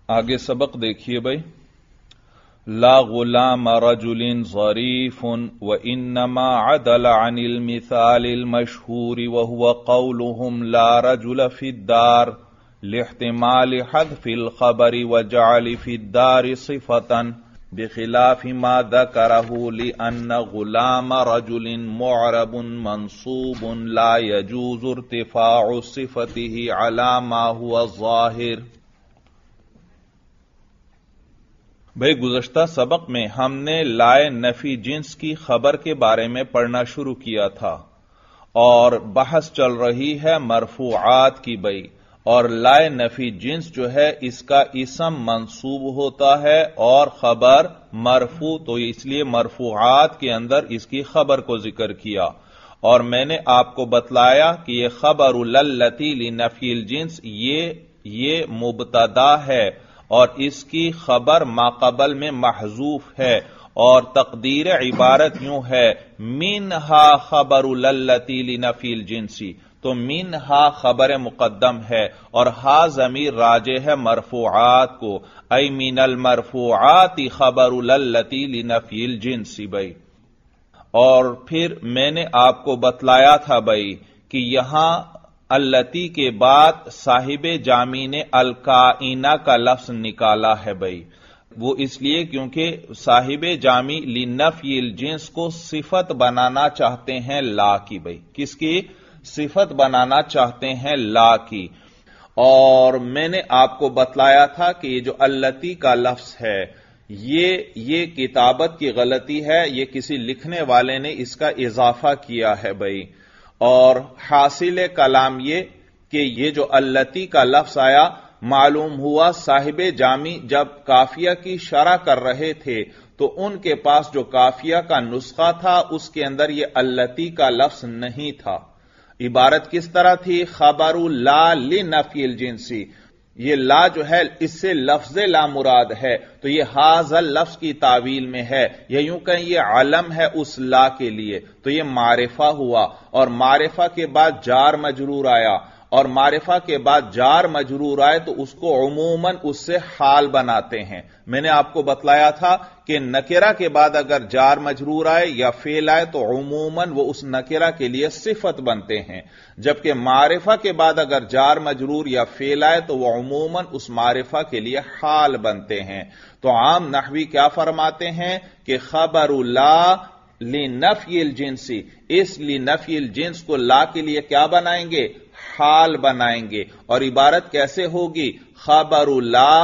آگے سبق دیکھیے بھائی. لا غلام رجل ظریف وانما عدل عن المثال المشهور وهو قولهم لا رجل في الدار لاحتمال حذف الخبر وجعل في الدار صفة بخلاف ما ذكره لأن غلام رجل معرب منصوب لا يجوز ارتفاع صفته على ما هو الظاهر. بھئی گزشتہ سبق میں ہم نے لائے نفی جنس کی خبر کے بارے میں پڑھنا شروع کیا تھا اور بحث چل رہی ہے مرفوعات کی بھئی. اور لائے نفی جنس جو ہے اس کا اسم منصوب ہوتا ہے اور خبر مرفوع، تو اس لیے مرفوعات کے اندر اس کی خبر کو ذکر کیا. اور میں نے آپ کو بتلایا کہ یہ خبر للتی لنفی الجنس یہ مبتدا ہے اور اس کی خبر ماقبل میں محذوف ہے، اور تقدیر عبارت یوں ہے منہا خبر للتی لنفی الجنسی، تو منہا خبر مقدم ہے اور ہا ضمیر راجع ہے مرفوعات کو، ای من المرفوعات خبر للتی لنفی الجنسی بھائی. اور پھر میں نے آپ کو بتلایا تھا بھائی کہ یہاں التی کے بعد صاحب جامی نے الکائنہ کا لفظ نکالا ہے بھائی. وہ اس لیے کیونکہ صاحب جامی لنفی الجنس کو صفت بنانا چاہتے ہیں لا کی بھائی. کس کی صفت بنانا چاہتے ہیں؟ لا کی. اور میں نے آپ کو بتلایا تھا کہ یہ جو التی کا لفظ ہے یہ کتابت کی غلطی ہے، یہ کسی لکھنے والے نے اس کا اضافہ کیا ہے بھائی. اور حاصل کلام یہ کہ یہ جو التی کا لفظ آیا معلوم ہوا صاحب جامی جب کافیہ کی شرح کر رہے تھے تو ان کے پاس جو کافیہ کا نسخہ تھا اس کے اندر یہ التی کا لفظ نہیں تھا. عبارت کس طرح تھی؟ خبر لا لنفی الجنسی. یہ لا جو ہے اس سے لفظ لا مراد ہے، تو یہ حاضل لفظ کی تعویل میں ہے، یا یوں کہیں یہ علم ہے اس لا کے لیے، تو یہ معرفہ ہوا. اور معرفہ کے بعد جار مجرور آیا، اور معرفہ کے بعد جار مجرور آئے تو اس کو عموماً اس سے حال بناتے ہیں. میں نے آپ کو بتلایا تھا کہ نکرہ کے بعد اگر جار مجرور آئے یا فعل آئے تو عموماً وہ اس نکرہ کے لیے صفت بنتے ہیں، جبکہ معرفہ کے بعد اگر جار مجرور یا فعل آئے تو وہ عموماً اس معرفہ کے لیے حال بنتے ہیں. تو عام نحوی کیا فرماتے ہیں کہ خبر لا لنفی الجنسی، اس لنفی الجنس کو لا کے لیے کیا بنائیں گے؟ حال بنائیں گے. اور عبارت کیسے ہوگی؟ خبر لا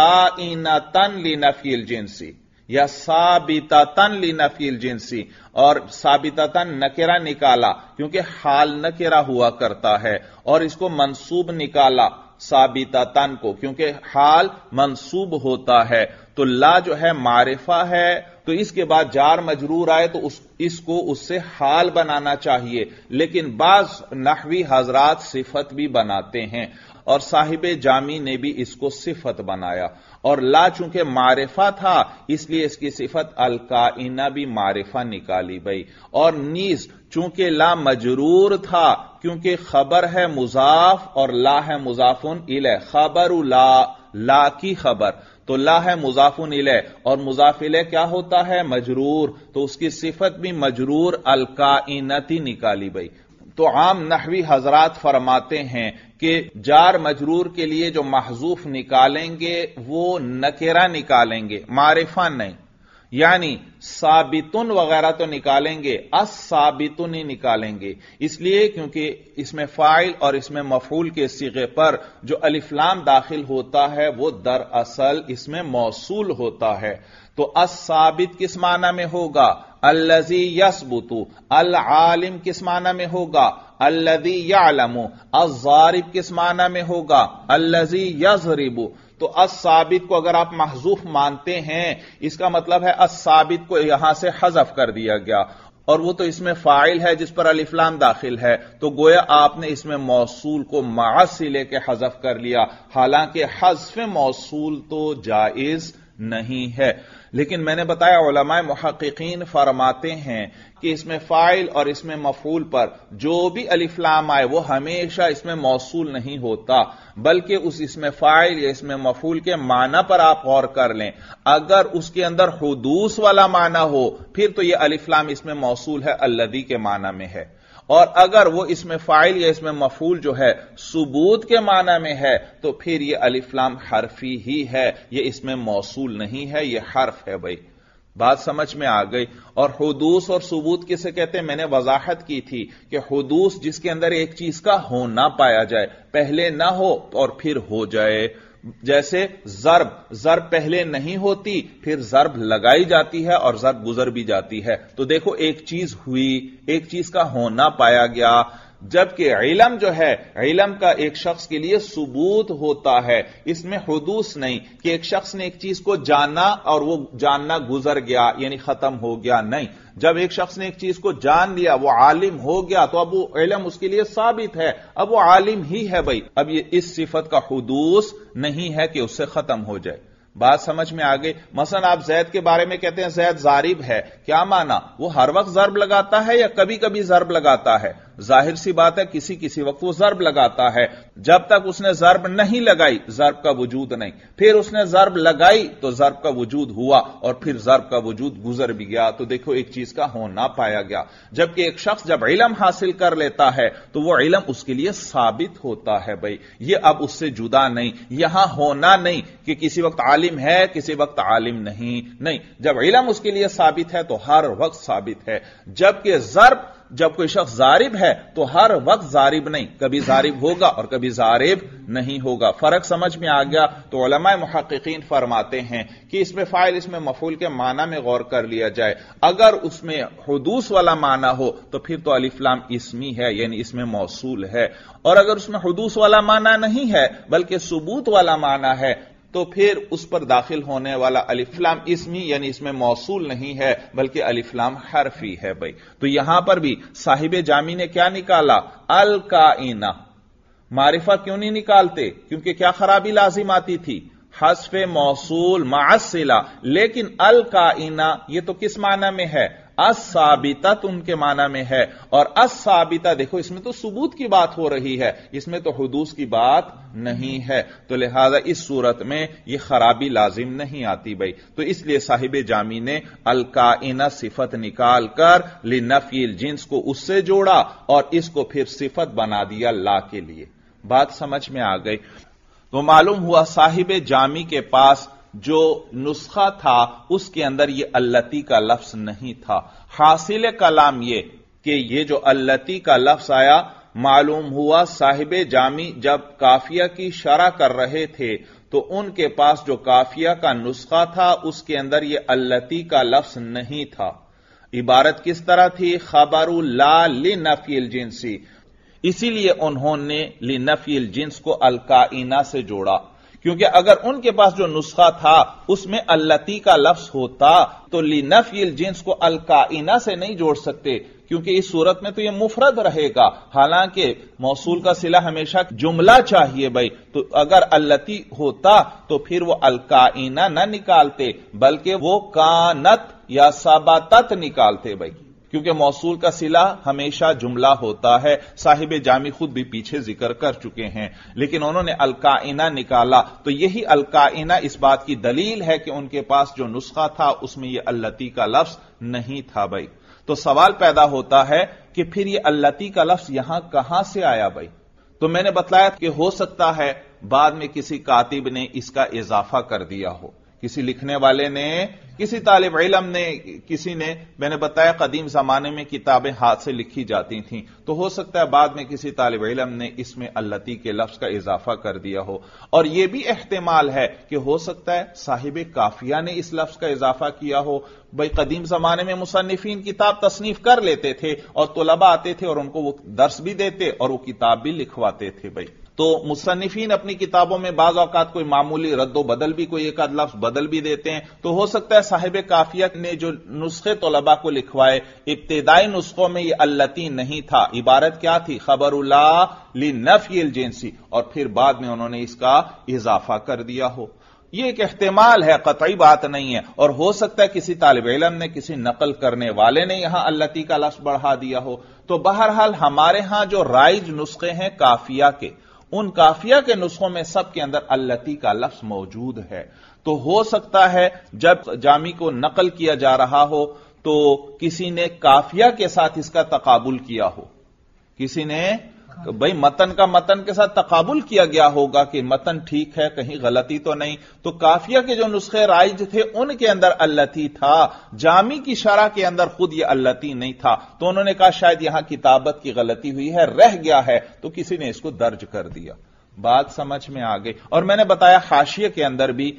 کائنتن لنفی الجنسی یا ثابتتن لنفی الجنسی. اور ثابتتن نکرہ نکالا کیونکہ حال نکرہ ہوا کرتا ہے، اور اس کو منصوب نکالا ثابتتن کو کیونکہ حال منصوب ہوتا ہے. تو لا جو ہے معرفہ ہے، تو اس کے بعد جار مجرور آئے تو اس کو اس سے حال بنانا چاہیے، لیکن بعض نحوی حضرات صفت بھی بناتے ہیں، اور صاحب جامی نے بھی اس کو صفت بنایا. اور لا چونکہ معرفہ تھا اس لیے اس کی صفت الکائنہ بھی معرفہ نکالی بھائی. اور نیز چونکہ لا مجرور تھا کیونکہ خبر ہے مضاف اور لا ہے مضاف الیہ، خبر لا کی خبر، تو لا ہے مضاف الیہ اور مضاف الیہ کیا ہوتا ہے؟ مجرور، تو اس کی صفت بھی مجرور الکائنتی نکالی بھائی. تو عام نحوی حضرات فرماتے ہیں کہ جار مجرور کے لیے جو محذوف نکالیں گے وہ نکرہ نکالیں گے، معرفہ نہیں. یعنی ثابتن وغیرہ تو نکالیں گے، الثابتن ہی نکالیں گے، اس لیے کیونکہ اس میں فاعل اور اس میں مفعول کے صیغے پر جو الف لام داخل ہوتا ہے وہ دراصل اس میں موصول ہوتا ہے. تو الثابت کس معنی میں ہوگا؟ الذی یثبت. العالم کس معنی میں ہوگا؟ الذی یعلم. الضارب کس معنی میں ہوگا؟ الذی یضرب. تو الثابت کو اگر آپ محذوف مانتے ہیں اس کا مطلب ہے الثابت کو یہاں سے حذف کر دیا گیا، اور وہ تو اس میں فاعل ہے جس پر الف لام داخل ہے، تو گویا آپ نے اس میں موصول کو مع صلے کے حذف کر لیا، حالانکہ حذف موصول تو جائز نہیں ہے۔ لیکن میں نے بتایا علماء محققین فرماتے ہیں کہ اس میں فاعل اور اس میں مفعول پر جو بھی الف لام آئے وہ ہمیشہ اس میں موصول نہیں ہوتا، بلکہ اس میں فاعل یا اس میں مفعول کے معنی پر آپ غور کر لیں۔ اگر اس کے اندر حدوث والا معنی ہو پھر تو یہ الف لام اس میں موصول ہے، الذی کے معنی میں ہے، اور اگر وہ اس میں فاعل یا اس میں مفعول جو ہے ثبوت کے معنی میں ہے تو پھر یہ الف لام حرفی ہی ہے، یہ اس میں موصول نہیں ہے، یہ حرف ہے بھائی۔ بات سمجھ میں آ گئی؟ اور حدوث اور ثبوت کسے کہتے ہیں؟ میں نے وضاحت کی تھی کہ حدوث جس کے اندر ایک چیز کا ہونا پایا جائے، پہلے نہ ہو اور پھر ہو جائے، جیسے ضرب پہلے نہیں ہوتی پھر ضرب لگائی جاتی ہے اور ضرب گزر بھی جاتی ہے، تو دیکھو ایک چیز ہوئی، ایک چیز کا ہونا پایا گیا، جبکہ علم جو ہے، علم کا ایک شخص کے لیے ثبوت ہوتا ہے، اس میں حدوث نہیں کہ ایک شخص نے ایک چیز کو جانا اور وہ جاننا گزر گیا یعنی ختم ہو گیا، نہیں، جب ایک شخص نے ایک چیز کو جان لیا، وہ عالم ہو گیا، تو اب وہ علم اس کے لیے ثابت ہے، اب وہ عالم ہی ہے بھائی، اب یہ اس صفت کا حدوث نہیں ہے کہ اس سے ختم ہو جائے۔ بات سمجھ میں آگئی؟ مثلا آپ زید کے بارے میں کہتے ہیں زید ضارب ہے، کیا معنی؟ وہ ہر وقت ضرب لگاتا ہے یا کبھی کبھی ضرب لگاتا ہے؟ ظاہر سی بات ہے کسی وقت وہ ضرب لگاتا ہے، جب تک اس نے ضرب نہیں لگائی ضرب کا وجود نہیں، پھر اس نے ضرب لگائی تو ضرب کا وجود ہوا اور پھر ضرب کا وجود گزر بھی گیا، تو دیکھو ایک چیز کا ہونا پایا گیا۔ جبکہ ایک شخص جب علم حاصل کر لیتا ہے تو وہ علم اس کے لیے ثابت ہوتا ہے بھائی، یہ اب اس سے جدا نہیں، یہاں ہونا نہیں کہ کسی وقت عالم ہے کسی وقت عالم نہیں، جب علم اس کے لیے ثابت ہے تو ہر وقت ثابت ہے، جبکہ جب کوئی شخص ضارب ہے تو ہر وقت ضارب نہیں، کبھی ضارب ہوگا اور کبھی ضارب نہیں ہوگا۔ فرق سمجھ میں آ گیا؟ تو علماء محققین فرماتے ہیں کہ اس میں فاعل اس میں مفعول کے معنی میں غور کر لیا جائے، اگر اس میں حدوث والا معنی ہو تو پھر تو الف لام اسمی ہے یعنی اس میں موصول ہے، اور اگر اس میں حدوث والا معنی نہیں ہے بلکہ ثبوت والا معنی ہے تو پھر اس پر داخل ہونے والا الف لام اسمی یعنی اس میں موصول نہیں ہے بلکہ الف لام حرفی ہے بھائی۔ تو یہاں پر بھی صاحب جامی نے کیا نکالا؟ الکائنہ۔ معرفہ کیوں نہیں نکالتے؟ کیونکہ کیا خرابی لازم آتی تھی؟ حذف موصول مع الصلہ، لیکن الکائنہ یہ تو کس معنی میں ہے؟ الثابتہ ان کے معنی میں ہے، اور الثابتہ دیکھو اس میں تو ثبوت کی بات ہو رہی ہے، اس میں تو حدوث کی بات نہیں ہے، تو لہذا اس صورت میں یہ خرابی لازم نہیں آتی بھائی۔ تو اس لیے صاحب جامی نے الکائنہ صفت نکال کر لنفی الجنس کو اس سے جوڑا اور اس کو پھر صفت بنا دیا لا کے لیے۔ بات سمجھ میں آ گئی؟ تو معلوم ہوا صاحب جامی کے پاس جو نسخہ تھا اس کے اندر یہ التی کا لفظ نہیں تھا۔ حاصل کلام یہ کہ یہ جو التی کا لفظ آیا، معلوم ہوا صاحب جامی جب کافیہ کی شرح کر رہے تھے تو ان کے پاس جو کافیہ کا نسخہ تھا اس کے اندر یہ التی کا لفظ نہیں تھا۔ عبارت کس طرح تھی؟ خبر لا لنفی الجنسی، اسی لیے انہوں نے لنفی الجنس کو الکائنہ سے جوڑا، کیونکہ اگر ان کے پاس جو نسخہ تھا اس میں التی کا لفظ ہوتا تو لنفی الجنس کو الکائنہ سے نہیں جوڑ سکتے، کیونکہ اس صورت میں تو یہ مفرد رہے گا، حالانکہ موصول کا صلہ ہمیشہ جملہ چاہیے بھائی، تو اگر التی ہوتا تو پھر وہ الکائنہ نہ نکالتے بلکہ وہ کانت یا ثبتت نکالتے بھائی، کیونکہ موصول کا صلہ ہمیشہ جملہ ہوتا ہے، صاحب جامی خود بھی پیچھے ذکر کر چکے ہیں، لیکن انہوں نے الکائنہ نکالا، تو یہی الکائنہ اس بات کی دلیل ہے کہ ان کے پاس جو نسخہ تھا اس میں یہ التی کا لفظ نہیں تھا بھائی۔ تو سوال پیدا ہوتا ہے کہ پھر یہ التی کا لفظ یہاں کہاں سے آیا بھائی؟ تو میں نے بتلایا کہ ہو سکتا ہے بعد میں کسی کاتب نے اس کا اضافہ کر دیا ہو، کسی لکھنے والے نے، کسی طالب علم نے، کسی نے، میں نے بتایا قدیم زمانے میں کتابیں ہاتھ سے لکھی جاتی تھیں، تو ہو سکتا ہے بعد میں کسی طالب علم نے اس میں التی کے لفظ کا اضافہ کر دیا ہو، اور یہ بھی احتمال ہے کہ ہو سکتا ہے صاحب کافیہ نے اس لفظ کا اضافہ کیا ہو۔ بھائی قدیم زمانے میں مصنفین کتاب تصنیف کر لیتے تھے اور طلباء آتے تھے اور ان کو وہ درس بھی دیتے اور وہ کتاب بھی لکھواتے تھے بھائی، تو مصنفین اپنی کتابوں میں بعض اوقات کوئی معمولی رد و بدل بھی، کوئی ایک آدھ لفظ بدل بھی دیتے ہیں، تو ہو سکتا ہے صاحب کافیہ نے جو نسخے طلباء کو لکھوائے ابتدائی نسخوں میں یہ التی نہیں تھا، عبارت کیا تھی؟ خبر لا لنفی الجنسی، اور پھر بعد میں انہوں نے اس کا اضافہ کر دیا ہو۔ یہ ایک احتمال ہے، قطعی بات نہیں ہے، اور ہو سکتا ہے کسی طالب علم نے، کسی نقل کرنے والے نے یہاں التی کا لفظ بڑھا دیا ہو۔ تو بہرحال ہمارے ہاں جو رائج نسخے ہیں کافیہ کے، ان کافیہ کے نسخوں میں سب کے اندر التی کا لفظ موجود ہے۔ تو ہو سکتا ہے جب جامی کو نقل کیا جا رہا ہو تو کسی نے کافیہ کے ساتھ اس کا تقابل کیا ہو، کسی نے بھئی متن کا متن کے ساتھ تقابل کیا گیا ہوگا کہ متن ٹھیک ہے، کہیں غلطی تو نہیں، تو کافیہ کے جو نسخے رائج تھے ان کے اندر التی تھا، جامی کی شرح کے اندر خود یہ التی نہیں تھا، تو انہوں نے کہا شاید یہاں کتابت کی غلطی ہوئی ہے، رہ گیا ہے، تو کسی نے اس کو درج کر دیا۔ بات سمجھ میں آ گئی۔ اور میں نے بتایا حاشیے کے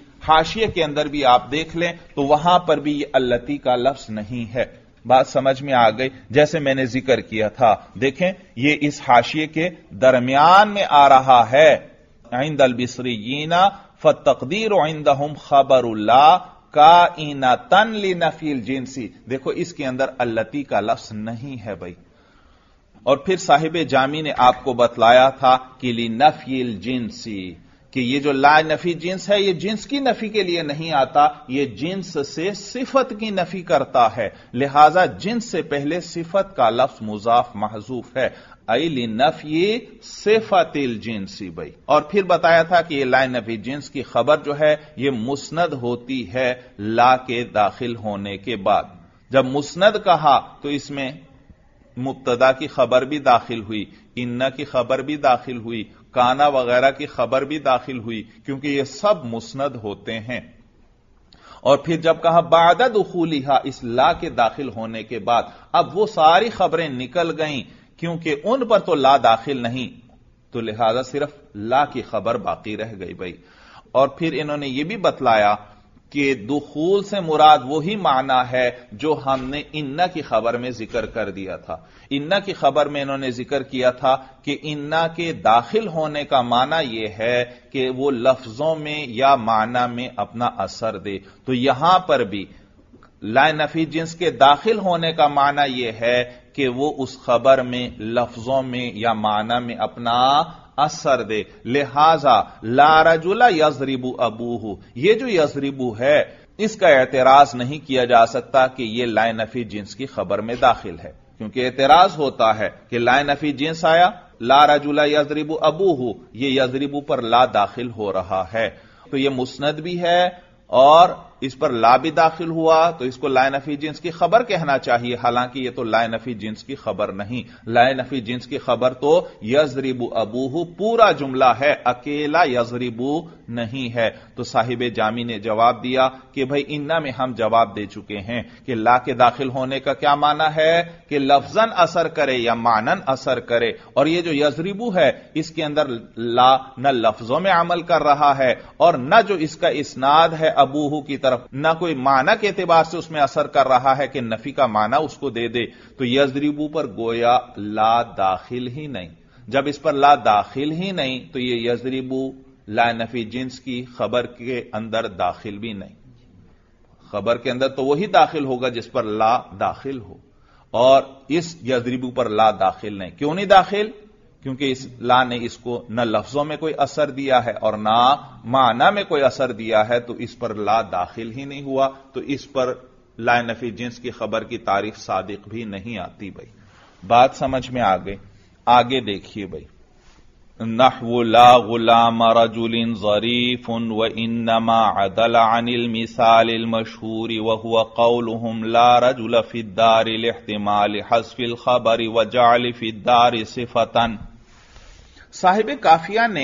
اندر بھی آپ دیکھ لیں تو وہاں پر بھی یہ التی کا لفظ نہیں ہے۔ بات سمجھ میں آ گئی؟ جیسے میں نے ذکر کیا تھا، دیکھیں یہ اس حاشیے کے درمیان میں آ رہا ہے، عند البصریین فالتقدیر عندهم خبر اللہ کائنۃ لنفی الجنس۔ دیکھو اس کے اندر التی کا لفظ نہیں ہے بھائی۔ اور پھر صاحب جامی نے آپ کو بتلایا تھا کہ لنفی الجنس، کہ یہ جو لا نفی جنس ہے یہ جنس کی نفی کے لیے نہیں آتا، یہ جنس سے صفت کی نفی کرتا ہے، لہذا جنس سے پہلے صفت کا لفظ مضاف محذوف ہے، ای لنفی صفت الجنس بھائی۔ اور پھر بتایا تھا کہ یہ لا نفی جنس کی خبر جو ہے یہ مسند ہوتی ہے لا کے داخل ہونے کے بعد۔ جب مسند کہا تو اس میں مبتدا کی خبر بھی داخل ہوئی، ان کی خبر بھی داخل ہوئی، کانا وغیرہ کی خبر بھی داخل ہوئی، کیونکہ یہ سب مسند ہوتے ہیں۔ اور پھر جب کہا بعد دخولہا، اس لا کے داخل ہونے کے بعد، اب وہ ساری خبریں نکل گئیں، کیونکہ ان پر تو لا داخل نہیں، تو لہذا صرف لا کی خبر باقی رہ گئی بھائی۔ اور پھر انہوں نے یہ بھی بتلایا کہ دخول سے مراد وہی معنی ہے جو ہم نے انا کی خبر میں ذکر کر دیا تھا۔ انا کی خبر میں انہوں نے ذکر کیا تھا کہ انا کے داخل ہونے کا معنی یہ ہے کہ وہ لفظوں میں یا معنی میں اپنا اثر دے، تو یہاں پر بھی لا نفی جنس کے داخل ہونے کا معنی یہ ہے کہ وہ اس خبر میں لفظوں میں یا معنی میں اپنا اثر دے، لہذا لا رجل یضرب ابوہ، یہ جو یضرب ہے اس کا اعتراض نہیں کیا جا سکتا کہ یہ لا نفی جنس کی خبر میں داخل ہے، کیونکہ اعتراض ہوتا ہے کہ لا نفی جنس آیا، لا رجل یضرب ابوہ، یہ یضرب پر لا داخل ہو رہا ہے، تو یہ مسند بھی ہے اور اس پر لا بھی داخل ہوا، تو اس کو لا نفی جنس کی خبر کہنا چاہیے، حالانکہ یہ تو لا نفی جنس کی خبر نہیں، لا نفی جنس کی خبر تو یضرب ابوہ پورا جملہ ہے، اکیلا یضرب نہیں ہے۔ تو صاحب جامی نے جواب دیا کہ بھائی انا میں ہم جواب دے چکے ہیں کہ لا کے داخل ہونے کا کیا معنی ہے کہ لفظاً اثر کرے یا معنن اثر کرے، اور یہ جو یضرب ہے اس کے اندر لا نہ لفظوں میں عمل کر رہا ہے اور نہ جو اس کا اسناد ہے ابوہ کی طرف، نہ کوئی معنی کے اعتبار سے اس میں اثر کر رہا ہے کہ نفی کا معنی اس کو دے دے، تو یضربو پر گویا لا داخل ہی نہیں۔ جب اس پر لا داخل ہی نہیں تو یہ یضربو لا نفی جنس کی خبر کے اندر داخل بھی نہیں، خبر کے اندر تو وہی داخل ہوگا جس پر لا داخل ہو، اور اس یضربو پر لا داخل نہیں۔ کیوں نہیں داخل؟ کیونکہ اس لا نے اس کو نہ لفظوں میں کوئی اثر دیا ہے اور نہ معنی میں کوئی اثر دیا ہے، تو اس پر لا داخل ہی نہیں ہوا، تو اس پر لا نفی جنس کی خبر کی تعریف صادق بھی نہیں آتی بھائی۔ بات سمجھ میں آگے دیکھیے بھائی، نحو لا غلام رجل ظریف وانما عدل عن المثال المشهور وهو قولهم لا رجل في الدار لاحتمال حذف الخبر وجعل في الدار صفة۔ صاحب کافیہ نے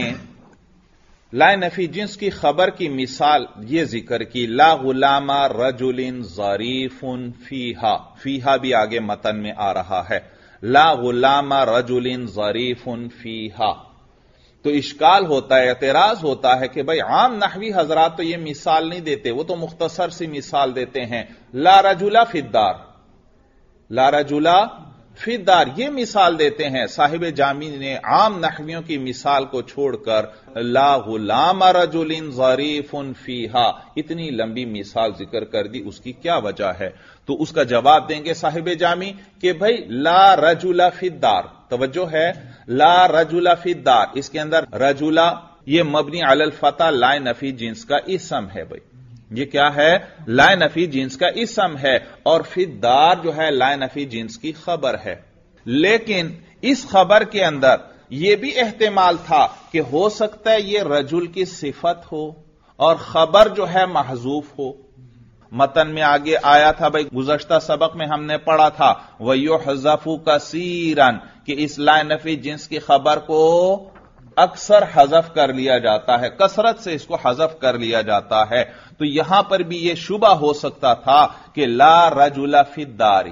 لا نفی جنس کی خبر کی مثال یہ ذکر کی، لا غلام رجل ظریف فیہا، فیہا بھی آگے متن میں آ رہا ہے، لا غلام رجل ظریف فیہا، تو اشکال ہوتا ہے، اعتراض ہوتا ہے کہ بھئی عام نحوی حضرات تو یہ مثال نہیں دیتے، وہ تو مختصر سی مثال دیتے ہیں، لا رجل فی الدار، لا رجل فی الدار یہ مثال دیتے ہیں۔ صاحب جامی نے عام نحویوں کی مثال کو چھوڑ کر لا غلام رجل ظریف فیہا اتنی لمبی مثال ذکر کر دی، اس کی کیا وجہ ہے؟ تو اس کا جواب دیں گے صاحب جامی کہ بھئی لا رجل فی الدار، توجہ ہے، لا رجل فی الدار، اس کے اندر رجل یہ مبنی علی الفتح لا نفی جنس کا اسم ہے بھائی. یہ کیا ہے؟ لا نفی جنس کا اسم ہے، اور فی الدار جو ہے لا نفی جنس کی خبر ہے. لیکن اس خبر کے اندر یہ بھی احتمال تھا کہ ہو سکتا ہے یہ رجل کی صفت ہو اور خبر جو ہے محذوف ہو. متن میں آگے آیا تھا بھائی، گزشتہ سبق میں ہم نے پڑھا تھا وَيُحْذَفُ كَثِيرًا کہ اس لا نفی جنس کی خبر کو اکثر حذف کر لیا جاتا ہے، کثرت سے اس کو حذف کر لیا جاتا ہے. تو یہاں پر بھی یہ شبہ ہو سکتا تھا کہ لا رجل فی الدار،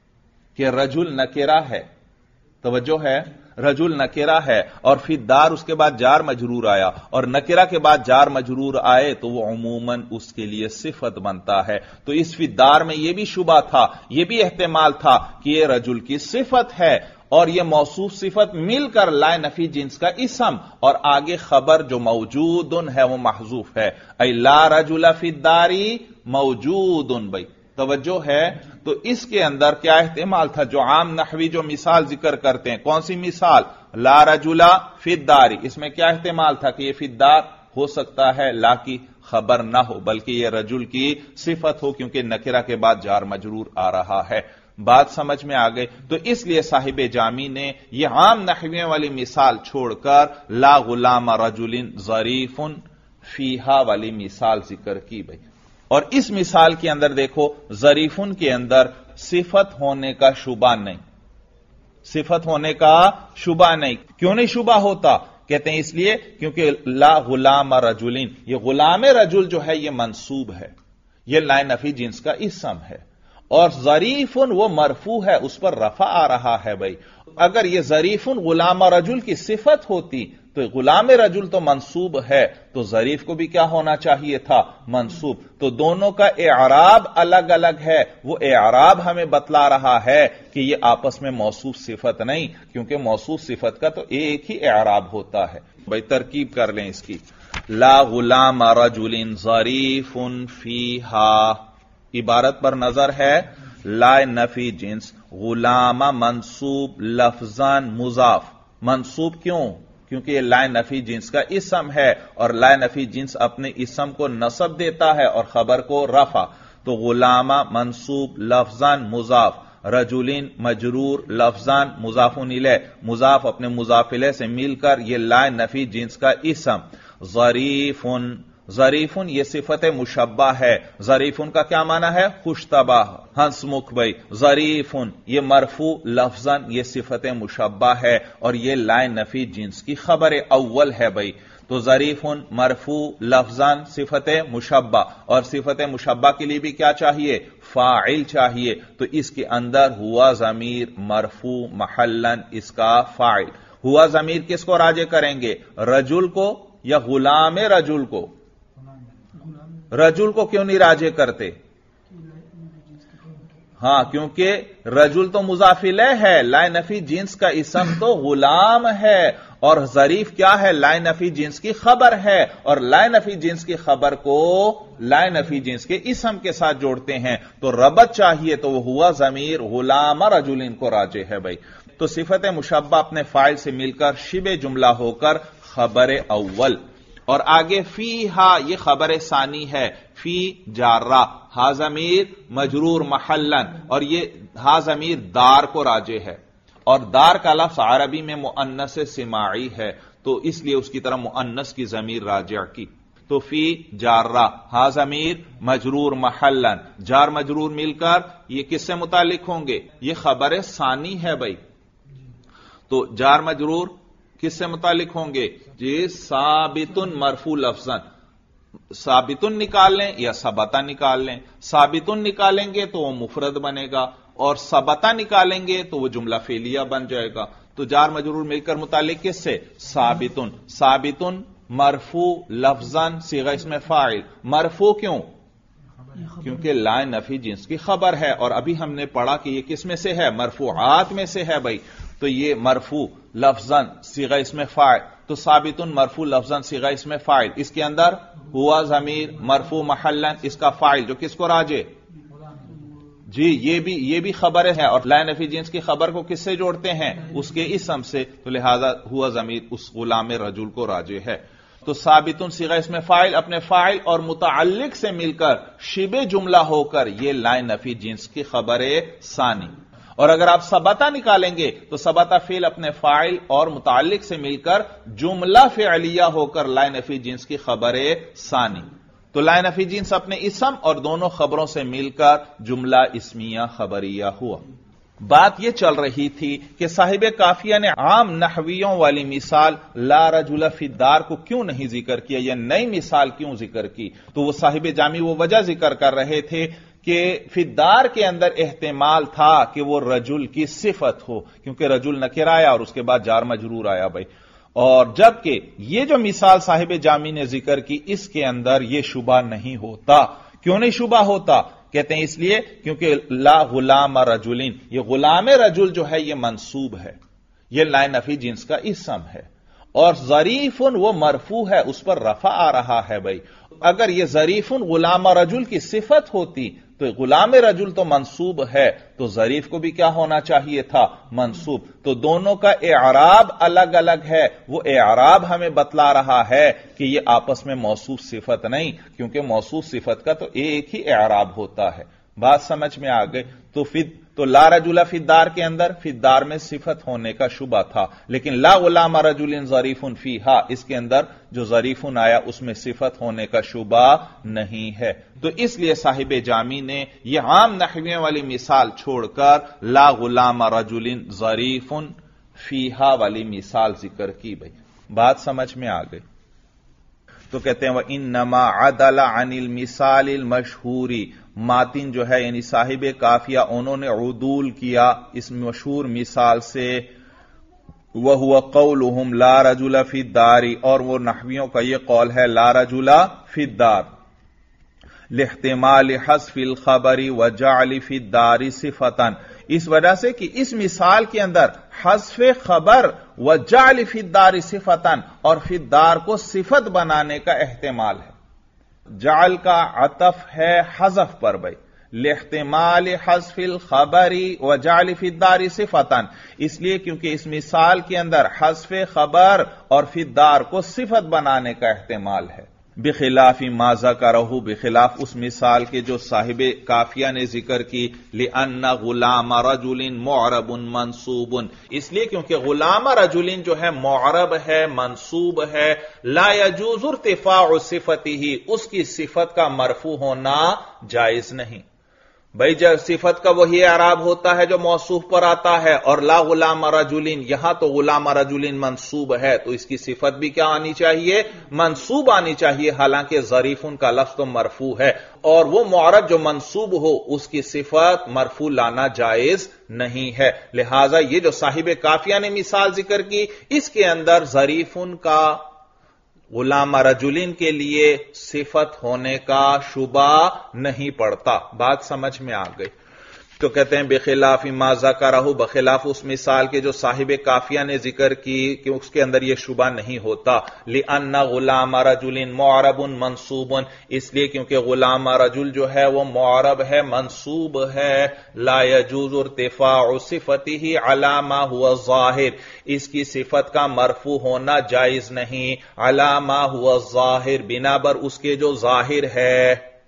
کہ رجل نکرہ ہے، توجہ ہے، رجل نکرہ ہے، اور فی الدار اس کے بعد جار مجرور آیا، اور نکرہ کے بعد جار مجرور آئے تو وہ عموماً اس کے لیے صفت بنتا ہے. تو اس فی الدار میں یہ بھی شبہ تھا، یہ بھی احتمال تھا کہ یہ رجل کی صفت ہے، اور یہ موصوف صفت مل کر لا نفی جنس کا اسم، اور آگے خبر جو موجود ہے وہ محذوف ہے. ای لا رجل فی الدار موجود. بھائی توجہ ہے. تو اس کے اندر کیا احتمال تھا؟ جو عام نحوی جو مثال ذکر کرتے ہیں، کون سی مثال؟ لا رجل فی الدار. اس میں کیا احتمال تھا کہ یہ فی الدار ہو سکتا ہے لا کی خبر نہ ہو بلکہ یہ رجل کی صفت ہو، کیونکہ نکرہ کے بعد جار مجرور آ رہا ہے. بات سمجھ میں آ گئی؟ تو اس لیے صاحب جامی نے یہ عام نحویوں والی مثال چھوڑ کر لا غلام رجل ظریف فیہا والی مثال ذکر کی. بھائی اور اس مثال کے اندر دیکھو، ظریفن کے اندر صفت ہونے کا شبہ نہیں، صفت ہونے کا شبہ نہیں. کیوں نہیں شبہ ہوتا؟ کہتے ہیں اس لیے کیونکہ لا غلام رجلین، یہ غلام رجل جو ہے یہ منصوب ہے، یہ لا نفی جنس کا اسم ہے، اور ظریفن وہ مرفوع ہے، اس پر رفع آ رہا ہے. بھائی اگر یہ ظریفن غلام رجل کی صفت ہوتی تو غلام رجل تو منصوب ہے، تو ظریف کو بھی کیا ہونا چاہیے تھا؟ منصوب. تو دونوں کا اعراب الگ الگ ہے. وہ اعراب ہمیں بتلا رہا ہے کہ یہ آپس میں موصوف صفت نہیں، کیونکہ موصوف صفت کا تو ایک ہی اعراب ہوتا ہے. بھائی ترکیب کر لیں اس کی. لا غلام رجل ظریف فیہا، عبارت پر نظر ہے، لا نفی جنس غلام منصوب لفظان مضاف. منصوب کیوں؟ کیونکہ یہ لا نفی جنس کا اسم ہے، اور لا نفی جنس اپنے اسم کو نصب دیتا ہے اور خبر کو رفع. تو غلام منصوب لفظان مضاف، رجلین مجرور لفظان مضاف الیہ، مضاف اپنے مضاف الیہ سے مل کر یہ لا نفی جنس کا اسم. ظریفن، ظریفن یہ صفت مشبہ ہے. ظریفن کا کیا معنی ہے؟ خوش طبع، ہنس مکھ. بھائی ظریفن یہ مرفوع لفظاً یہ صفت مشبہ ہے، اور یہ لا نفی جنس کی خبر اول ہے. بھائی تو ظریفن مرفوع لفظاً صفت مشبہ، اور صفت مشبہ کے لیے بھی کیا چاہیے؟ فاعل چاہیے. تو اس کے اندر ہوا ضمیر مرفوع محلاً اس کا فاعل. ہوا ضمیر کس کو راجع کریں گے؟ رجل کو یا غلام رجل کو؟ رجل کو کیوں نہیں راجع کرتے؟ ہاں کیونکہ رجل تو مضاف الیہ ہے، لا نفی جنس کا اسم تو غلام ہے، اور ظریف کیا ہے؟ لا نفی جنس کی خبر ہے، اور لا نفی جنس کی خبر کو لا نفی جنس کے اسم کے ساتھ جوڑتے ہیں تو ربط چاہیے، تو وہ ہوا ضمیر غلام رجل کو راجع ہے. بھائی تو صفت مشبہ اپنے فاعل سے مل کر شبہ جملہ ہو کر خبر اول. اور آگے فی ہا یہ خبر ثانی ہے. فی جارہ، ہا ضمیر مجرور محلن، اور یہ ہا ضمیر دار کو راجع ہے، اور دار کا لفظ عربی میں مؤنث سماعی ہے، تو اس لیے اس کی طرح مؤنث کی ضمیر راجع کی. تو فی جارہ، ہا ضمیر مجرور محلن، جار مجرور مل کر یہ کس سے متعلق ہوں گے؟ یہ خبر ثانی ہے. بھائی تو جار مجرور کس سے متعلق ہوں گے؟ جی ثابتن مرفوع لفظاً. ثابتن نکال لیں یا ثبتا نکال لیں. ثابتن نکالیں گے تو وہ مفرد بنے گا، اور ثبتا نکالیں گے تو وہ جملہ فعلیہ بن جائے گا. تو جار مجرور مل کر متعلق کس سے؟ ثابتن. ثابتن مرفوع لفظاً صیغہ اسم فاعل. مرفوع کیوں؟ کیونکہ لا نفی جنس کی خبر ہے، اور ابھی ہم نے پڑھا کہ یہ کس میں سے ہے؟ مرفوعات میں سے ہے. بھائی تو یہ مرفوع لفظاً صیغہ اسم فاعل، تو ثابت مرفوع لفظاً صیغہ اسم فاعل، اس کے اندر ہوا ضمیر مرفوع محلاً اس کا فاعل جو کس کو راجع؟ جی یہ بھی خبر ہے، اور لا نفی جنس کی خبر کو کس سے جوڑتے ہیں؟ اس کے اسم سے، تو لہذا ہوا ضمیر اس غلام رجل کو راجع ہے. تو تو ثابتن صیغہ اس میں فاعل اپنے فاعل اور متعلق سے مل کر شبہ جملہ ہو کر یہ لا نفی جنس کی خبر ثانی. اور اگر آپ ثبتا نکالیں گے تو ثبتا فعل اپنے فاعل اور متعلق سے مل کر جملہ فعلیہ ہو کر لا نفی جنس کی خبر ثانی. تو لا نفی جنس اپنے اسم اور دونوں خبروں سے مل کر جملہ اسمیہ خبریہ ہوا. بات یہ چل رہی تھی کہ صاحب کافیہ نے عام نحویوں والی مثال لا رجل فی الدار کو کیوں نہیں ذکر کیا یا نئی مثال کیوں ذکر کی. تو وہ صاحب جامی وہ وجہ ذکر کر رہے تھے کہ فی الدار کے اندر احتمال تھا کہ وہ رجل کی صفت ہو، کیونکہ رجل نکر آیا اور اس کے بعد جار مجرور آیا بھائی. اور جبکہ یہ جو مثال صاحب جامی نے ذکر کی اس کے اندر یہ شبہ نہیں ہوتا. کیوں نہیں شبہ ہوتا؟ کہتے ہیں اس لیے کیونکہ لا غلام رجلین، یہ غلام رجل جو ہے یہ منصوب ہے، یہ لا نفی جنس کا اسم ہے، اور ظریفن وہ مرفوع ہے، اس پر رفع آ رہا ہے بھائی. اگر یہ ظریفن غلام رجل کی صفت ہوتی تو غلام رجل تو منصوب ہے، تو ظریف کو بھی کیا ہونا چاہیے تھا؟ منصوب. تو دونوں کا اعراب الگ الگ ہے. وہ اعراب ہمیں بتلا رہا ہے کہ یہ آپس میں موصوف صفت نہیں، کیونکہ موصوف صفت کا تو ایک ہی اعراب ہوتا ہے. بات سمجھ میں آ گئی؟ تو لا رجل فی الدار کے اندر فی الدار میں صفت ہونے کا شبہ تھا، لیکن لا غلام رجل ظریف فیہا اس کے اندر جو ظریف آیا اس میں صفت ہونے کا شبہ نہیں ہے. تو اس لیے صاحب جامی نے یہ عام نحویوں والی مثال چھوڑ کر لا غلام رجل ظریف فیہا والی مثال ذکر کی. بھائی بات سمجھ میں آ گئی؟ تو کہتے ہیں وَإِنَّمَا عَدَلَ عَنِ الْمِثَالِ الْمَشْهُورِ، ماتن جو ہے یعنی صاحب کافیہ انہوں نے عدول کیا اس مشہور مثال سے. وَهُوَ قَوْلُهُمْ لَا رَجُلَ فِي الدَّارِ، اور وہ نحویوں کا یہ قول ہے لا رجل فی الدار، لاحتمال حذف الخبر وجعل فی الدار صفة، اس وجہ سے کہ اس مثال کے اندر حذف خبر وجعل فی الدار صفة اور فی الدار کو صفت بنانے کا احتمال ہے. جعل کا عطف ہے حذف پر بھائی، لاحتمال حذف الخبر وجعل فی الدار صفة، اس لیے کیونکہ اس مثال کے اندر حذف خبر اور فی الدار کو صفت بنانے کا احتمال ہے. بخلاف ما ذکرہ، بخلاف اس مثال کے جو صاحب کافیہ نے ذکر کی. لأن غلام رجل معرب منصوب، اس لیے کیونکہ غلام رجل جو ہے معرب ہے، منصوب ہے. لا يجوز ارتفاع صفته، اس کی صفت کا مرفوع ہونا جائز نہیں. بھائی جب صفت کا وہی اعراب ہوتا ہے جو موصوف پر آتا ہے، اور لا غلام رجلین، یہاں تو غلام رجلین منصوب ہے تو اس کی صفت بھی کیا آنی چاہیے؟ منصوب آنی چاہیے، حالانکہ ظریفن کا لفظ تو مرفوع ہے، اور وہ معرب جو منصوب ہو اس کی صفت مرفوع لانا جائز نہیں ہے. لہذا یہ جو صاحب کافیہ نے مثال ذکر کی اس کے اندر ظریفن کا غلام رجلین کے لیے صفت ہونے کا شبہ نہیں پڑتا. بات سمجھ میں آ گئی؟ تو کہتے ہیں بخلاف ما ذکرہ، بخلاف اس مثال کے جو صاحب کافیہ نے ذکر کی کہ اس کے اندر یہ شبہ نہیں ہوتا. لأن غلام رجل معرب منصوب، اس لیے کیونکہ غلام رجل جو ہے وہ معرب ہے، منصوب ہے. لا يجوز ارتفاع صفته على ما هو ظاہر، اس کی صفت کا مرفوع ہونا جائز نہیں. على ما هو ظاہر، بنا بر اس کے جو ظاہر ہے.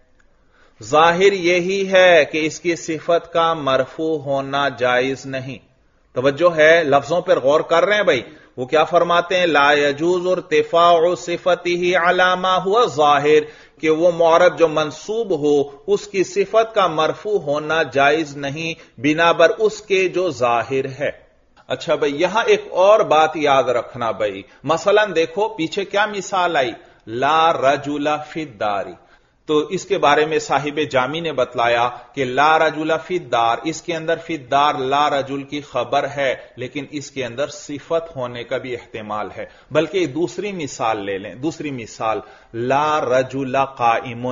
ظاہر یہی ہے کہ اس کی صفت کا مرفوع ہونا جائز نہیں. توجہ ہے، لفظوں پر غور کر رہے ہیں بھائی. وہ کیا فرماتے ہیں؟ لا يجوز ارتفاع صفته على ما هو ظاہر، کہ وہ معرب جو منصوب ہو اس کی صفت کا مرفوع ہونا جائز نہیں بنا بر اس کے جو ظاہر ہے. اچھا بھائی یہاں ایک اور بات یاد رکھنا بھائی. مثلا دیکھو پیچھے کیا مثال آئی؟ لا رجل فی الدار. تو اس کے بارے میں صاحب جامی نے بتلایا کہ لا رجل فی الدار، اس کے اندر فی الدار لا رجل کی خبر ہے، لیکن اس کے اندر صفت ہونے کا بھی احتمال ہے. بلکہ دوسری مثال لے لیں، دوسری مثال لا رجل قائم.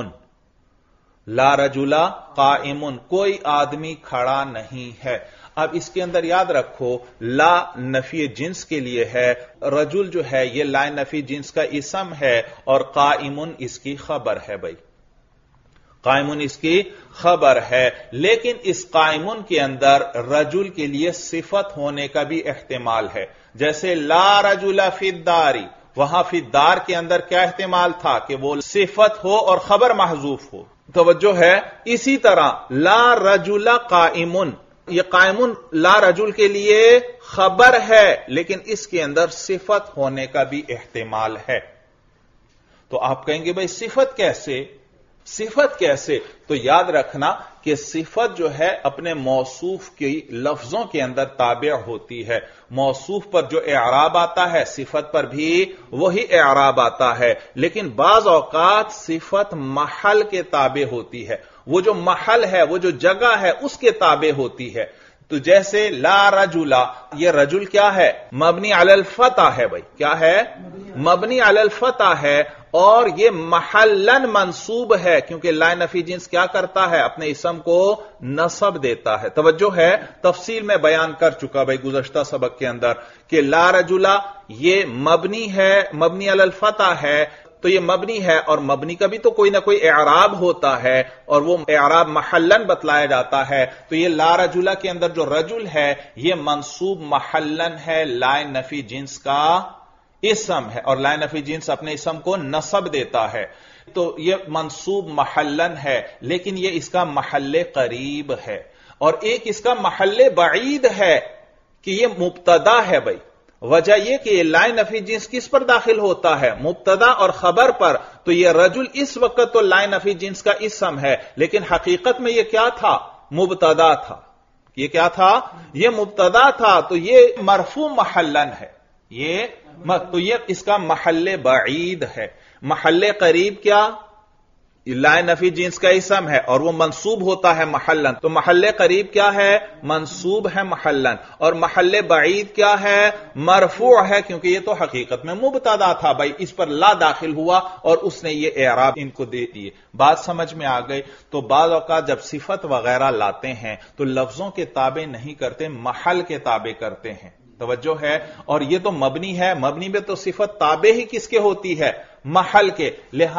لا رجل قائم، کوئی آدمی کھڑا نہیں ہے. اب اس کے اندر یاد رکھو لا نفی جنس کے لیے ہے، رجل جو ہے یہ لا نفی جنس کا اسم ہے، اور قائم اس کی خبر ہے. بھائی قائمون اس کی خبر ہے، لیکن اس قائمون کے اندر رجل کے لیے صفت ہونے کا بھی احتمال ہے. جیسے لا رجل فی الدار، وہاں فی الدار کے اندر کیا احتمال تھا کہ وہ صفت ہو اور خبر محذوف ہو. توجہ ہے. اسی طرح لا رجل قائم، یہ قائم لا رجل کے لیے خبر ہے لیکن اس کے اندر صفت ہونے کا بھی احتمال ہے. تو آپ کہیں گے بھائی صفت کیسے؟ صفت کیسے؟ تو یاد رکھنا کہ صفت جو ہے اپنے موصوف کی لفظوں کے اندر تابع ہوتی ہے. موصوف پر جو اعراب آتا ہے صفت پر بھی وہی اعراب آتا ہے، لیکن بعض اوقات صفت محل کے تابع ہوتی ہے. وہ جو محل ہے، وہ جو جگہ ہے، اس کے تابع ہوتی ہے. تو جیسے لا رجلا، یہ رجل کیا ہے؟ مبنی علی الفتح ہے. بھائی کیا ہے؟ مبنی علی الفتح ہے، اور یہ محلن منصوب ہے کیونکہ لا نفی جنس کیا کرتا ہے؟ اپنے اسم کو نصب دیتا ہے. توجہ ہے. تفصیل میں بیان کر چکا بھائی گزشتہ سبق کے اندر کہ لا رجلا یہ مبنی ہے، مبنی علی الفتح ہے. تو یہ مبنی ہے، اور مبنی کا بھی تو کوئی نہ کوئی اعراب ہوتا ہے، اور وہ اعراب محلن بتلایا جاتا ہے. تو یہ لا رجلا کے اندر جو رجل ہے یہ منصوب محلن ہے، لا نفی جنس کا اسم ہے، اور لا نفی جنس اپنے اسم کو نصب دیتا ہے. تو یہ منصوب محلن ہے، لیکن یہ اس کا محل قریب ہے. اور ایک اس کا محل بعید ہے کہ یہ مبتدا ہے. بھائی وجہ یہ کہ یہ لا نفی جنس کس پر داخل ہوتا ہے؟ مبتدا اور خبر پر. تو یہ رجل اس وقت تو لا نفی جنس کا اسم ہے، لیکن حقیقت میں یہ کیا تھا؟ مبتدا تھا. یہ کیا تھا؟ یہ مبتدا تھا. تو یہ مرفوع محلن ہے. تو یہ اس کا محل بعید ہے. محل قریب کیا؟ لا نفی جنس کا اسم ہے اور وہ منصوب ہوتا ہے محلن. تو محل قریب کیا ہے؟ منصوب ہے محلن. اور محل بعید کیا ہے؟ مرفوع ہے، کیونکہ یہ تو حقیقت میں مبتدا تھا. بھائی اس پر لا داخل ہوا اور اس نے یہ اعراب ان کو دے دیے. بات سمجھ میں آ گئی. تو بعض اوقات جب صفت وغیرہ لاتے ہیں تو لفظوں کے تابع نہیں کرتے، محل کے تابع کرتے ہیں. توجہ ہے. اور یہ تو مبنی ہے، مبنی میں تو صفت تابع ہی کس کے ہوتی ہے؟ محل کے.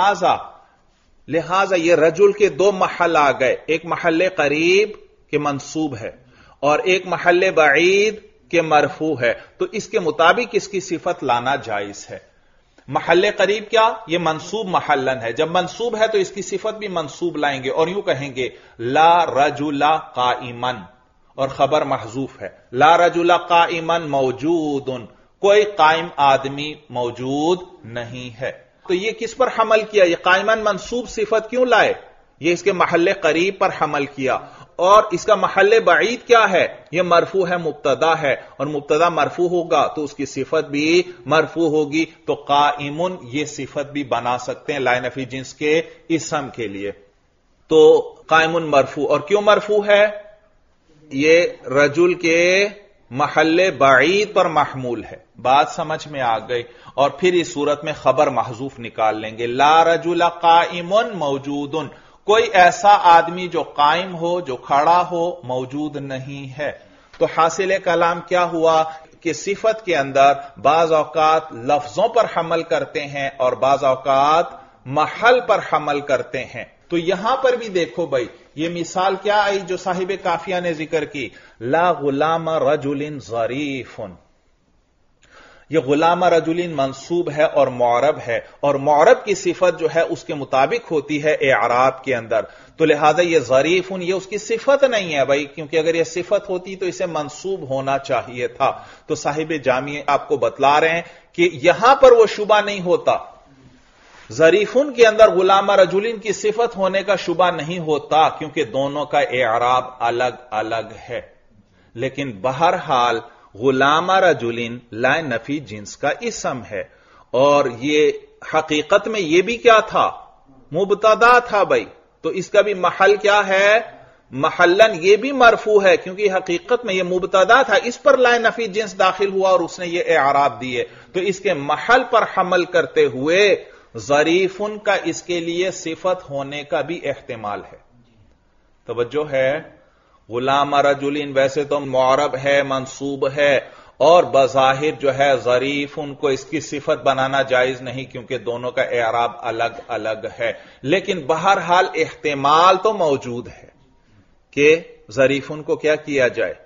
لہذا یہ رجل کے دو محل آ گئے، ایک محل قریب کے منصوب ہے اور ایک محل بعید کے مرفوع ہے. تو اس کے مطابق اس کی صفت لانا جائز ہے. محل قریب کیا؟ یہ منصوب محلن ہے. جب منصوب ہے تو اس کی صفت بھی منصوب لائیں گے اور یوں کہیں گے لا رجل قائما، اور خبر محذوف ہے. لا رجل قائما موجود، کوئی قائم آدمی موجود نہیں ہے. تو یہ کس پر حمل کیا؟ یہ قائما منصوب صفت کیوں لائے؟ یہ اس کے محل قریب پر حمل کیا. اور اس کا محل بعید کیا ہے؟ یہ مرفوع ہے، مبتدا ہے، اور مبتدا مرفوع ہوگا تو اس کی صفت بھی مرفوع ہوگی. تو قائم یہ صفت بھی بنا سکتے ہیں لا نفی جنس کے اسم کے لیے. تو قائم مرفوع، اور کیوں مرفوع ہے؟ یہ رجل کے محل بعید پر محمول ہے. بات سمجھ میں آ گئی. اور پھر اس صورت میں خبر محذوف نکال لیں گے. لا رجل قائم موجود، کوئی ایسا آدمی جو قائم ہو، جو کھڑا ہو، موجود نہیں ہے. تو حاصل کلام کیا ہوا کہ صفت کے اندر بعض اوقات لفظوں پر حمل کرتے ہیں اور بعض اوقات محل پر حمل کرتے ہیں. تو یہاں پر بھی دیکھو بھائی، یہ مثال کیا آئی جو صاحب کافیہ نے ذکر کی؟ لا غلام رجل ظریف. یہ غلام رجل منصوب ہے اور معرب ہے، اور معرب کی صفت جو ہے اس کے مطابق ہوتی ہے اعراب کے اندر. تو لہذا یہ ظریف یہ اس کی صفت نہیں ہے بھائی، کیونکہ اگر یہ صفت ہوتی تو اسے منصوب ہونا چاہیے تھا. تو صاحب جامع آپ کو بتلا رہے ہیں کہ یہاں پر وہ شبہ نہیں ہوتا. ظریفن کے اندر غلام رجلین کی صفت ہونے کا شبہ نہیں ہوتا کیونکہ دونوں کا اعراب الگ الگ ہے. لیکن بہرحال غلام رجلین لا نفی جنس کا اسم ہے، اور یہ حقیقت میں یہ بھی کیا تھا؟ مبتدا تھا بھائی. تو اس کا بھی محل کیا ہے؟ محلن یہ بھی مرفوع ہے کیونکہ حقیقت میں یہ مبتدا تھا، اس پر لا نفی جنس داخل ہوا اور اس نے یہ اعراب دیے. تو اس کے محل پر حمل کرتے ہوئے ظریفن کا اس کے لیے صفت ہونے کا بھی احتمال ہے. توجہ ہے. غلام رجلین ویسے تو معرب ہے، منصوب ہے، اور بظاہر جو ہے ظریفن کو اس کی صفت بنانا جائز نہیں کیونکہ دونوں کا اعراب الگ الگ ہے. لیکن بہرحال احتمال تو موجود ہے کہ ظریفن کو کیا کیا جائے؟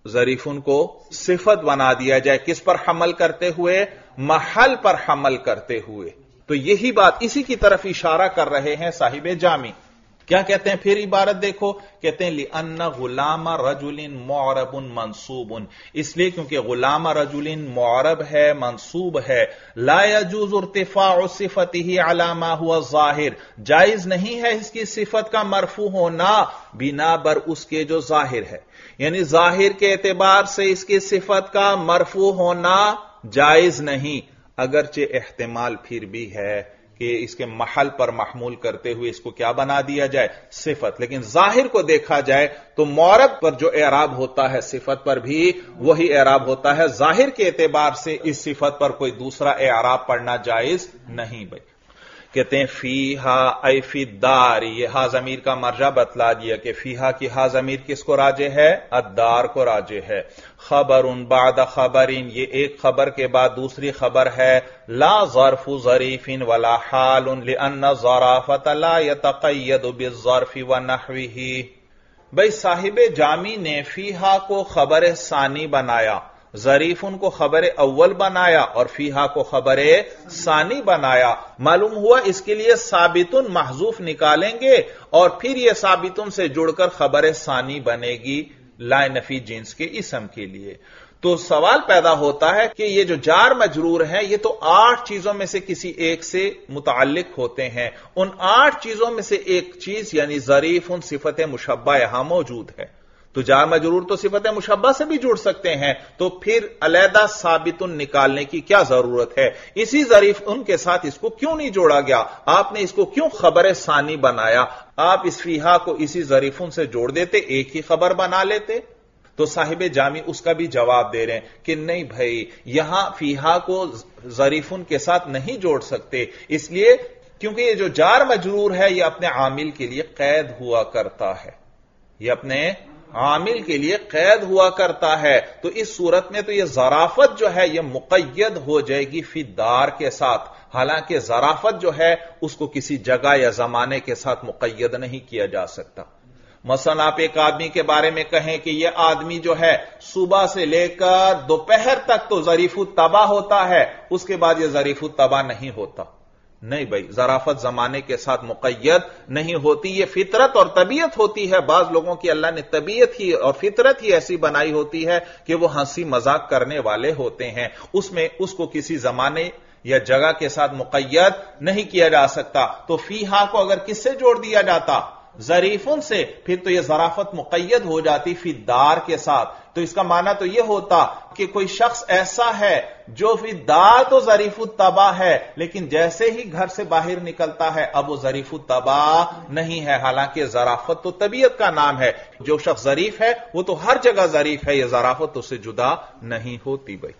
ظریفن کو صفت بنا دیا جائے، کس پر حمل کرتے ہوئے؟ محل پر حمل کرتے ہوئے۔ تو یہی بات، اسی کی طرف اشارہ کر رہے ہیں صاحب جامی۔ کیا کہتے ہیں پھر عبارت دیکھو، کہتے ہیں لِأَنَّ غُلَامَ رَجُلٍ مُعْرَبٌ مَنْصُوبٌ، اس لیے کیونکہ غلام رجل معرب ہے، منصوب ہے، لا يجوز ارتفاع صفته على ما هو ظاہر، جائز نہیں ہے اس کی صفت کا مرفوع ہونا بنا بر اس کے جو ظاہر ہے، یعنی ظاہر کے اعتبار سے اس کی صفت کا مرفوع ہونا جائز نہیں، اگرچہ احتمال پھر بھی ہے کہ اس کے محل پر محمول کرتے ہوئے اس کو کیا بنا دیا جائے؟ صفت، لیکن ظاہر کو دیکھا جائے تو معرب پر جو اعراب ہوتا ہے صفت پر بھی وہی اعراب ہوتا ہے، ظاہر کے اعتبار سے اس صفت پر کوئی دوسرا اعراب پڑھنا جائز نہیں۔ بھائی کہتے ہیں فیہا ای فی الدار، یہ ہا ضمیر کا مرجع بتلا دیا کہ فیہا کی ہا ضمیر کس کو راجع ہے؟ الدار کو راجع ہے۔ خبر بعد خبر، یہ ایک خبر کے بعد دوسری خبر ہے، لا ظرف ظریف ولا حال لأن الظرافۃ لا يتقید بالظرف ونحوہ۔ بھئی صاحب جامی نے فیہا کو خبر ثانی بنایا، ظریفن کو خبر اول بنایا اور فیہا کو خبر ثانی بنایا۔ معلوم ہوا اس کے لیے ثابتن محذوف نکالیں گے اور پھر یہ ثابتن سے جڑ کر خبر ثانی بنے گی لا نفی جنس کے اسم کے لیے۔ تو سوال پیدا ہوتا ہے کہ یہ جو جار مجرور ہیں یہ تو 8 چیزوں میں سے کسی ایک سے متعلق ہوتے ہیں، ان 8 چیزوں میں سے ایک چیز یعنی ظریفن صفت مشبہ یہاں موجود ہے، تو جار مجرور تو صفت مشبہ سے بھی جڑ سکتے ہیں، تو پھر علیحدہ ثابتن نکالنے کی کیا ضرورت ہے؟ اسی ظریف ان کے ساتھ اس کو کیوں نہیں جوڑا گیا؟ آپ نے اس کو کیوں خبر ثانی بنایا؟ آپ اس فیہا کو اسی ظریفن سے جوڑ دیتے، ایک ہی خبر بنا لیتے۔ تو صاحب جامی اس کا بھی جواب دے رہے ہیں کہ نہیں بھائی، یہاں فیہا کو ظریفن کے ساتھ نہیں جوڑ سکتے، اس لیے کیونکہ یہ جو جار مجرور ہے یہ اپنے عامل کے لیے قید ہوا کرتا ہے، یہ اپنے عامل کے لیے قید ہوا کرتا ہے، تو اس صورت میں تو یہ ظرافت جو ہے یہ مقید ہو جائے گی فی الدار کے ساتھ، حالانکہ ظرافت جو ہے اس کو کسی جگہ یا زمانے کے ساتھ مقید نہیں کیا جا سکتا۔ مثلا آپ ایک آدمی کے بارے میں کہیں کہ یہ آدمی جو ہے صبح سے لے کر دوپہر تک تو ظریف الطبع ہوتا ہے، اس کے بعد یہ ظریف الطبع نہیں ہوتا، نہیں بھائی، ظرافت زمانے کے ساتھ مقید نہیں ہوتی، یہ فطرت اور طبیعت ہوتی ہے۔ بعض لوگوں کی اللہ نے طبیعت ہی اور فطرت ہی ایسی بنائی ہوتی ہے کہ وہ ہنسی مذاق کرنے والے ہوتے ہیں، اس میں اس کو کسی زمانے یا جگہ کے ساتھ مقید نہیں کیا جا سکتا۔ تو فیہا کو اگر کس سے جوڑ دیا جاتا؟ ظریفن سے، پھر تو یہ ظرافت مقید ہو جاتی فی الدار کے ساتھ۔ تو اس کا معنی تو یہ ہوتا کہ کوئی شخص ایسا ہے جو فی الدار تو ظریف الطبع ہے، لیکن جیسے ہی گھر سے باہر نکلتا ہے اب وہ ظریف الطبع نہیں ہے، حالانکہ ظرافت تو طبیعت کا نام ہے، جو شخص ظریف ہے وہ تو ہر جگہ ظریف ہے، یہ ظرافت اس سے جدا نہیں ہوتی۔ بھائی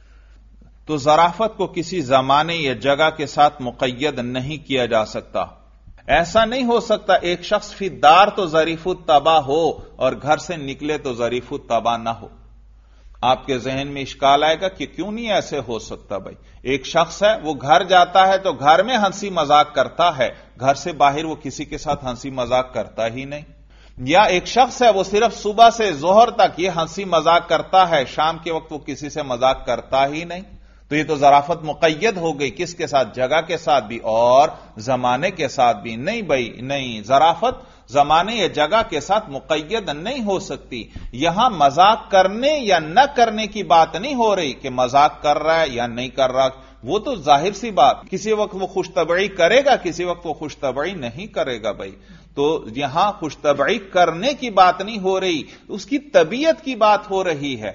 تو ظرافت کو کسی زمانے یا جگہ کے ساتھ مقید نہیں کیا جا سکتا۔ ایسا نہیں ہو سکتا ایک شخص فی الدار تو ظریف الطبع ہو اور گھر سے نکلے تو ظریف الطبع نہ ہو۔ آپ کے ذہن میں اشکال آئے گا کہ کیوں نہیں ایسے ہو سکتا؟ بھائی ایک شخص ہے وہ گھر جاتا ہے تو گھر میں ہنسی مذاق کرتا ہے، گھر سے باہر وہ کسی کے ساتھ ہنسی مذاق کرتا ہی نہیں۔ یا ایک شخص ہے وہ صرف صبح سے ظہر تک یہ ہنسی مذاق کرتا ہے، شام کے وقت وہ کسی سے مذاق کرتا ہی نہیں، تو یہ تو ظرافت مقید ہو گئی، کس کے ساتھ؟ جگہ کے ساتھ بھی اور زمانے کے ساتھ بھی۔ نہیں بھائی نہیں، ظرافت زمانے یا جگہ کے ساتھ مقید نہیں ہو سکتی۔ یہاں مذاق کرنے یا نہ کرنے کی بات نہیں ہو رہی کہ مذاق کر رہا ہے یا نہیں کر رہا، وہ تو ظاہر سی بات، کسی وقت وہ خوش طبعی کرے گا، کسی وقت وہ خوش طبعی نہیں کرے گا۔ بھائی تو یہاں خوش طبعی کرنے کی بات نہیں ہو رہی، اس کی طبیعت کی بات ہو رہی ہے،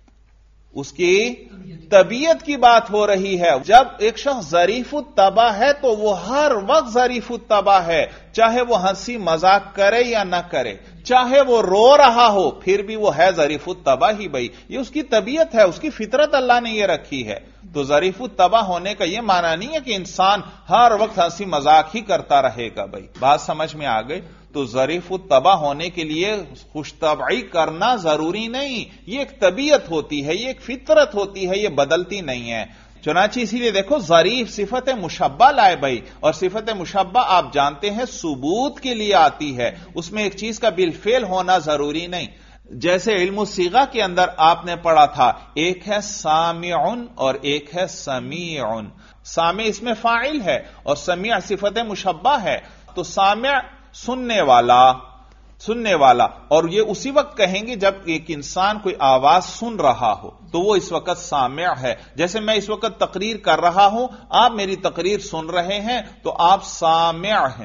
اس کی طبیعت کی بات ہو رہی ہے۔ جب ایک شخص ظریف الطبع ہے تو وہ ہر وقت ظریف الطبع ہے، چاہے وہ ہنسی مذاق کرے یا نہ کرے، چاہے وہ رو رہا ہو پھر بھی وہ ہے ظریف الطبع ہی۔ بھائی یہ اس کی طبیعت ہے، اس کی فطرت اللہ نے یہ رکھی ہے۔ تو ظریف الطبع ہونے کا یہ معنی نہیں ہے کہ انسان ہر وقت ہنسی مذاق ہی کرتا رہے گا۔ بھائی بات سمجھ میں آ گئی؟ تو ظریف الطبع ہونے کے لیے خوش طبعی کرنا ضروری نہیں، یہ ایک طبیعت ہوتی ہے، یہ ایک فطرت ہوتی ہے، یہ بدلتی نہیں ہے۔ چنانچہ اسی لیے دیکھو ظریف صفت مشبہ لائے بھائی، اور صفت مشبہ آپ جانتے ہیں ثبوت کے لیے آتی ہے، اس میں ایک چیز کا بالفعل ہونا ضروری نہیں۔ جیسے علم الصیغہ کے اندر آپ نے پڑھا تھا، ایک ہے سامعن اور ایک ہے سمیعن. سامع اس میں فاعل ہے اور سمیع صفت مشبہ ہے. تو سامع سننے والا، اور یہ اسی وقت کہیں گے جب ایک انسان کوئی آواز سن رہا ہو تو وہ اس وقت سامع ہے. جیسے میں اس وقت تقریر کر رہا ہوں، آپ میری تقریر سن رہے ہیں تو آپ سامع ہیں،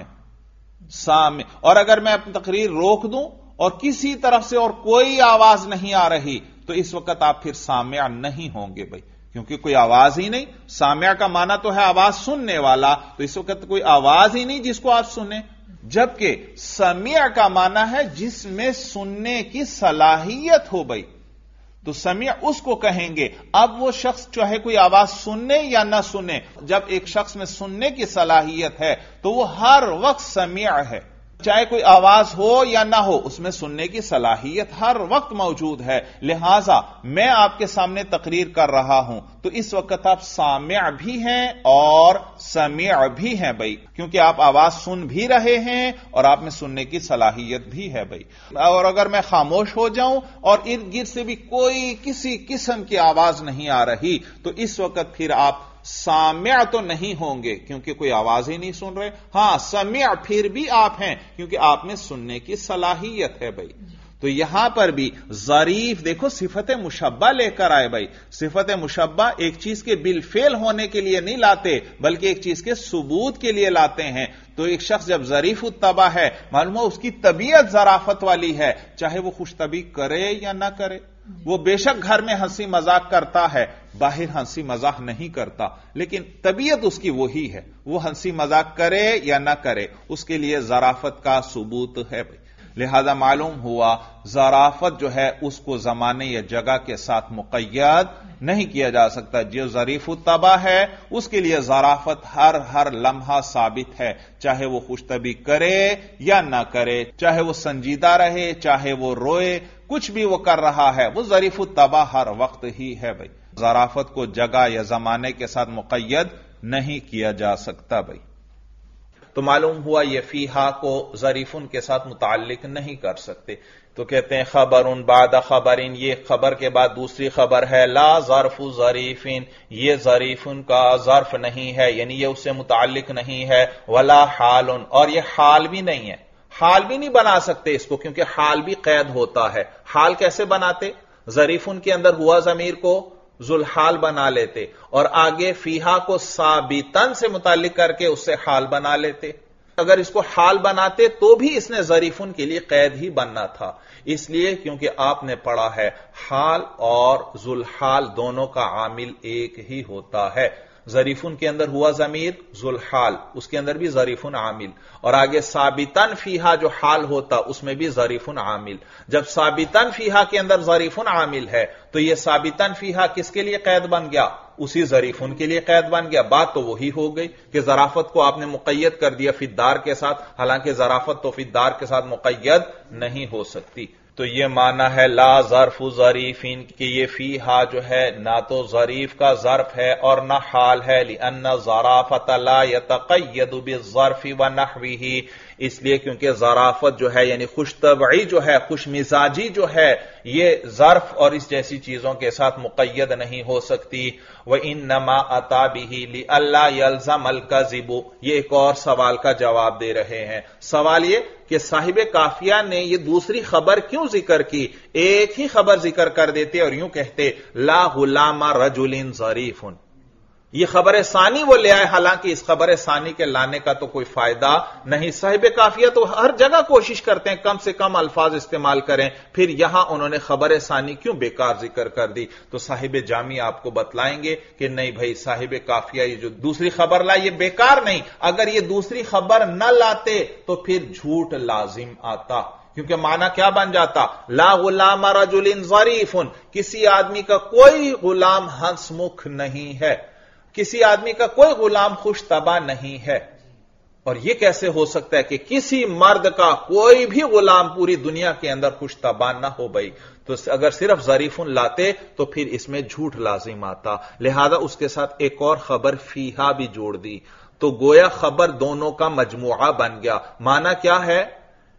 سامع. اور اگر میں اپنی تقریر روک دوں اور کسی طرف سے اور کوئی آواز نہیں آ رہی تو اس وقت آپ پھر سامع نہیں ہوں گے بھائی، کیونکہ کوئی آواز ہی نہیں. سامع کا معنی تو ہے آواز سننے والا، تو اس وقت کوئی آواز ہی نہیں جس کو آپ سنیں. جبکہ سمیع کا معنی ہے جس میں سننے کی صلاحیت ہو بھائی، تو سمیع اس کو کہیں گے. اب وہ شخص چاہے کوئی آواز سننے یا نہ سنے، جب ایک شخص میں سننے کی صلاحیت ہے تو وہ ہر وقت سمیع ہے. چاہے کوئی آواز ہو یا نہ ہو، اس میں سننے کی صلاحیت ہر وقت موجود ہے. لہذا میں آپ کے سامنے تقریر کر رہا ہوں تو اس وقت آپ سامع بھی ہیں اور سمیع بھی ہیں بھائی، کیونکہ آپ آواز سن بھی رہے ہیں اور آپ میں سننے کی صلاحیت بھی ہے بھائی. اور اگر میں خاموش ہو جاؤں اور ارد گرد سے بھی کوئی کسی قسم کی آواز نہیں آ رہی تو اس وقت پھر آپ سامع تو نہیں ہوں گے کیونکہ کوئی آواز ہی نہیں سن رہے. ہاں سمیع پھر بھی آپ ہیں کیونکہ آپ میں سننے کی صلاحیت ہے بھائی. تو یہاں پر بھی ظریف دیکھو صفت مشبہ لے کر آئے بھائی. صفت مشبہ ایک چیز کے بالفعل ہونے کے لیے نہیں لاتے بلکہ ایک چیز کے ثبوت کے لیے لاتے ہیں. تو ایک شخص جب ظریف الطبع ہے، معلوم ہو اس کی طبیعت ظرافت والی ہے، چاہے وہ خوش طبعی کرے یا نہ کرے. وہ بے شک گھر میں ہنسی مذاق کرتا ہے، باہر ہنسی مذاق نہیں کرتا، لیکن طبیعت اس کی وہی ہے. وہ ہنسی مذاق کرے یا نہ کرے اس کے لیے ظرافت کا ثبوت ہے. لہذا معلوم ہوا ظرافت جو ہے اس کو زمانے یا جگہ کے ساتھ مقید نہیں کیا جا سکتا. جو ظریف الطبع ہے اس کے لیے ظرافت ہر لمحہ ثابت ہے، چاہے وہ خوش طبعی کرے یا نہ کرے، چاہے وہ سنجیدہ رہے چاہے وہ روئے، کچھ بھی وہ کر رہا ہے وہ ظریف الطبع ہر وقت ہی ہے بھائی. ظرافت کو جگہ یا زمانے کے ساتھ مقید نہیں کیا جا سکتا بھائی. تو معلوم ہوا یہ فیہا کو ظریفن کے ساتھ متعلق نہیں کر سکتے. تو کہتے ہیں خبرن بعد خبرن، یہ خبر کے بعد دوسری خبر ہے. لا ظرف ظریفن، یہ ظریفن کا ظرف نہیں ہے، یعنی یہ اس سے متعلق نہیں ہے. ولا حالن، اور یہ حال بھی نہیں ہے. حال بھی نہیں بنا سکتے اس کو کیونکہ حال بھی قید ہوتا ہے. حال کیسے بناتے؟ ظریفن کے اندر ہوا ضمیر کو ذوالحال بنا لیتے اور آگے فیہا کو ثابتن سے متعلق کر کے اس سے حال بنا لیتے. اگر اس کو حال بناتے تو بھی اس نے ظریفن کے لیے قید ہی بننا تھا، اس لیے کیونکہ آپ نے پڑھا ہے حال اور ذوالحال دونوں کا عامل ایک ہی ہوتا ہے. ظریفن کے اندر ہوا ضمیر ذوالحال، اس کے اندر بھی ظریفن عامل، اور آگے ثابتن فیہا جو حال ہوتا اس میں بھی ظریفن عامل. جب ثابتن فیہا کے اندر ظریفن عامل ہے تو یہ ثابتن فیہا کس کے لیے قید بن گیا؟ اسی ظریفن کے لیے قید بن گیا. بات تو وہی ہو گئی کہ ظرافت کو آپ نے مقید کر دیا فی الدار کے ساتھ، حالانکہ ظرافت تو فی الدار کے ساتھ مقید نہیں ہو سکتی. تو یہ معنی ہے لا ظرف ظریفین کہ یہ فیہا جو ہے نہ تو ظریف کا ظرف ہے اور نہ حال ہے. لأن الظرافت لا يتقید بالظرف ونحوه، اس لیے کیونکہ ظرافت جو ہے یعنی خوش طبعی جو ہے، خوش مزاجی جو ہے، یہ ظرف اور اس جیسی چیزوں کے ساتھ مقید نہیں ہو سکتی. وَإِنَّمَا أَتَى بِهِ لِأَلَّا يَلْزَمَ الْكَذِبُ، یہ ایک اور سوال کا جواب دے رہے ہیں. سوال یہ کہ صاحب قافیہ نے یہ دوسری خبر کیوں ذکر کی؟ ایک ہی خبر ذکر کر دیتے اور یوں کہتے لا غلام رجل ظریف. یہ خبر ثانی وہ لے آئے، حالانکہ اس خبر ثانی کے لانے کا تو کوئی فائدہ نہیں. صاحب قافیہ تو ہر جگہ کوشش کرتے ہیں کم سے کم الفاظ استعمال کریں، پھر یہاں انہوں نے خبر ثانی کیوں بیکار ذکر کر دی؟ تو صاحب جامی آپ کو بتلائیں گے کہ نہیں بھائی، صاحب قافیہ یہ جو دوسری خبر لائے یہ بیکار نہیں. اگر یہ دوسری خبر نہ لاتے تو پھر جھوٹ لازم آتا، کیونکہ معنی کیا بن جاتا؟ لا غلام رجل ظریف، کسی آدمی کا کوئی غلام ہنس مکھ نہیں ہے، کسی آدمی کا کوئی غلام خوش طبع نہیں ہے. اور یہ کیسے ہو سکتا ہے کہ کسی مرد کا کوئی بھی غلام پوری دنیا کے اندر خوش طبع نہ ہو بھائی؟ تو اگر صرف ظریفن لاتے تو پھر اس میں جھوٹ لازم آتا. لہذا اس کے ساتھ ایک اور خبر فیہا بھی جوڑ دی، تو گویا خبر دونوں کا مجموعہ بن گیا. معنی کیا ہے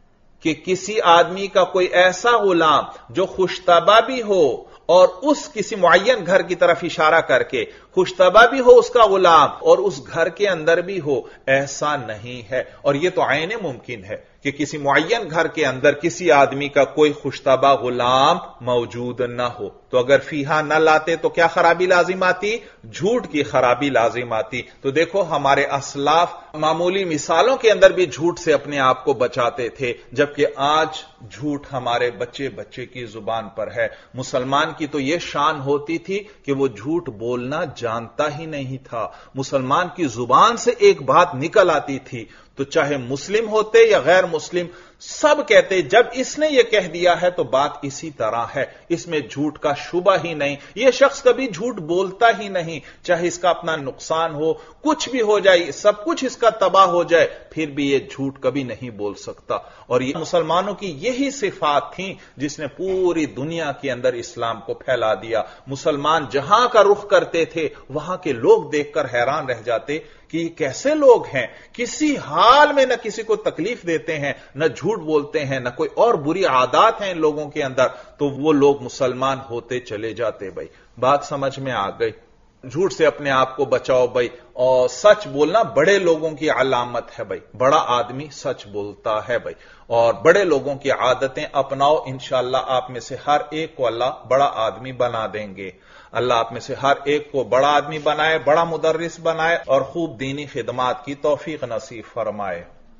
کہ کسی آدمی کا کوئی ایسا غلام جو خوشطبع بھی ہو اور اس کسی معین گھر کی طرف اشارہ کر کے خوشطبع بھی ہو اس کا غلام اور اس گھر کے اندر بھی ہو، ایسا نہیں ہے. اور یہ تو عین ممکن ہے کہ کسی معین گھر کے اندر کسی آدمی کا کوئی خوشطبع غلام موجود نہ ہو. تو اگر فیہا نہ لاتے تو کیا خرابی لازم آتی؟ جھوٹ کی خرابی لازم آتی. تو دیکھو ہمارے اسلاف معمولی مثالوں کے اندر بھی جھوٹ سے اپنے آپ کو بچاتے تھے، جبکہ آج جھوٹ ہمارے بچے بچے کی زبان پر ہے. مسلمان کی تو یہ شان ہوتی تھی کہ وہ جھوٹ بولنا جانتا ہی نہیں تھا. مسلمان کی زبان سے ایک بات نکل آتی تھی تو چاہے مسلم ہوتے یا غیر مسلم سب کہتے جب اس نے یہ کہہ دیا ہے تو بات اسی طرح ہے، اس میں جھوٹ کا شبہ ہی نہیں. یہ شخص کبھی جھوٹ بولتا ہی نہیں، چاہے اس کا اپنا نقصان ہو، کچھ بھی ہو جائے، سب کچھ اس کا تباہ ہو جائے، پھر بھی یہ جھوٹ کبھی نہیں بول سکتا. اور یہ مسلمانوں کی یہی صفات تھیں جس نے پوری دنیا کے اندر اسلام کو پھیلا دیا. مسلمان جہاں کا رخ کرتے تھے وہاں کے لوگ دیکھ کر حیران رہ جاتے کہ یہ کیسے لوگ ہیں، کسی حال میں نہ کسی کو تکلیف دیتے ہیں، نہ جھوٹ بولتے ہیں، نہ کوئی اور بری عادات ہیں ان لوگوں کے اندر، تو وہ لوگ مسلمان ہوتے چلے جاتے. بھائی بات سمجھ میں آ گئی؟ جھوٹ سے اپنے آپ کو بچاؤ بھائی. اور سچ بولنا بڑے لوگوں کی علامت ہے بھائی. بڑا آدمی سچ بولتا ہے بھائی. اور بڑے لوگوں کی عادتیں اپناؤ، انشاءاللہ آپ میں سے ہر ایک کو اللہ بڑا آدمی بنا دیں گے. اللہ آپ میں سے ہر ایک کو بڑا آدمی بنائے، بڑا مدرس بنائے اور خوب دینی خدمات کی توفیق نصیب فرمائے.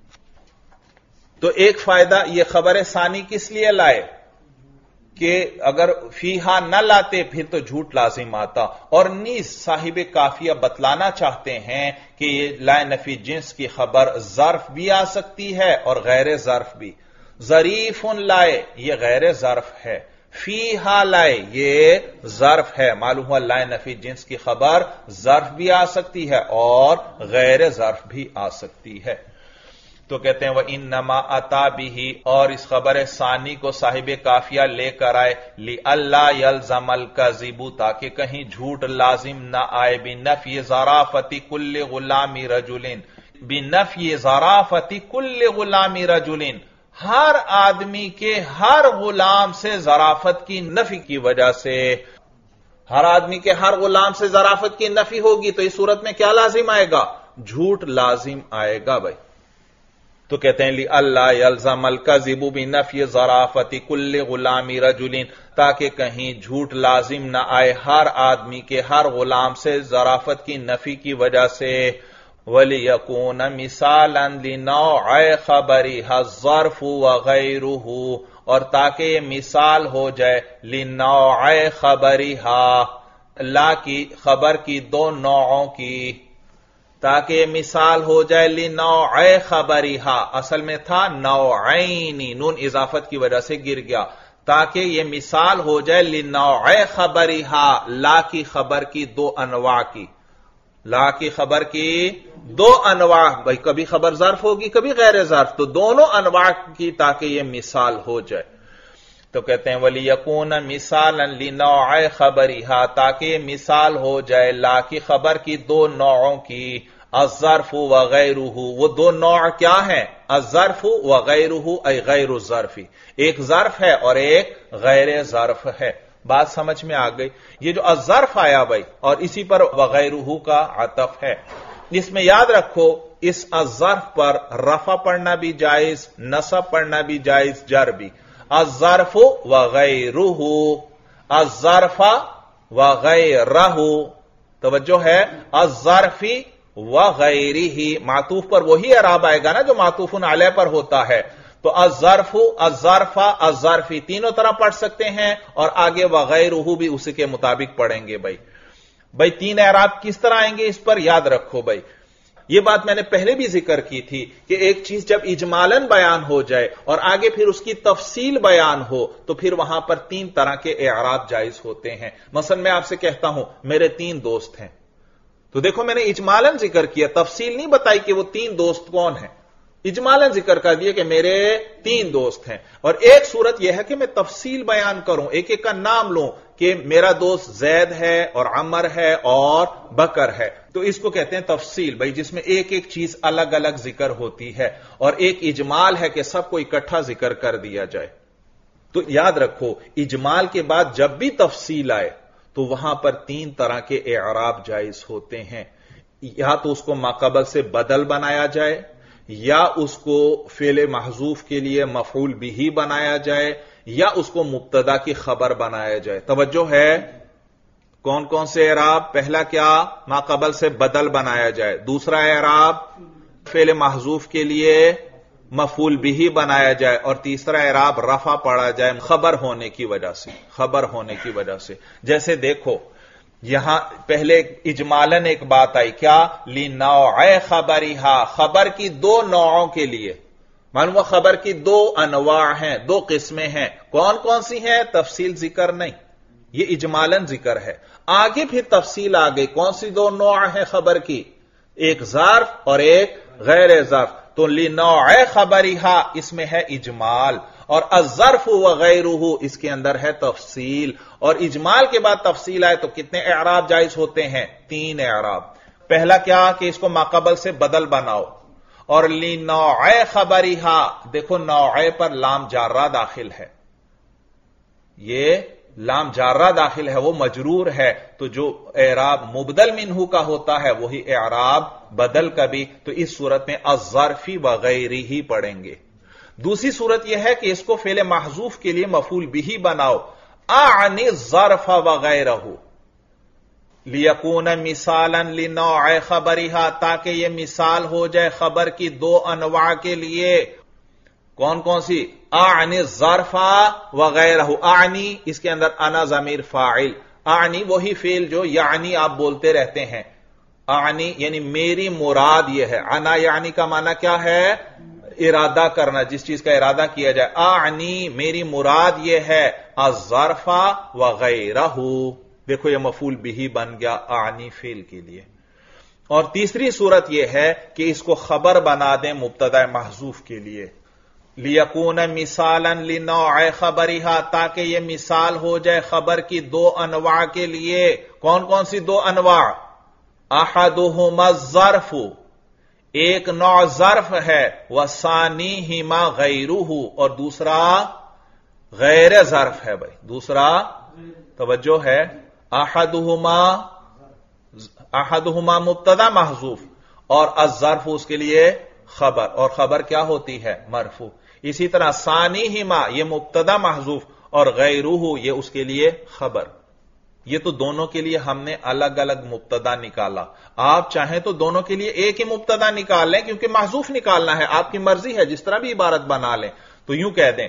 تو ایک فائدہ یہ خبر ثانی کس لیے لائے کہ اگر فیہا نہ لاتے پھر تو جھوٹ لازم آتا. اور نیز صاحب کافیہ بتلانا چاہتے ہیں کہ یہ لا نفی جنس کی خبر ظرف بھی آ سکتی ہے اور غیر ظرف بھی. ظریف لائے یہ غیر ظرف ہے، فیہا لائے یہ ظرف ہے. معلوم ہوا لا نفی جنس کی خبر ظرف بھی آ سکتی ہے اور غیر ظرف بھی آ سکتی ہے. تو کہتے ہیں وَإِنَّمَا أَتَى بِهِ، اور اس خبر ثانی کو صاحب کافیہ لے کر آئے لِأَلَّا يَلْزَمَ الْكَذِبُ، تاکہ کہیں جھوٹ لازم نہ آئے، بِنَفْيِ ظَرَافَةِ كُلِّ غُلَامِ رَجُلٍ، بِنَفْيِ ظَرَافَةِ كُلِّ غُلَامِ رَجُلٍ، ہر آدمی کے ہر غلام سے ظرافت کی نفی کی وجہ سے. ہر آدمی کے ہر غلام سے ظرافت کی نفی ہوگی تو اس صورت میں کیا لازم آئے گا؟ جھوٹ لازم آئے گا بھائی. تو کہتے ہیں لِأَلَّا يَلْزَمَ الْكَذِبُ بِنَفْيِ ظَرَافَةِ كُلِّ غُلَامِ رَجُلٍ، تاکہ کہیں جھوٹ لازم نہ آئے ہر آدمی کے ہر غلام سے ظرافت کی نفی کی وجہ سے. وَلِيَكُونَ مِثَالًا لِنَوْعِ خَبَرِهَا الظَّرْفُ وَغَيْرُهُ، اور تاکہ یہ مثال ہو جائے لِنَوْعِ خَبَرِهَا، لا کی خبر کی دو نوعوں کی، تاکہ یہ مثال ہو جائے لِنَوْعِ خَبَرِهَا، اصل میں تھا نوعین، نون اضافت کی وجہ سے گر گیا، تاکہ یہ مثال ہو جائے لِنَوْعِ خَبَرِهَا، لا کی خبر کی دو انواع کی. لا کی خبر کی دو انواع، بھائی کبھی خبر ظرف ہوگی کبھی غیر ظرف، تو دونوں انواع کی تاکہ یہ مثال ہو جائے. تو کہتے ہیں وَلِيَكُونَ مِثَالًا لِنَوْعِ خَبَرِهَا، تاکہ یہ مثال ہو جائے لا کی خبر کی دو نوعوں کی. الظرف وغیرہ، وہ دو نوع کیا ہیں؟ الظرف وغیرہ ای غیر الظرف، ایک ظرف ہے اور ایک غیر ظرف ہے. بات سمجھ میں آ گئی؟ یہ جو الظرف آیا بھائی اور اسی پر وغیرہ کا عطف ہے، اس میں یاد رکھو اس الظرف پر رفع پڑھنا بھی جائز، نصب پڑھنا بھی جائز، جر بھی. الظرف وغیرہ، الظرف وغیرہ، توجہ ہے، الظرف وغیرہ، معطوف پر وہی اعراب آئے گا نا جو معطوف علیہ پر ہوتا ہے. تو الظرف، الظرف، الظرفی تینوں طرح پڑھ سکتے ہیں اور آگے وغیرہ بھی اسی کے مطابق پڑھیں گے. بھائی تین اعراب کس طرح آئیں گے اس پر یاد رکھو. بھائی یہ بات میں نے پہلے بھی ذکر کی تھی کہ ایک چیز جب اجمالاً بیان ہو جائے اور آگے پھر اس کی تفصیل بیان ہو تو پھر وہاں پر تین طرح کے اعراب جائز ہوتے ہیں. مثلا میں آپ سے کہتا ہوں میرے تین دوست ہیں، تو دیکھو میں نے اجمالاً ذکر کیا، تفصیل نہیں بتائی کہ وہ تین دوست کون ہیں، اجمالاً ذکر کر دیا کہ میرے تین دوست ہیں. اور ایک صورت یہ ہے کہ میں تفصیل بیان کروں، ایک ایک کا نام لوں کہ میرا دوست زید ہے اور عمر ہے اور بکر ہے، تو اس کو کہتے ہیں تفصیل، بھائی جس میں ایک ایک چیز الگ الگ ذکر ہوتی ہے، اور ایک اجمال ہے کہ سب کو اکٹھا ذکر کر دیا جائے۔ تو یاد رکھو اجمال کے بعد جب بھی تفصیل آئے تو وہاں پر تین طرح کے اعراب جائز ہوتے ہیں، یا تو اس کو ماقبل سے بدل بنایا جائے، یا اس کو فعل محذوف کے لیے مفعول بہ بنایا جائے، یا اس کو مبتدا کی خبر بنایا جائے۔ توجہ ہے؟ کون کون سے اعراب؟ پہلا کیا؟ ماقبل سے بدل بنایا جائے، دوسرا اعراب فعل محذوف کے لیے مفعول بہ بنایا جائے، اور تیسرا اعراب رفع پڑا جائے خبر ہونے کی وجہ سے، خبر ہونے کی وجہ سے۔ جیسے دیکھو یہاں پہلے اجمالاً ایک بات آئی، کیا؟ لنوع خبرها، خبر کی دو نوعوں کے لیے، معلوم خبر کی دو انواع ہیں، دو قسمیں ہیں، کون کون سی ہیں؟ تفصیل ذکر نہیں، یہ اجمالاً ذکر ہے۔ آگے پھر تفصیل آ گئی، کون سی دو نوع ہیں خبر کی؟ ایک ظرف اور ایک غیر ظرف، تو لنوع خبرها اس میں ہے اجمال، اور الظرف وغیرہ اس کے اندر ہے تفصیل، اور اجمال کے بعد تفصیل آئے تو کتنے اعراب جائز ہوتے ہیں؟ تین اعراب۔ پہلا کیا کہ اس کو ماقبل سے بدل بناؤ، اور لنوع خبرها دیکھو نوع پر لام جارہ داخل ہے، یہ لام جارہ داخل ہے، وہ مجرور ہے، تو جو اعراب مبدل منہ کا ہوتا ہے وہی اعراب بدل کا بھی، تو اس صورت میں الظرفی وغیرہ ہی پڑھیں گے۔ دوسری صورت یہ ہے کہ اس کو فعل محذوف کے لیے مفعول بہ بناؤ، اعنی الظرف وغیرہ لیکون مثالا لنوع خبرها، تاکہ یہ مثال ہو جائے خبر کی دو انواع کے لیے، کون کون سی؟ اعنی الظرف وغیرہ، اعنی اس کے اندر انا ضمیر فاعل، اعنی وہی فعل جو یعنی آپ بولتے رہتے ہیں، اعنی یعنی میری مراد یہ ہے، انا یعنی کا معنی کیا ہے؟ ارادہ کرنا، جس چیز کا ارادہ کیا جائے، اعنی میری مراد یہ ہے، الظرف وغیرہ، دیکھو یہ مفعول بہ بن گیا اعنی فعل کے لیے۔ اور تیسری صورت یہ ہے کہ اس کو خبر بنا دیں مبتدا محذوف کے لیے، لیکون مثالا لنوع خبرها، تاکہ یہ مثال ہو جائے خبر کی دو انواع کے لیے، کون کون سی دو انواع؟ احدهما الظرف، ایک نوع ظرف ہے، وثانیہما غیرہ، اور دوسرا غیر ظرف ہے۔ بھائی دوسرا توجہ ہے، احدہما مبتدا محذوف، اور الظرف اس کے لیے خبر، اور خبر کیا ہوتی ہے؟ مرفوع۔ اسی طرح ثانیہما یہ مبتدا محذوف، اور غیرہ یہ اس کے لیے خبر۔ یہ تو دونوں کے لیے ہم نے الگ الگ مبتدا نکالا، آپ چاہیں تو دونوں کے لیے ایک ہی مبتدا نکال لیں، کیونکہ محذوف نکالنا ہے، آپ کی مرضی ہے، جس طرح بھی عبارت بنا لیں۔ تو یوں کہہ دیں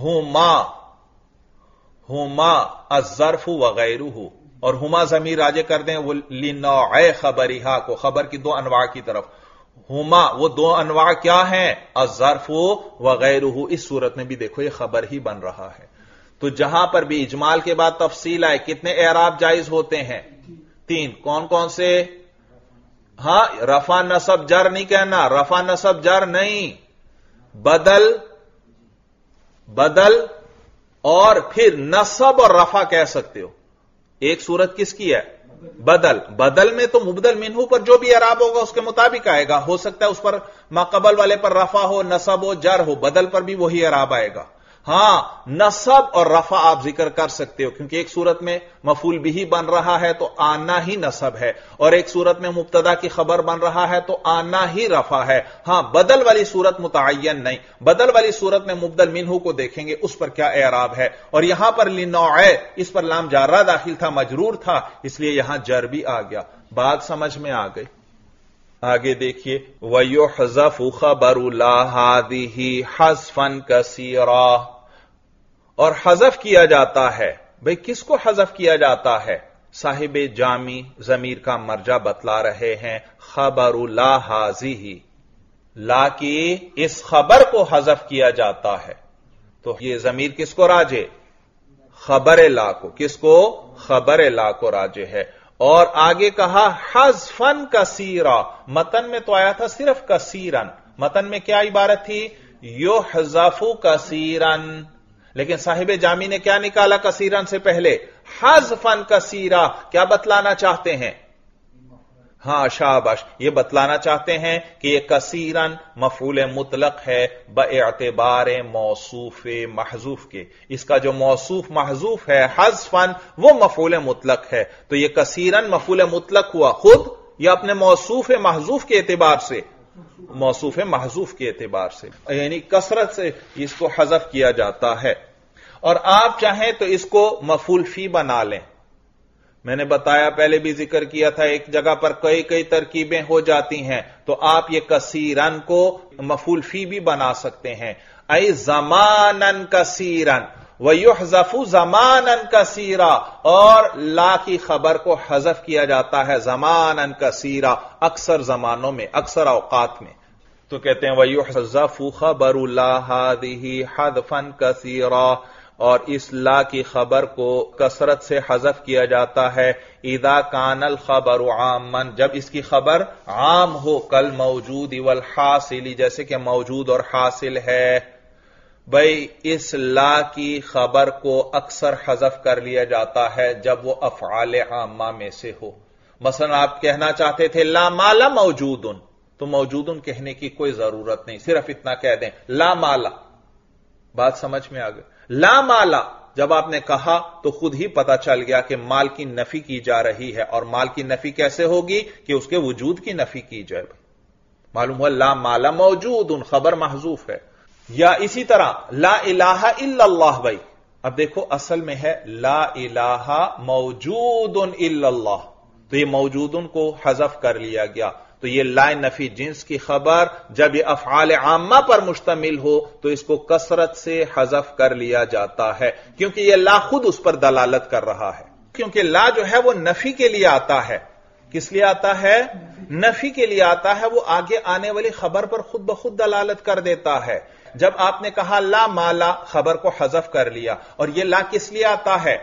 ہما الظرف وغیرہ، اور ہما ضمیر راجع کر دیں وہ لنوع خبرها کو، خبر کی دو انواع کی طرف، ہما وہ دو انواع کیا ہیں؟ الظرف وغیرہ۔ اس صورت میں بھی دیکھو یہ خبر ہی بن رہا ہے۔ تو جہاں پر بھی اجمال کے بعد تفصیل آئے کتنے اعراب جائز ہوتے ہیں؟ تین۔ کون کون سے؟ ہاں رفع نصب جر نہیں کہنا، رفع نصب جر نہیں، بدل اور پھر نصب اور رفع کہہ سکتے ہو۔ ایک صورت کس کی ہے؟ بدل میں تو مبدل منہ پر جو بھی اعراب ہوگا اس کے مطابق آئے گا، ہو سکتا ہے اس پر ماقبل والے پر رفع ہو، نصب ہو، جر ہو، بدل پر بھی وہی اعراب آئے گا۔ ہاں نصب اور رفع آپ ذکر کر سکتے ہو، کیونکہ ایک صورت میں مفعول بہ بن رہا ہے تو آنا ہی نصب ہے، اور ایک صورت میں مبتدا کی خبر بن رہا ہے تو آنا ہی رفع ہے۔ ہاں بدل والی صورت متعین نہیں، بدل والی صورت میں مبدل منہ کو دیکھیں گے اس پر کیا اعراب ہے، اور یہاں پر لنوع اس پر لام جارہ داخل تھا، مجرور تھا، اس لیے یہاں جر بھی آ گیا۔ بات سمجھ میں آ گئی؟ آگے دیکھیے، وَيُحْذَفُ خَبَرُ لَا هَذِهِ حَذْفًا كَثِيرًا، اور حذف کیا جاتا ہے۔ بھئی کس کو حذف کیا جاتا ہے؟ صاحب جامی ضمیر کا مرجع بتلا رہے ہیں، خبر لا هذه، لا کی اس خبر کو حذف کیا جاتا ہے، تو یہ ضمیر کس کو راجع؟ خبر لا کو، کس کو؟ خبر لا کو راجع ہے۔ اور آگے کہا حذفاً کثیرا، متن میں تو آیا تھا صرف کثیرن، متن میں کیا عبارت تھی؟ یحذف کثیرن، لیکن صاحب جامی نے کیا نکالا کثیرن سے پہلے؟ حذفن کثیرا. کیا بتلانا چاہتے ہیں؟ ہاں شاباش، یہ بتلانا چاہتے ہیں کہ یہ کثیرن مفعول مطلق ہے باعتبار موصوف محذوف کے. اس کا جو موصوف محذوف ہے حذفن وہ مفعول مطلق ہے. تو یہ کثیرن مفعول مطلق ہوا خود یا اپنے موصوف محذوف کے اعتبار سے؟ موصوف محذوف کے اعتبار سے، یعنی کثرت سے اس کو حذف کیا جاتا ہے. اور آپ چاہیں تو اس کو مفعول فی بنا لیں. میں نے بتایا، پہلے بھی ذکر کیا تھا، ایک جگہ پر کئی ترکیبیں ہو جاتی ہیں تو آپ یہ کثیرن کو مفعول فی بھی بنا سکتے ہیں. ای زمانن کثیرن وَيُحْذَفُ زَمَانًا كَثِيرًا، اور لا کی خبر کو حذف کیا جاتا ہے زمانًا کثیرا، اکثر زمانوں میں، اکثر اوقات میں. تو کہتے ہیں وَيُحْذَفُ خَبَرُ لَا هَذِهِ حَذْفًا كَثِيرًا، اور اس لا کی خبر کو کثرت سے حذف کیا جاتا ہے اذا کان الخبر عاما، جب اس کی خبر عام ہو، کالموجود والحاصل، جیسے کہ موجود اور حاصل ہے. بھئی اس لا کی خبر کو اکثر حذف کر لیا جاتا ہے جب وہ افعال عامہ میں سے ہو. مثلا آپ کہنا چاہتے تھے لا مالا موجودن، تو موجودن کہنے کی کوئی ضرورت نہیں، صرف اتنا کہہ دیں لا مالا. بات سمجھ میں آ گئی؟ لا مالا جب آپ نے کہا تو خود ہی پتا چل گیا کہ مال کی نفی کی جا رہی ہے. اور مال کی نفی کیسے ہوگی؟ کہ اس کے وجود کی نفی کی جائے. معلوم ہوا لا مالا موجودن خبر محذوف ہے. یا اسی طرح لا الہ الا اللہ. بھائی اب دیکھو اصل میں ہے لا الہ موجود الا اللہ، تو یہ موجودن کو حذف کر لیا گیا. تو یہ لا نفی جنس کی خبر جب یہ افعال عامہ پر مشتمل ہو تو اس کو کثرت سے حذف کر لیا جاتا ہے، کیونکہ یہ لا خود اس پر دلالت کر رہا ہے. کیونکہ لا جو ہے وہ نفی کے لیے آتا ہے. کس لیے آتا ہے؟ نفی کے لیے آتا ہے. وہ آگے آنے والی خبر پر خود بخود دلالت کر دیتا ہے. جب آپ نے کہا لا مالا، خبر کو حذف کر لیا. اور یہ لا کس لیے آتا ہے؟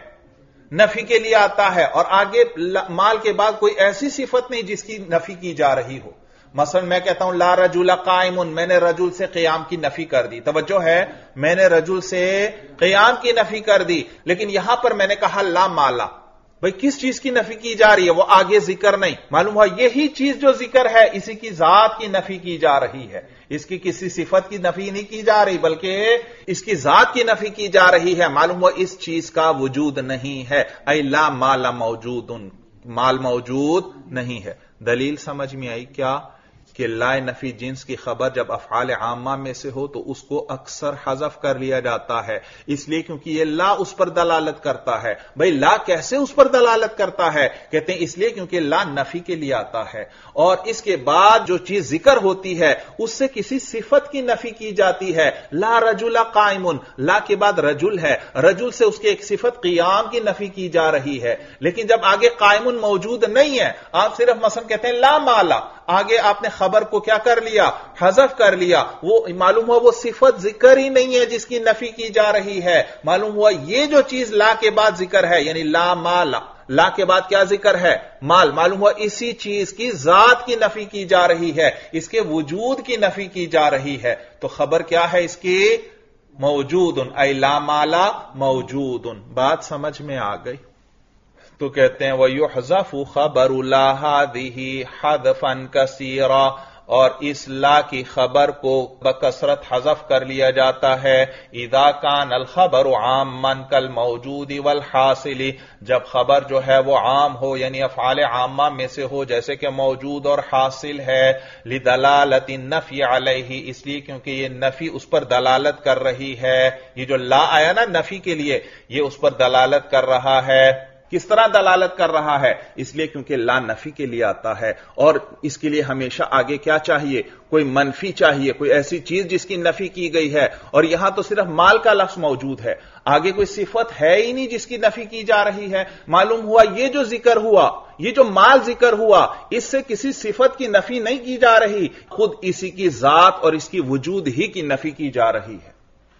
نفی کے لیے آتا ہے. اور آگے مال کے بعد کوئی ایسی صفت نہیں جس کی نفی کی جا رہی ہو. مثلا میں کہتا ہوں لا رجل قائم، میں نے رجل سے قیام کی نفی کر دی. توجہ ہے، میں نے رجل سے قیام کی نفی کر دی. لیکن یہاں پر میں نے کہا لا مالا. بھئی کس چیز کی نفی کی جا رہی ہے؟ وہ آگے ذکر نہیں. معلوم ہوا یہی چیز جو ذکر ہے اسی کی ذات کی نفی کی جا رہی ہے. اس کی کسی صفت کی نفی نہیں کی جا رہی بلکہ اس کی ذات کی نفی کی جا رہی ہے. معلوم ہوا اس چیز کا وجود نہیں ہے. اے لا مال موجود، مال موجود نہیں ہے. دلیل سمجھ میں آئی کیا؟ کہ لا نفی جنس کی خبر جب افعال عامہ میں سے ہو تو اس کو اکثر حذف کر لیا جاتا ہے. اس لیے کیونکہ یہ لا اس پر دلالت کرتا ہے. بھئی لا کیسے اس پر دلالت کرتا ہے؟ کہتے ہیں اس لیے کیونکہ لا نفی کے لیے آتا ہے، اور اس کے بعد جو چیز ذکر ہوتی ہے اس سے کسی صفت کی نفی کی جاتی ہے. لا رجل قائم، لا کے بعد رجل ہے، رجل سے اس کی ایک صفت قیام کی نفی کی جا رہی ہے. لیکن جب آگے قائم موجود نہیں ہے، آپ صرف مثلا کہتے ہیں لا مالا، آگے آپ نے خبر کو کیا کر لیا؟ حذف کر لیا. وہ معلوم ہوا وہ صفت ذکر ہی نہیں ہے جس کی نفی کی جا رہی ہے. معلوم ہوا یہ جو چیز لا کے بعد ذکر ہے، یعنی لا مالا، لا کے بعد کیا ذکر ہے؟ مال. معلوم ہوا اسی چیز کی ذات کی نفی کی جا رہی ہے، اس کے وجود کی نفی کی جا رہی ہے. تو خبر کیا ہے اس کی؟ موجود. اے لا مالا موجود. بات سمجھ میں آ گئی؟ تو کہتے ہیں وَيُحْذَفُ خَبَرُ لَا هَذِهِ حَذْفًا كَثِيرًا، اور اس لا کی خبر کو بکثرت حذف کر لیا جاتا ہے اذا كان الخبر عاما كالموجود والحاصل، جب خبر جو ہے وہ عام ہو یعنی افعال عامہ میں سے ہو جیسے کہ موجود اور حاصل ہے. لدلالت النفی علیہ، اس لیے کیونکہ یہ نفی اس پر دلالت کر رہی ہے. یہ جو لا آیا نا نفی کے لیے، یہ اس پر دلالت کر رہا ہے. کس طرح دلالت کر رہا ہے؟ اس لیے کیونکہ لا نفی کے لیے آتا ہے، اور اس کے لیے ہمیشہ آگے کیا چاہیے؟ کوئی منفی چاہیے، کوئی ایسی چیز جس کی نفی کی گئی ہے. اور یہاں تو صرف مال کا لفظ موجود ہے، آگے کوئی صفت ہے ہی نہیں جس کی نفی کی جا رہی ہے. معلوم ہوا یہ جو ذکر ہوا، یہ جو مال ذکر ہوا، اس سے کسی صفت کی نفی نہیں کی جا رہی، خود اسی کی ذات اور اس کی وجود ہی کی نفی کی جا رہی ہے.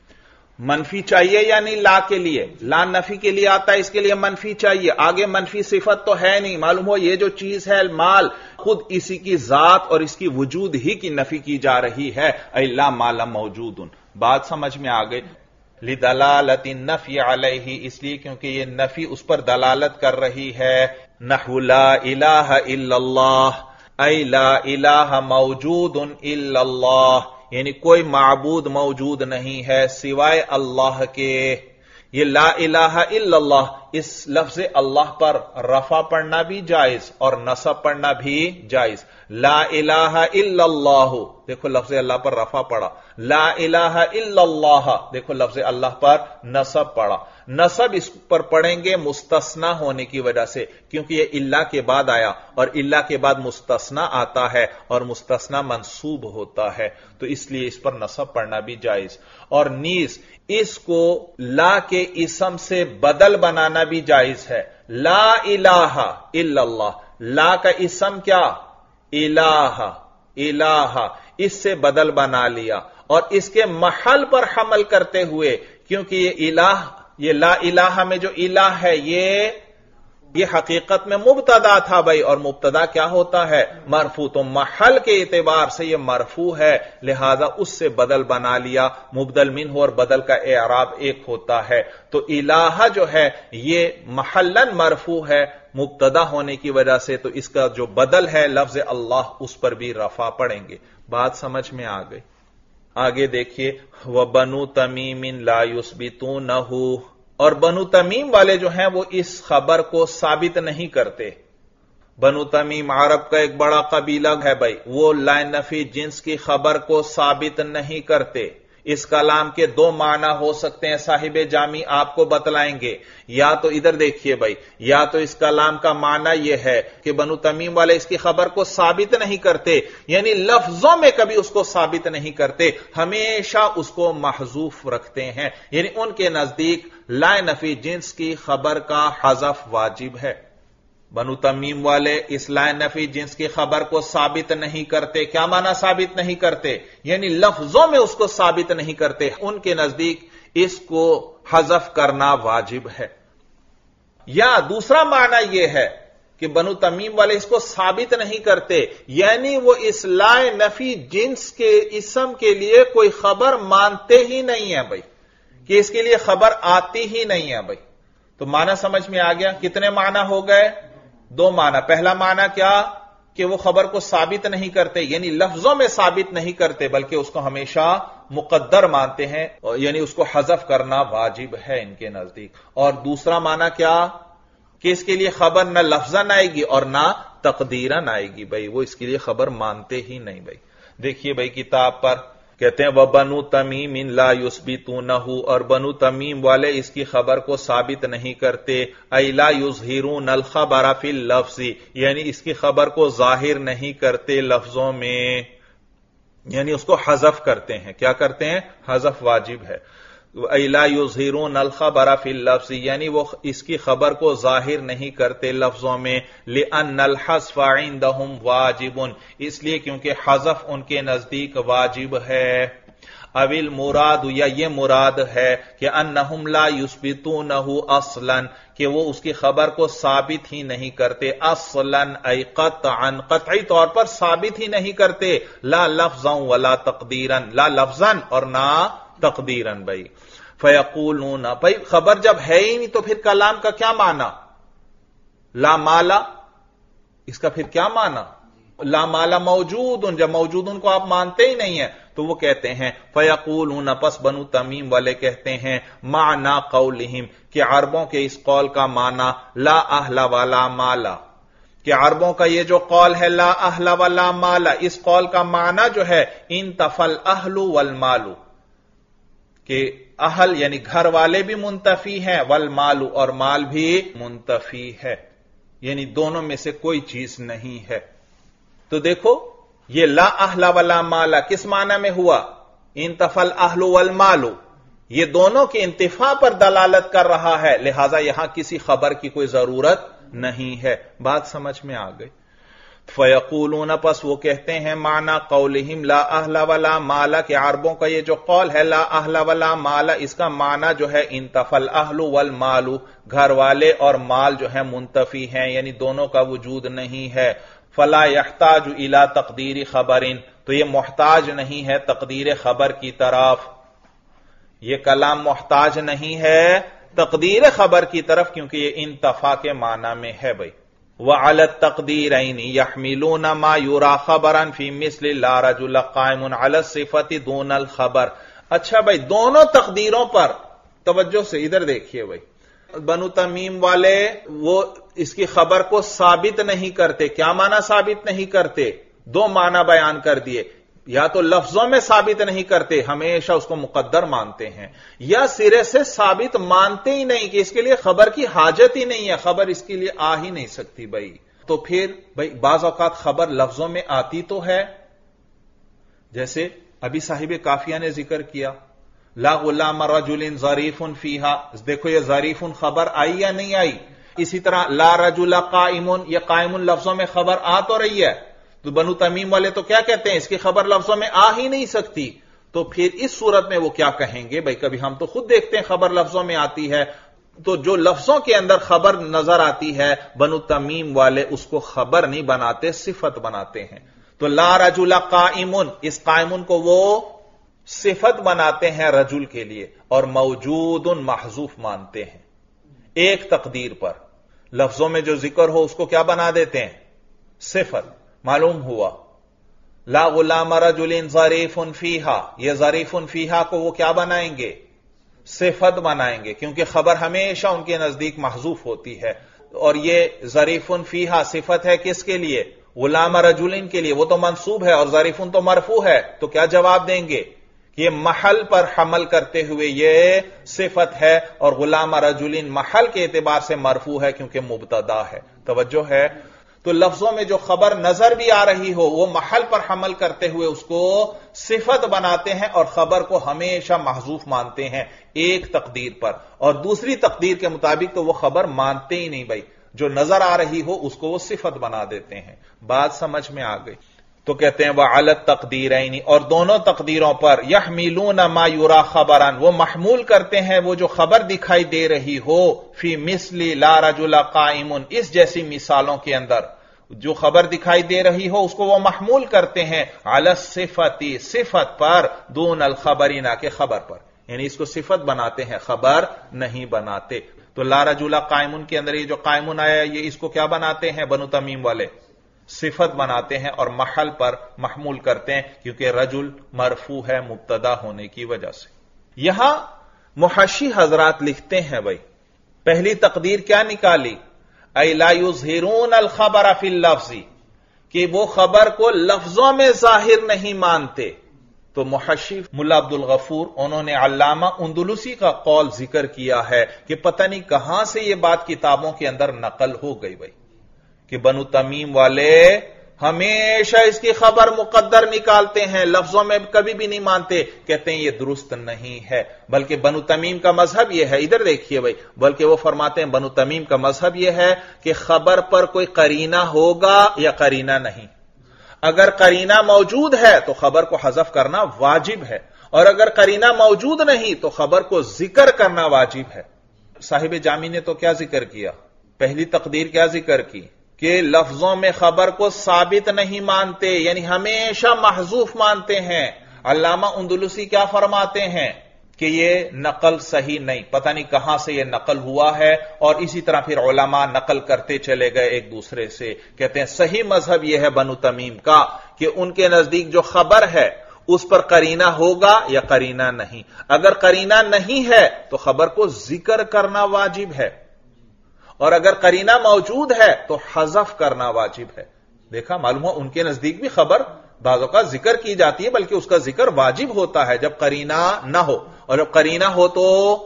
منفی چاہیے یا نہیں لا کے لیے؟ لا نفی کے لیے آتا ہے، اس کے لیے منفی چاہیے. آگے منفی صفت تو ہے نہیں. معلوم ہو یہ جو چیز ہے مال، خود اسی کی ذات اور اس کی وجود ہی کی نفی کی جا رہی ہے. اے لا مال موجود. بات سمجھ میں آ گئی؟ لدلالت النفی علیہ، اس لیے کیونکہ یہ نفی اس پر دلالت کر رہی ہے. نحو لا الہ الا اللہ، ای لا الہ موجود الا اللہ، یعنی کوئی معبود موجود نہیں ہے سوائے اللہ کے. یہ لا الہ الا اللہ، اس لفظ اللہ پر رفع پڑھنا بھی جائز اور نصب پڑھنا بھی جائز. لا الہ الا اللہ، دیکھو لفظ اللہ پر رفع پڑھا. لا الہ الا اللہ، دیکھو لفظ اللہ پر نصب پڑھا. نصب اس پر پڑھیں گے مستثنا ہونے کی وجہ سے، کیونکہ یہ اللہ کے بعد آیا اور اللہ کے بعد مستثنا آتا ہے اور مستثنا منصوب ہوتا ہے، تو اس لیے اس پر نصب پڑھنا بھی جائز. اور نیز اس کو لا کے اسم سے بدل بنانا بھی جائز ہے. لا الہ الا اللہ، لا کا اسم کیا؟ الہ، الہ، اس سے بدل بنا لیا اور اس کے محل پر حمل کرتے ہوئے، کیونکہ یہ الہ، یہ لا الہ میں جو الہ ہے یہ حقیقت میں مبتدا تھا بھائی، اور مبتدا کیا ہوتا ہے؟ مرفوع. تو محل کے اعتبار سے یہ مرفوع ہے، لہذا اس سے بدل بنا لیا. مبدل منہ اور بدل کا اعراب ایک ہوتا ہے. تو الہ جو ہے یہ محلن مرفوع ہے مبتدا ہونے کی وجہ سے، تو اس کا جو بدل ہے لفظ اللہ، اس پر بھی رفع پڑیں گے. بات سمجھ میں آ گئی؟ آگے دیکھیے، وَبَنُو تَمِيمٍ لَا يُثْبِتُونَهُ، اور بنو تمیم والے جو ہیں وہ اس خبر کو ثابت نہیں کرتے. بنو تمیم عرب کا ایک بڑا قبیلہ ہے بھائی، وہ لا نفی جنس کی خبر کو ثابت نہیں کرتے. اس کلام کے دو معنی ہو سکتے ہیں، صاحب جامی آپ کو بتلائیں گے. یا تو ادھر دیکھیے بھائی، یا تو اس کلام کا معنی یہ ہے کہ بنو تمیم والے اس کی خبر کو ثابت نہیں کرتے، یعنی لفظوں میں کبھی اس کو ثابت نہیں کرتے، ہمیشہ اس کو محذوف رکھتے ہیں، یعنی ان کے نزدیک لا نفی جنس کی خبر کا حذف واجب ہے. بنو تمیم والے اس لا نفی جنس کی خبر کو ثابت نہیں کرتے. کیا معنی ثابت نہیں کرتے؟ یعنی لفظوں میں اس کو ثابت نہیں کرتے، ان کے نزدیک اس کو حذف کرنا واجب ہے. یا دوسرا معنی یہ ہے کہ بنو تمیم والے اس کو ثابت نہیں کرتے، یعنی وہ اس لا نفی جنس کے اسم کے لیے کوئی خبر مانتے ہی نہیں ہیں بھائی، کہ اس کے لیے خبر آتی ہی نہیں ہے بھائی. تو معنی سمجھ میں آ گیا؟ کتنے معنی ہو گئے؟ دو معنی. پہلا معنی کیا کہ وہ خبر کو ثابت نہیں کرتے، یعنی لفظوں میں ثابت نہیں کرتے بلکہ اس کو ہمیشہ مقدر مانتے ہیں، یعنی اس کو حذف کرنا واجب ہے ان کے نزدیک. اور دوسرا معنی کیا کہ اس کے لیے خبر نہ لفظاً آئے گی اور نہ تقدیراً آئے گی بھائی، وہ اس کے لیے خبر مانتے ہی نہیں بھائی. دیکھیے بھائی کتاب پر کہتے ہیں وَبَنُو تَمِيمٍ لَا يُثْبِتُونَهُ، اور بنو تمیم والے اس کی خبر کو ثابت نہیں کرتے. اَيْ لَا يُظْهِرُونَ الْخَبَرَ فِي اللَّفْظِ، یعنی اس کی خبر کو ظاہر نہیں کرتے لفظوں میں، یعنی اس کو حذف کرتے ہیں. کیا کرتے ہیں؟ حذف واجب ہے. اَيْ لَا يُظْهِرُونَ الْخَبَرَ فِي اللَّفْظِ، یعنی وہ اس کی خبر کو ظاہر نہیں کرتے لفظوں میں. لِأَنَّ الْحَذْفَ عِندَهُمْ وَاجِبٌ، اس لیے کیونکہ حذف ان کے نزدیک واجب ہے. اوِل مراد، یا یہ مراد ہے کہ انہم لا یثبتونہ اصلا، کہ وہ اس کی خبر کو ثابت ہی نہیں کرتے. اصلا ای قطعا، قطعی طور پر ثابت ہی نہیں کرتے. لا لفظا ولا تقدیرا، لا لفظا اور نہ تقدیرا بھائی. فیقولون، بھائی خبر جب ہے ہی نہیں تو پھر کلام کا کیا معنی؟ لا مالا، اس کا پھر کیا معنی؟ لا مالا موجود، جب موجود ان کو آپ مانتے ہی نہیں ہیں تو وہ کہتے ہیں فیقولون، پس بنو تمیم والے کہتے ہیں معنی قولہم، کہ عربوں کے اس قول کا معنی لا اہل ولا مالا، کہ عربوں کا یہ جو قول ہے لا اہل ولا مالا، اس قول کا معنی جو ہے انتفى الاہل والمال، کہ اہل یعنی گھر والے بھی منتفی ہیں، والمال اور مال بھی منتفی ہے، یعنی دونوں میں سے کوئی چیز نہیں ہے. تو دیکھو یہ لا اہل ولا مالا کس معنی میں ہوا؟ انتفى الاہل والمال، یہ دونوں کے انتفاع پر دلالت کر رہا ہے، لہذا یہاں کسی خبر کی کوئی ضرورت نہیں ہے. بات سمجھ میں آ گئی؟ فیقولون، پس وہ کہتے ہیں معنی قولہم لا اہل ولا مالا، کہ عربوں کا یہ جو قول ہے لا اہل ولا مالا، اس کا معنی جو ہے انتفى الاہل والمال، گھر والے اور مال جو ہے منتفی ہیں، یعنی دونوں کا وجود نہیں ہے. فلا يحتاج الى تقدیر خبر، تو یہ محتاج نہیں ہے تقدیر خبر کی طرف، یہ کلام محتاج نہیں ہے تقدیر خبر کی طرف، کیونکہ یہ انتفا کے معنی میں ہے بھائی. وعلى التقديرين يحملون ما يرى خبرا في مثل لا رجل قائم على الصفة دون الخبر. اچھا بھائی، دونوں تقدیروں پر توجہ سے ادھر دیکھیے بھائی. بنو تمیم والے وہ اس کی خبر کو ثابت نہیں کرتے. کیا معنی ثابت نہیں کرتے؟ دو معنی بیان کر دیے. یا تو لفظوں میں ثابت نہیں کرتے، ہمیشہ اس کو مقدر مانتے ہیں، یا سرے سے ثابت مانتے ہی نہیں کہ اس کے لیے خبر کی حاجت ہی نہیں ہے، خبر اس کے لیے آ ہی نہیں سکتی بھائی. تو پھر بھائی بعض اوقات خبر لفظوں میں آتی تو ہے، جیسے ابھی صاحب کافیہ نے ذکر کیا لا غلام رجل ظریف فیہا. دیکھو یہ ظریف خبر آئی یا نہیں آئی. اسی طرح لا رجل قائم، یہ قائم لفظوں میں خبر آ تو رہی ہے، تو بنو تمیم والے تو کیا کہتے ہیں؟ اس کی خبر لفظوں میں آ ہی نہیں سکتی. تو پھر اس صورت میں وہ کیا کہیں گے؟ بھائی کبھی ہم تو خود دیکھتے ہیں خبر لفظوں میں آتی ہے، تو جو لفظوں کے اندر خبر نظر آتی ہے بنو تمیم والے اس کو خبر نہیں بناتے، صفت بناتے ہیں. تو لا رجل قائم، اس قائم کو وہ صفت بناتے ہیں رجل کے لیے، اور موجود محذوف مانتے ہیں. ایک تقدیر پر لفظوں میں جو ذکر ہو اس کو کیا بنا دیتے ہیں؟ صفت. معلوم ہوا لا غلام رجل ظریف فیہا، یہ ظریف فیہا کو وہ کیا بنائیں گے؟ صفت بنائیں گے، کیونکہ خبر ہمیشہ ان کے نزدیک محذوف ہوتی ہے. اور یہ ظریف فیہا صفت ہے کس کے لیے؟ غلام رجل کے لیے. وہ تو منصوب ہے اور ظریف تو مرفوع ہے. تو کیا جواب دیں گے کہ یہ محل پر حمل کرتے ہوئے یہ صفت ہے، اور غلام رجل محل کے اعتبار سے مرفوع ہے کیونکہ مبتدا ہے. توجہ ہے؟ تو لفظوں میں جو خبر نظر بھی آ رہی ہو وہ محل پر حمل کرتے ہوئے اس کو صفت بناتے ہیں، اور خبر کو ہمیشہ محذوف مانتے ہیں ایک تقدیر پر. اور دوسری تقدیر کے مطابق تو وہ خبر مانتے ہی نہیں بھائی، جو نظر آ رہی ہو اس کو وہ صفت بنا دیتے ہیں. بات سمجھ میں آ گئی؟ تو کہتے ہیں وَعَلَى التَّقْدِيرَيْنِ، اور دونوں تقدیروں پر يَحْمِلُونَ مَا يُرَى خَبَرًا، وہ محمول کرتے ہیں وہ جو خبر دکھائی دے رہی ہو فی مثل لا رجل قائم، اس جیسی مثالوں کے اندر جو خبر دکھائی دے رہی ہو اس کو وہ محمول کرتے ہیں علی الصفۃ، صفت پر، دون الخبر، نہ کہ خبر پر. یعنی اس کو صفت بناتے ہیں، خبر نہیں بناتے. تو لا رجل قائم کے اندر یہ جو قائم آیا یہ اس کو کیا بناتے ہیں بنو تمیم والے؟ صفت بناتے ہیں اور محل پر محمول کرتے ہیں، کیونکہ رجل مرفوع ہے مبتدا ہونے کی وجہ سے. یہاں محشی حضرات لکھتے ہیں بھائی پہلی تقدیر کیا نکالی؟ اے لا یظہرون الخبر فی اللفظ، کہ وہ خبر کو لفظوں میں ظاہر نہیں مانتے. تو محشی ملا عبد الغفور انہوں نے علامہ اندلسی کا قول ذکر کیا ہے کہ پتہ نہیں کہاں سے یہ بات کتابوں کے اندر نقل ہو گئی بھائی، کہ بنو تمیم والے ہمیشہ اس کی خبر مقدر نکالتے ہیں، لفظوں میں کبھی بھی نہیں مانتے. کہتے ہیں یہ درست نہیں ہے، بلکہ بنو تمیم کا مذہب یہ ہے، ادھر دیکھیے بھائی، بلکہ وہ فرماتے ہیں بنو تمیم کا مذہب یہ ہے کہ خبر پر کوئی قرینہ ہوگا یا قرینہ نہیں. اگر قرینہ موجود ہے تو خبر کو حذف کرنا واجب ہے، اور اگر قرینہ موجود نہیں تو خبر کو ذکر کرنا واجب ہے. صاحب جامی نے تو کیا ذکر کیا؟ پہلی تقدیر کیا ذکر کی؟ کہ لفظوں میں خبر کو ثابت نہیں مانتے، یعنی ہمیشہ محذوف مانتے ہیں. علامہ اندلسی کیا فرماتے ہیں کہ یہ نقل صحیح نہیں، پتہ نہیں کہاں سے یہ نقل ہوا ہے. اور اسی طرح پھر علماء نقل کرتے چلے گئے ایک دوسرے سے. کہتے ہیں صحیح مذہب یہ ہے بنو تمیم کا کہ ان کے نزدیک جو خبر ہے اس پر قرینہ ہوگا یا قرینہ نہیں. اگر قرینہ نہیں ہے تو خبر کو ذکر کرنا واجب ہے، اور اگر قرینہ موجود ہے تو حذف کرنا واجب ہے. دیکھا، معلوم ہو ان کے نزدیک بھی خبر بعض اوقات ذکر کی جاتی ہے، بلکہ اس کا ذکر واجب ہوتا ہے جب قرینہ نہ ہو، اور جب قرینہ ہو تو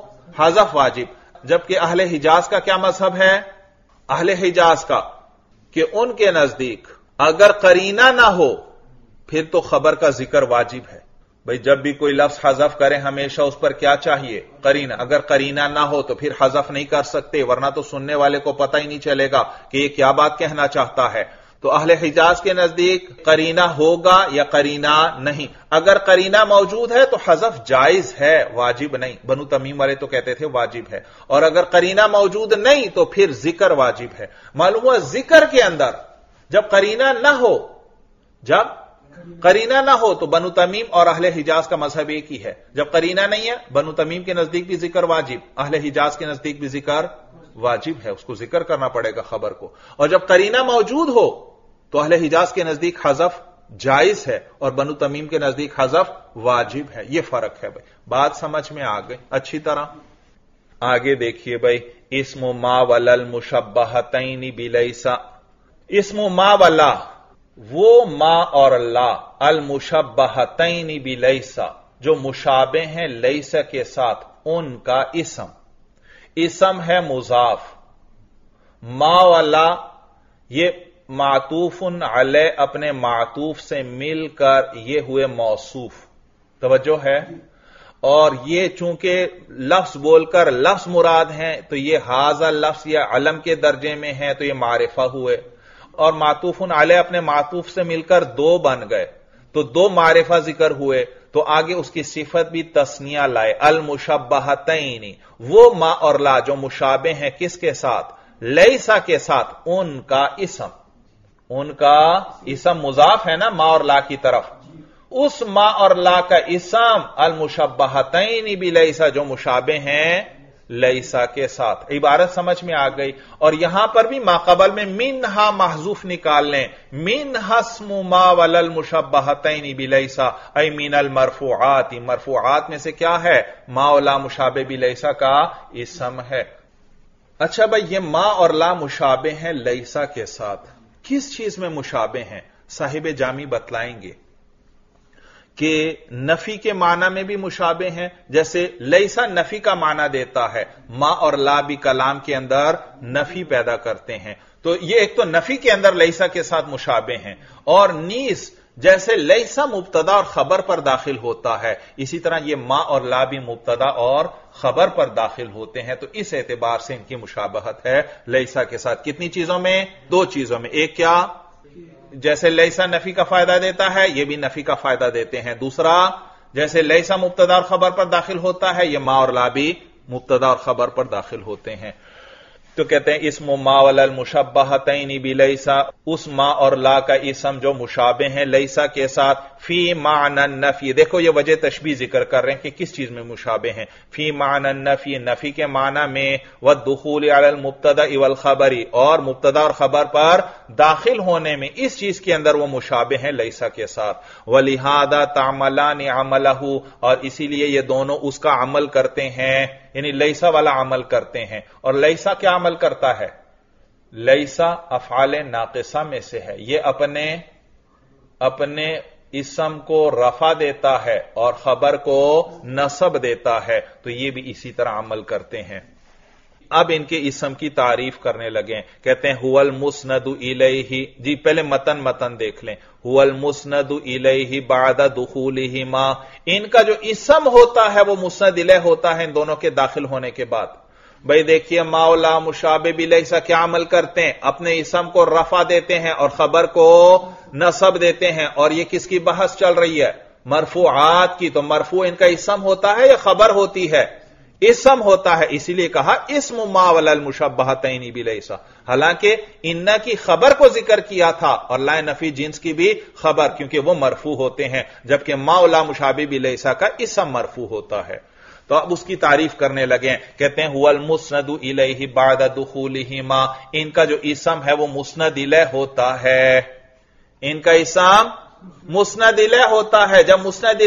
حذف واجب. جبکہ اہل حجاز کا کیا مذہب ہے؟ اہل حجاز کا کہ ان کے نزدیک اگر قرینہ نہ ہو پھر تو خبر کا ذکر واجب ہے. بھئی جب بھی کوئی لفظ حذف کریں ہمیشہ اس پر کیا چاہیے؟ قرینہ. اگر قرینہ نہ ہو تو پھر حذف نہیں کر سکتے، ورنہ تو سننے والے کو پتہ ہی نہیں چلے گا کہ یہ کیا بات کہنا چاہتا ہے. تو اہل حجاز کے نزدیک قرینہ ہوگا یا قرینہ نہیں. اگر قرینہ موجود ہے تو حذف جائز ہے، واجب نہیں. بنو تمیم والے تو کہتے تھے واجب ہے، اور اگر قرینہ موجود نہیں تو پھر ذکر واجب ہے. معلوم ہوا ذکر کے اندر جب قرینہ نہ ہو، جب قرینہ نہ ہو تو بنو تمیم اور اہل حجاز کا مذہب ایک ہی ہے. جب قرینہ نہیں ہے بنو تمیم کے نزدیک بھی ذکر واجب، اہل حجاز کے نزدیک بھی ذکر واجب ہے، اس کو ذکر کرنا پڑے گا خبر کو. اور جب قرینہ موجود ہو تو اہل حجاز کے نزدیک حذف جائز ہے اور بنو تمیم کے نزدیک حذف واجب ہے. یہ فرق ہے بھائی. بات سمجھ میں آ گئی اچھی طرح؟ آگے دیکھیے بھائی، اسم ما ولل مشبہتین بلیسا. اسم ما ولا وہ ما اور لا المشبہتین بلیسا جو مشابہ ہیں لیسا کے ساتھ، ان کا اسم ہے مضاف. ما ولا یہ معطوف علیہ اپنے معطوف سے مل کر یہ ہوئے موصوف. توجہ ہے؟ اور یہ چونکہ لفظ بول کر لفظ مراد ہیں تو یہ حاذا لفظ یا علم کے درجے میں ہے تو یہ معرفہ ہوئے. اور معطوف علیہ اپنے معطوف سے مل کر دو بن گئے تو دو معرفہ ذکر ہوئے تو آگے اس کی صفت بھی تثنیہ لائے. المشبہتین وہ ما اور لا جو مشابہ ہیں کس کے ساتھ؟ لیسا کے ساتھ، ان کا اسم مضاف ہے نا ما اور لا کی طرف. اس ما اور لا کا اسم المشبہتین بلیسا جو مشابہ ہیں لیسا کے ساتھ. عبارت سمجھ میں آ گئی؟ اور یہاں پر بھی ما قبل میں منہا محذوف نکال لیں. منہا اسم ما ولل مشبہتین بلیسا ای من المرفوعات. مرفوعات میں سے کیا ہے؟ ما و لا مشابہ بلیسا کا اسم ہے. اچھا بھائی، یہ ما اور لا مشابہ ہیں لیسا کے ساتھ. کس چیز میں مشابہ ہیں؟ صاحب جامی بتلائیں گے کہ نفی کے معنی میں بھی مشابہ ہیں. جیسے لیسا نفی کا معنی دیتا ہے، ما اور لا بھی کلام کے اندر نفی پیدا کرتے ہیں. تو یہ ایک تو نفی کے اندر لیسا کے ساتھ مشابہ ہیں. اور نیز جیسے لیسا مبتدا اور خبر پر داخل ہوتا ہے اسی طرح یہ ما اور لا بھی مبتدا اور خبر پر داخل ہوتے ہیں. تو اس اعتبار سے ان کی مشابہت ہے لیسا کے ساتھ. کتنی چیزوں میں؟ دو چیزوں میں. ایک کیا؟ جیسے لیسا نفی کا فائدہ دیتا ہے یہ بھی نفی کا فائدہ دیتے ہیں. دوسرا جیسے لیسا مبتدا اور خبر پر داخل ہوتا ہے یہ ما اور لا بھی مبتدا اور خبر پر داخل ہوتے ہیں. تو کہتے ہیں اسم ما ولل مشبہتین بلیسا، اس ما اور لا کا اسم جو مشابہ ہیں لیسا کے ساتھ. فی معنی النفی، دیکھو یہ وجہ تشبیہ ذکر کر رہے ہیں کہ کس چیز میں مشابہ ہیں. فی معنی النفی، نفی کے معنی میں. والدخول علی المبتدا والخبر، اور مبتدا اور خبر پر داخل ہونے میں اس چیز کے اندر وہ مشابہ ہیں لیسا کے ساتھ. ولہذا تعملان عملہ، اور اسی لیے یہ دونوں اس کا عمل کرتے ہیں، یعنی لیسا والا عمل کرتے ہیں. اور لیسا کیا عمل کرتا ہے؟ لیسا افعال ناقصہ میں سے ہے. یہ اپنے اسم کو رفع دیتا ہے اور خبر کو نصب دیتا ہے. تو یہ بھی اسی طرح عمل کرتے ہیں. اب ان کے اسم کی تعریف کرنے لگے. کہتے ہیں هو المسند الیہ. جی پہلے متن دیکھ لیں. هو المسند الیہ بعد دخولہما. ان کا جو اسم ہوتا ہے وہ مسند الیہ ہوتا ہے ان دونوں کے داخل ہونے کے بعد. بھئی دیکھیے ما و لا مشابہ بلیسا کیا عمل کرتے ہیں؟ اپنے اسم کو رفع دیتے ہیں اور خبر کو نصب دیتے ہیں. اور یہ کس کی بحث چل رہی ہے؟ مرفوعات کی. تو مرفوع ان کا اسم ہوتا ہے یا خبر ہوتی ہے؟ اسم ہوتا ہے. اسی لیے کہا اسم ما ولل مشبہتین بلیسا. حالانکہ ان کی خبر کو ذکر کیا تھا اور لا نفی جنس کی بھی خبر، کیونکہ وہ مرفوع ہوتے ہیں، جبکہ ما و لا مشابہ بلیسا کا اسم مرفوع ہوتا ہے. تو اب اس کی تعریف کرنے لگے. کہتے ہیں هو المسند الیہ بعد دخولہما. ان کا جو اسم ہے وہ مسند الیہ ہوتا ہے. ان کا اسم مسند الیہ ہوتا ہے. جب مسند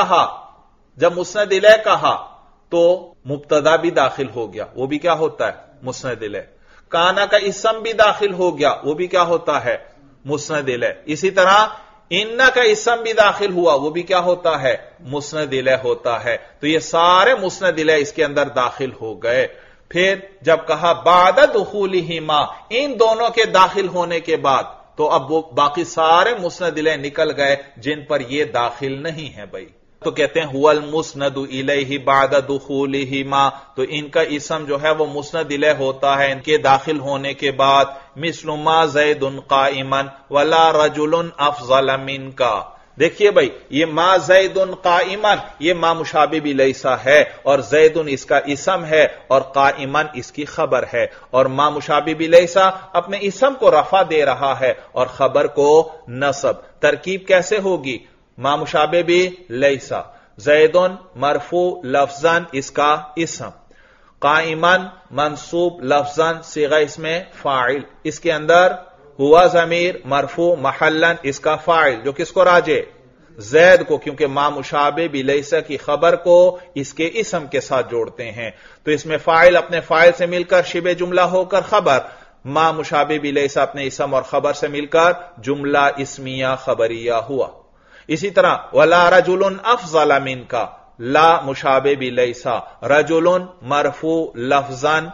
الیہ کہا تو مبتدا بھی داخل ہو گیا، وہ بھی کیا ہوتا ہے؟ مسند الیہ. کانا کا اسم بھی داخل ہو گیا، وہ بھی کیا ہوتا ہے؟ مسند الیہ. اسی طرح ان کا اسم بھی داخل ہوا، وہ بھی کیا ہوتا ہے؟ مسند الیہ ہوتا ہے. تو یہ سارے مسند الیہ اس کے اندر داخل ہو گئے. پھر جب کہا بعد دخولہما، ان دونوں کے داخل ہونے کے بعد، تو اب وہ باقی سارے مسند الیہ نکل گئے جن پر یہ داخل نہیں ہے بھائی. تو کہتے ہیں هو المسند الیہ بعد دخولہما. تو ان کا اسم جو ہے وہ مسند الیہ ہوتا ہے ان کے داخل ہونے کے بعد. مثل ما زید قائما ولا رجل افضل منک. دیکھیے بھائی یہ ما زیدن قائمن یہ ما مشابہ بھی لیسا ہے اور زیدن اس کا اسم ہے اور قائمن اس کی خبر ہے اور ما مشابہ بھی لیسا اپنے اسم کو رفع دے رہا ہے اور خبر کو نصب. ترکیب کیسے ہوگی؟ ما مشابہ بھی لیسا زیدن مرفوع لفظاً اس کا اسم قائمن منصوب لفظاً صیغہ اسم فاعل اس کے اندر ہوا ضمیر مرفوع محلاً اس کا فاعل جو کس کو راجع زید کو کیونکہ ما مشابہ بلیسا کی خبر کو اس کے اسم کے ساتھ جوڑتے ہیں تو اس میں فاعل اپنے فاعل سے مل کر شبہ جملہ ہو کر خبر ما مشابہ بلیسا اپنے اسم اور خبر سے مل کر جملہ اسمیہ خبریہ ہوا. اسی طرح ولا رجل افضل منک لا مشابہ بلیسا رجل مرفوع لفظاً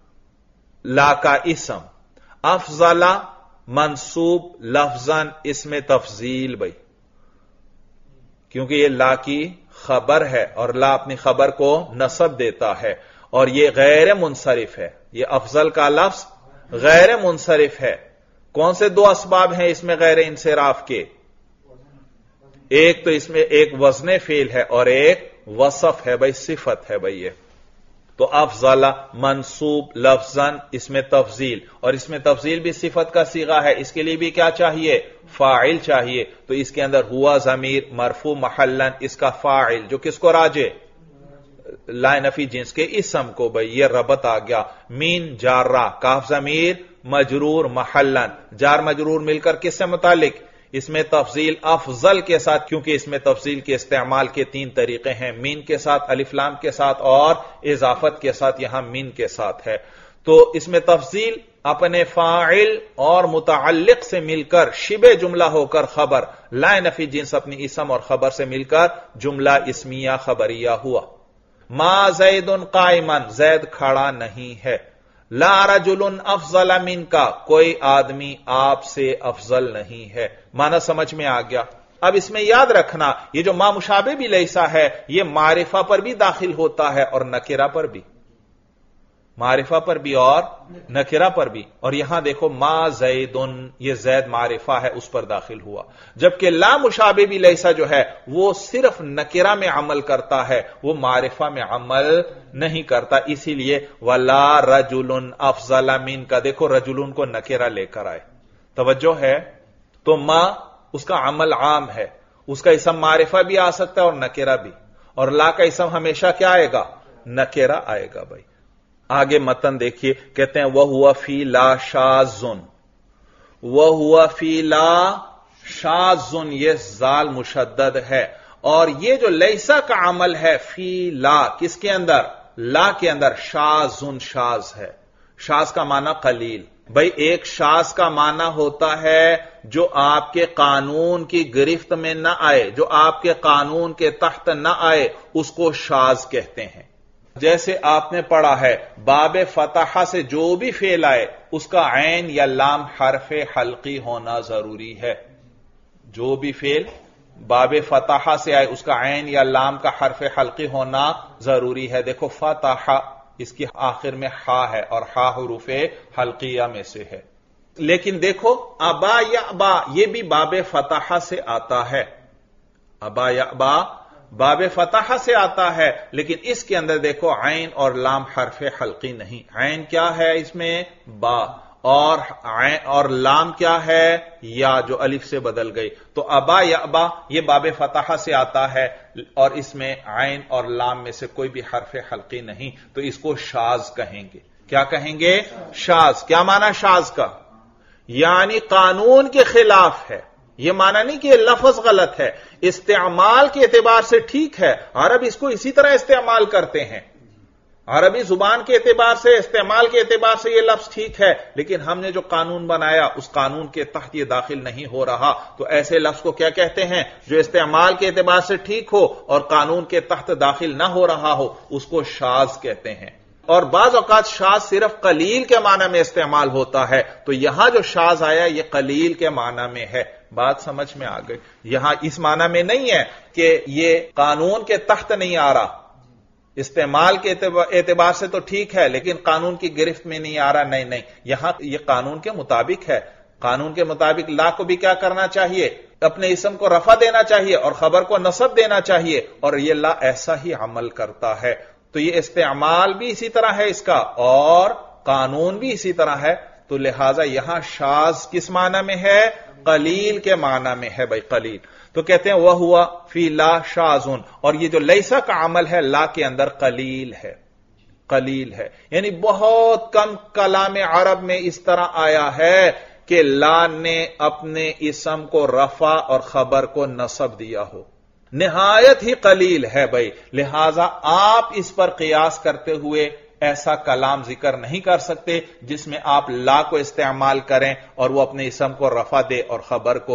لا کا اسم افضل منصوب لفظاً اسم تفضیل بھائی کیونکہ یہ لا کی خبر ہے اور لا اپنی خبر کو نصب دیتا ہے اور یہ غیر منصرف ہے. یہ افضل کا لفظ غیر منصرف ہے. کون سے دو اسباب ہیں اس میں غیر انصراف کے؟ ایک تو اس میں ایک وزن فعل ہے اور ایک وصف ہے بھائی صفت ہے بھائی. یہ تو افضل منصوب لفظاً اس میں تفضیل اور اس میں تفضیل بھی صفت کا صیغہ ہے اس کے لیے بھی کیا چاہیے؟ فاعل چاہیے. تو اس کے اندر ہوا ضمیر مرفوع محلاً اس کا فاعل جو کس کو راجع لا نفی جنس کے اسم کو بھائی یہ ربط آ گیا. مین جارہ کاف ضمیر مجرور محلاً جار مجرور مل کر کس سے متعلق؟ اس میں تفضیل افضل کے ساتھ کیونکہ اس میں تفضیل کے استعمال کے تین طریقے ہیں مین کے ساتھ الف لام کے ساتھ اور اضافت کے ساتھ یہاں مین کے ساتھ ہے. تو اس میں تفضیل اپنے فاعل اور متعلق سے مل کر شبہ جملہ ہو کر خبر لا نفی جنس اپنی اسم اور خبر سے مل کر جملہ اسمیہ خبریہ ہوا. ما زید قائمن زید کھڑا نہیں ہے. لا رجل افضل منک کوئی آدمی آپ سے افضل نہیں ہے. معنی سمجھ میں آ گیا. اب اس میں یاد رکھنا یہ جو ما مشابہ بھی لیسا ہے یہ معرفہ پر بھی داخل ہوتا ہے اور نکرہ پر بھی معرفہ پر بھی اور نکرہ پر بھی. اور یہاں دیکھو ما زیدن یہ زید معرفہ ہے اس پر داخل ہوا جبکہ لا مشابہ بھی لیسا جو ہے وہ صرف نکرہ میں عمل کرتا ہے وہ معرفہ میں عمل نہیں کرتا. اسی لیے ولا رجل افضل منک دیکھو رجل کو نکرہ لے کر آئے توجہ ہے. تو ما اس کا عمل عام ہے اس کا اسم معرفہ بھی آ سکتا ہے اور نکرہ بھی اور لا کا اسم ہمیشہ کیا آئے گا؟ نکرہ آئے گا بھائی. آگے متن دیکھیے کہتے ہیں وَهُوَ فِي لَا شَاذٌ وَهُوَ فِي لَا شَاذٌ یہ زال مشدد ہے اور یہ جو لیسا کا عمل ہے فی لا کس کے اندر؟ لا کے اندر شاذٌ شاذ ہے. شاذ کا معنی قلیل بھائی ایک شاذ کا معنی ہوتا ہے جو آپ کے قانون کی گرفت میں نہ آئے جو آپ کے قانون کے تحت نہ آئے اس کو شاذ کہتے ہیں. جیسے آپ نے پڑھا ہے باب فتح سے جو بھی فعل آئے اس کا عین یا لام حرف حلقی ہونا ضروری ہے. جو بھی فعل باب فتح سے آئے اس کا عین یا لام کا حرف حلقی ہونا ضروری ہے. دیکھو فتح اس کی آخر میں ہا ہے اور ہا حروف حلقیہ میں سے ہے. لیکن دیکھو ابا یا ابا یہ بھی باب فتح سے آتا ہے. ابا یا ابا باب فتح سے آتا ہے لیکن اس کے اندر دیکھو عین اور لام حرف حلقی نہیں. عین کیا ہے اس میں؟ با اور لام کیا ہے؟ یا جو الف سے بدل گئی. تو ابا یا ابا یہ باب فتح سے آتا ہے اور اس میں عین اور لام میں سے کوئی بھی حرف حلقی نہیں تو اس کو شاذ کہیں گے. کیا کہیں گے؟ شاذ. کیا معنی شاذ کا؟ یعنی قانون کے خلاف ہے. یہ معنی نہیں کہ یہ لفظ غلط ہے استعمال کے اعتبار سے ٹھیک ہے. عرب اس کو اسی طرح استعمال کرتے ہیں عربی زبان کے اعتبار سے استعمال کے اعتبار سے یہ لفظ ٹھیک ہے لیکن ہم نے جو قانون بنایا اس قانون کے تحت یہ داخل نہیں ہو رہا تو ایسے لفظ کو کیا کہتے ہیں؟ جو استعمال کے اعتبار سے ٹھیک ہو اور قانون کے تحت داخل نہ ہو رہا ہو اس کو شاذ کہتے ہیں. اور بعض اوقات شاذ صرف قلیل کے معنی میں استعمال ہوتا ہے تو یہاں جو شاذ آیا یہ قلیل کے معنی میں ہے. بات سمجھ میں آ گئی. یہاں اس معنی میں نہیں ہے کہ یہ قانون کے تحت نہیں آ رہا استعمال کے اعتبار سے تو ٹھیک ہے لیکن قانون کی گرفت میں نہیں آ رہا. نہیں یہاں یہ قانون کے مطابق ہے. قانون کے مطابق لا کو بھی کیا کرنا چاہیے؟ اپنے اسم کو رفع دینا چاہیے اور خبر کو نصب دینا چاہیے، اور یہ لا ایسا ہی عمل کرتا ہے. تو یہ استعمال بھی اسی طرح ہے اس کا، اور قانون بھی اسی طرح ہے. تو لہذا یہاں شاذ کس معنی میں ہے؟ قلیل کے معنی میں ہے بھائی، قلیل. تو کہتے ہیں وہ ہوا فی لا شاذن، اور یہ جو لیسا کا عمل ہے لا کے اندر قلیل ہے، قلیل ہے، یعنی بہت کم کلام عرب میں اس طرح آیا ہے کہ لا نے اپنے اسم کو رفع اور خبر کو نصب دیا ہو. نہایت ہی قلیل ہے بھائی. لہذا آپ اس پر قیاس کرتے ہوئے ایسا کلام ذکر نہیں کر سکتے جس میں آپ لا کو استعمال کریں اور وہ اپنے اسم کو رفع دے اور خبر کو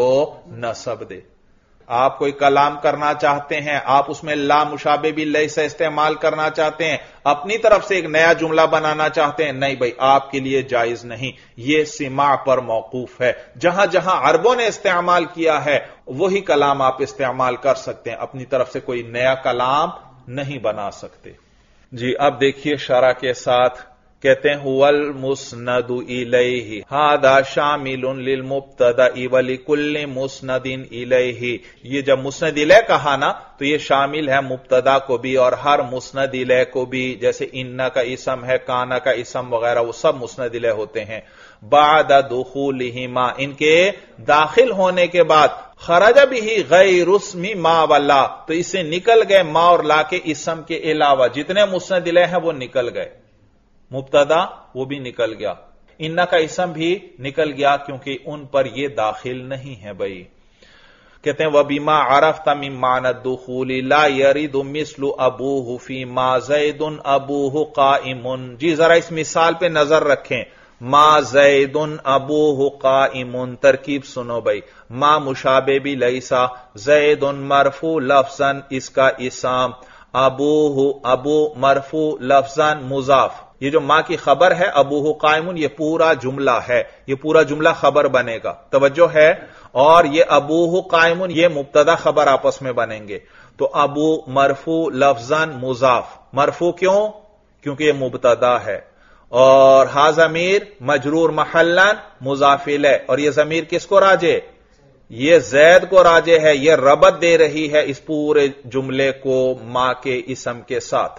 نصب دے. آپ کوئی کلام کرنا چاہتے ہیں، آپ اس میں لا مشابہ بھی لیسا استعمال کرنا چاہتے ہیں، اپنی طرف سے ایک نیا جملہ بنانا چاہتے ہیں، نہیں بھائی، آپ کے لیے جائز نہیں. یہ سماع پر موقوف ہے. جہاں جہاں عربوں نے استعمال کیا ہے وہی کلام آپ استعمال کر سکتے ہیں، اپنی طرف سے کوئی نیا کلام نہیں بنا سکتے. جی اب دیکھیے شرح کے ساتھ کہتے ہیں هو المسند الیہ ھذا شامل للمبتدا ولکل مسند الیہ. یہ جب مسند الیہ کہا نا تو یہ شامل ہے مبتدا کو بھی اور ہر مسند الیہ کو بھی، جیسے ان کا اسم ہے، کانا کا اسم وغیرہ، وہ سب مسند الیہ ہوتے ہیں. بعد دخولہما، ان کے داخل ہونے کے بعد. خرج بھی غیر اسم ما ولا، تو اس سے نکل گئے ما اور لا کے اسم کے علاوہ جتنے مسند الیہ ہیں وہ نکل گئے. مبتدا وہ بھی نکل گیا، ان کا اسم بھی نکل گیا کیونکہ ان پر یہ داخل نہیں ہے بھائی. کہتے ہیں وَبِمَا عَرَفْتَ مِن مَّعْنَى الدُّخُولِ لَا يَرِدُ مِثْلُ أَبُوهُ فِي مَا زَيْدٌ أَبُوهُ قَائِمٌ. جی ذرا اس مثال پہ نظر رکھیں. ما زید ابوہ قائم، ترکیب سنو بھائی. ما مشابہ بھی لیسا، زید مرفوع لفظاً اس کا اسم، ابوہ ابو مرفوع لفظاً مضاف. یہ جو ما کی خبر ہے ابوہ قائم، یہ پورا جملہ ہے، یہ پورا جملہ خبر بنے گا، توجہ ہے. اور یہ ابوہ قائم یہ مبتدا خبر آپس میں بنیں گے. تو ابو مرفوع لفظاً مضاف. مرفوع کیوں؟ کیونکہ یہ مبتدا ہے. اور ہا ضمیر مجرور محلاً مضاف الیہ، اور یہ ضمیر کس کو راجع؟ یہ زید کو راجع ہے. یہ ربط دے رہی ہے اس پورے جملے کو ما کے اسم کے ساتھ.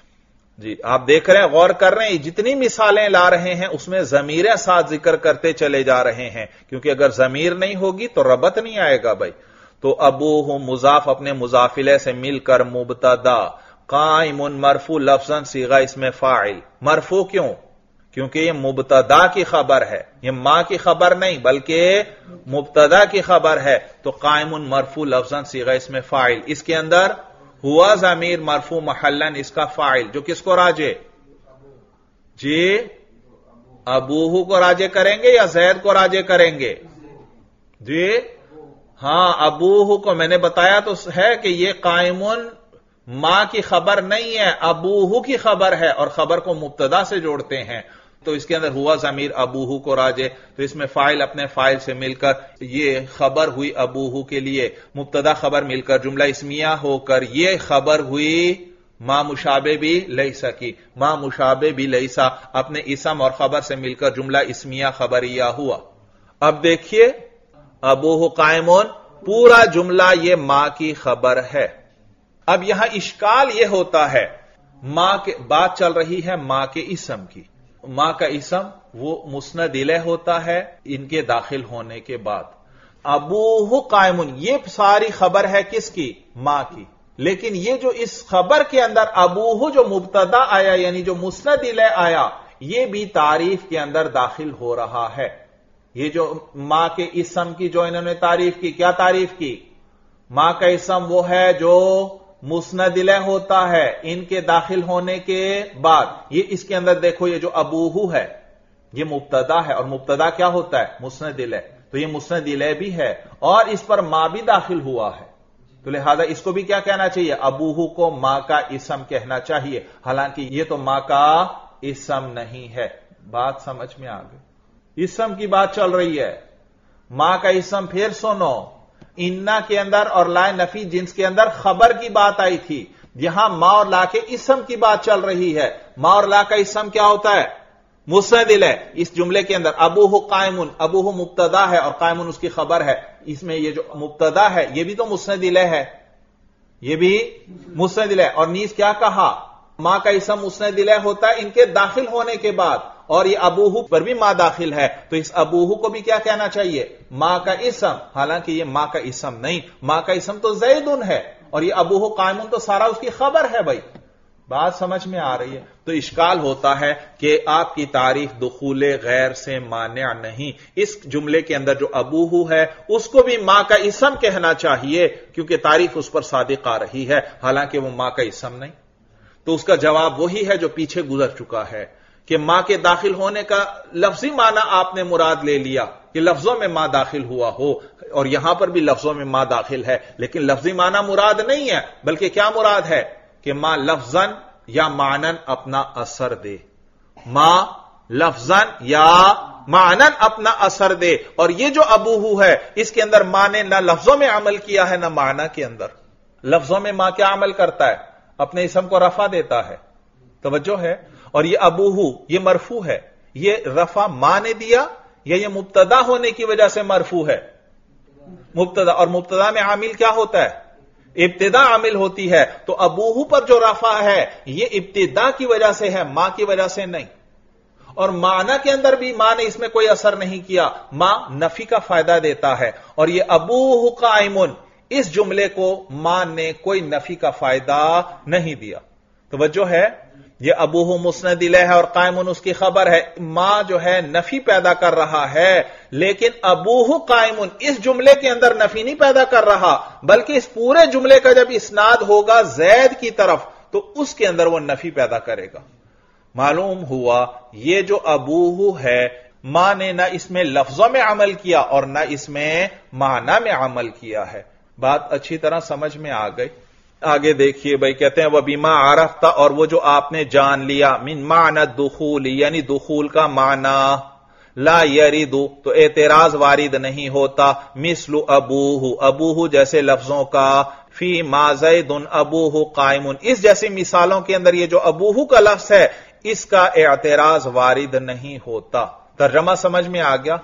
جی آپ دیکھ رہے ہیں، غور کر رہے ہیں، جتنی مثالیں لا رہے ہیں اس میں ضمیریں ساتھ ذکر کرتے چلے جا رہے ہیں، کیونکہ اگر ضمیر نہیں ہوگی تو ربط نہیں آئے گا بھائی. تو ابوہ مضاف اپنے مضاف الیہ سے مل کر مبتدا، قائم مرفوع لفظاً صیغہ اسم فاعل. مرفوع کیوں؟ کیونکہ یہ مبتدا کی خبر ہے، یہ ما کی خبر نہیں بلکہ مبتدا کی خبر ہے. تو قائم مرفوع لفظاً صیغہ اسم فاعل، اس کے اندر ہوا ضمیر مرفوع محلاً اس کا فاعل، جو کس کو راجع؟ جی ابوہ کو راجع کریں گے یا زید کو راجع کریں گے؟ جی ہاں ابوہ کو. میں نے بتایا تو ہے کہ یہ قائم ما کی خبر نہیں ہے، ابوہ کی خبر ہے، اور خبر کو مبتدا سے جوڑتے ہیں. تو اس کے اندر ہوا ضمیر ابوہ کو راجع، تو اس میں فاعل اپنے فاعل سے مل کر یہ خبر ہوئی ابوہ کے لیے، مبتدا خبر مل کر جملہ اسمیہ ہو کر یہ خبر ہوئی ما مشابہ بھی لیسا کی. ما مشابہ بھی لیسا اپنے اسم اور خبر سے مل کر جملہ اسمیہ خبریہ ہوا. اب دیکھیے ابوہ قائمون پورا جملہ یہ ما کی خبر ہے. اب یہاں اشکال یہ ہوتا ہے، ما کے بات چل رہی ہے ما کے اسم کی. ما کا اسم وہ مسند الیہ ہوتا ہے ان کے داخل ہونے کے بعد. ابوہ قائم یہ ساری خبر ہے کس کی؟ ما کی. لیکن یہ جو اس خبر کے اندر ابوہ جو مبتدا آیا یعنی جو مسند الیہ آیا، یہ بھی تعریف کے اندر داخل ہو رہا ہے. یہ جو ما کے اسم کی جو انہوں نے تعریف کی، کیا تعریف کی؟ ما کا اسم وہ ہے جو مسند الیہ ہوتا ہے ان کے داخل ہونے کے بعد. یہ اس کے اندر دیکھو یہ جو ابوہ ہے یہ مبتدا ہے، اور مبتدا کیا ہوتا ہے؟ مسند الیہ. تو یہ مسند الیہ بھی ہے اور اس پر ما بھی داخل ہوا ہے. تو لہذا اس کو بھی کیا کہنا چاہیے؟ ابوہ کو ما کا اسم کہنا چاہیے، حالانکہ یہ تو ما کا اسم نہیں ہے. بات سمجھ میں آ گئی؟ اسم کی بات چل رہی ہے. ما کا اسم پھر سنو، انا کے اندر اور لا نفی جنس کے اندر خبر کی بات آئی تھی، یہاں ما اور لا کے اسم کی بات چل رہی ہے. ما اور لا کا اسم کیا ہوتا ہے؟ مسند الیہ اس جملے کے اندر ابوہ قائمن، ابوہ مبتدا ہے اور قائمن اس کی خبر ہے، اس میں یہ جو مبتدا ہے یہ بھی تو مسند الیہ ہے، یہ بھی مسند الیہ، اور نیز کیا کہا ماں کا اسم مسند الیہ ہوتا ہے ان کے داخل ہونے کے بعد، اور یہ ابوہ پر بھی ماں داخل ہے تو اس ابوہ کو بھی کیا کہنا چاہیے، ماں کا اسم، حالانکہ یہ ماں کا اسم نہیں، ماں کا اسم تو زیدن ہے اور یہ ابوہ قائمن تو سارا اس کی خبر ہے۔ بھائی بات سمجھ میں آ رہی ہے؟ تو اشکال ہوتا ہے کہ آپ کی تعریف دخول غیر سے مانع نہیں، اس جملے کے اندر جو ابوہ ہے اس کو بھی ماں کا اسم کہنا چاہیے کیونکہ تعریف اس پر صادق آ رہی ہے، حالانکہ وہ ماں کا اسم نہیں۔ تو اس کا جواب وہی ہے جو پیچھے گزر چکا ہے کہ ماں کے داخل ہونے کا لفظی معنی آپ نے مراد لے لیا کہ لفظوں میں ماں داخل ہوا ہو، اور یہاں پر بھی لفظوں میں ماں داخل ہے، لیکن لفظی معنی مراد نہیں ہے، بلکہ کیا مراد ہے کہ ماں لفظاً یا معنن اپنا اثر دے، ماں لفظاً یا معنن اپنا اثر دے، اور یہ جو ابوہ ہے اس کے اندر ماں نے نہ لفظوں میں عمل کیا ہے نہ معنی کے اندر۔ لفظوں میں ماں کیا عمل کرتا ہے، اپنے اسم کو رفع دیتا ہے، توجہ ہے، اور یہ ابوہ یہ مرفوع ہے، یہ رفع ماں نے دیا یا یہ مبتدا ہونے کی وجہ سے مرفوع ہے، مبتدا، اور مبتدا میں عامل کیا ہوتا ہے، ابتدا عامل ہوتی ہے، تو ابوہ پر جو رفع ہے یہ ابتدا کی وجہ سے ہے، ماں کی وجہ سے نہیں، اور معنی کے اندر بھی ماں نے اس میں کوئی اثر نہیں کیا، ماں نفی کا فائدہ دیتا ہے، اور یہ ابوہ قائمن اس جملے کو ماں نے کوئی نفی کا فائدہ نہیں دیا۔ توجہ ہے، یہ ابوہ مسند الیہ ہے اور قائمن اس کی خبر ہے، ماں جو ہے نفی پیدا کر رہا ہے، لیکن ابوہ قائمن اس جملے کے اندر نفی نہیں پیدا کر رہا، بلکہ اس پورے جملے کا جب اسناد ہوگا زید کی طرف تو اس کے اندر وہ نفی پیدا کرے گا۔ معلوم ہوا یہ جو ابوہ ہے ماں نے نہ اس میں لفظوں میں عمل کیا اور نہ اس میں معنی میں عمل کیا ہے۔ بات اچھی طرح سمجھ میں آ گئی؟ آگے دیکھیے بھائی، کہتے ہیں وَبِمَا عَرَفْتَ، اور وہ جو آپ نے جان لیا، من معنی الدخول یعنی دخول کا معنی، لا یرد تو اعتراض وارد نہیں ہوتا، مثل ابوہ ابوہ جیسے لفظوں کا، فی ما زید ابوہ قائم اس جیسی مثالوں کے اندر یہ جو ابوہ کا لفظ ہے اس کا اعتراض وارد نہیں ہوتا۔ ترجمہ سمجھ میں آ گیا؟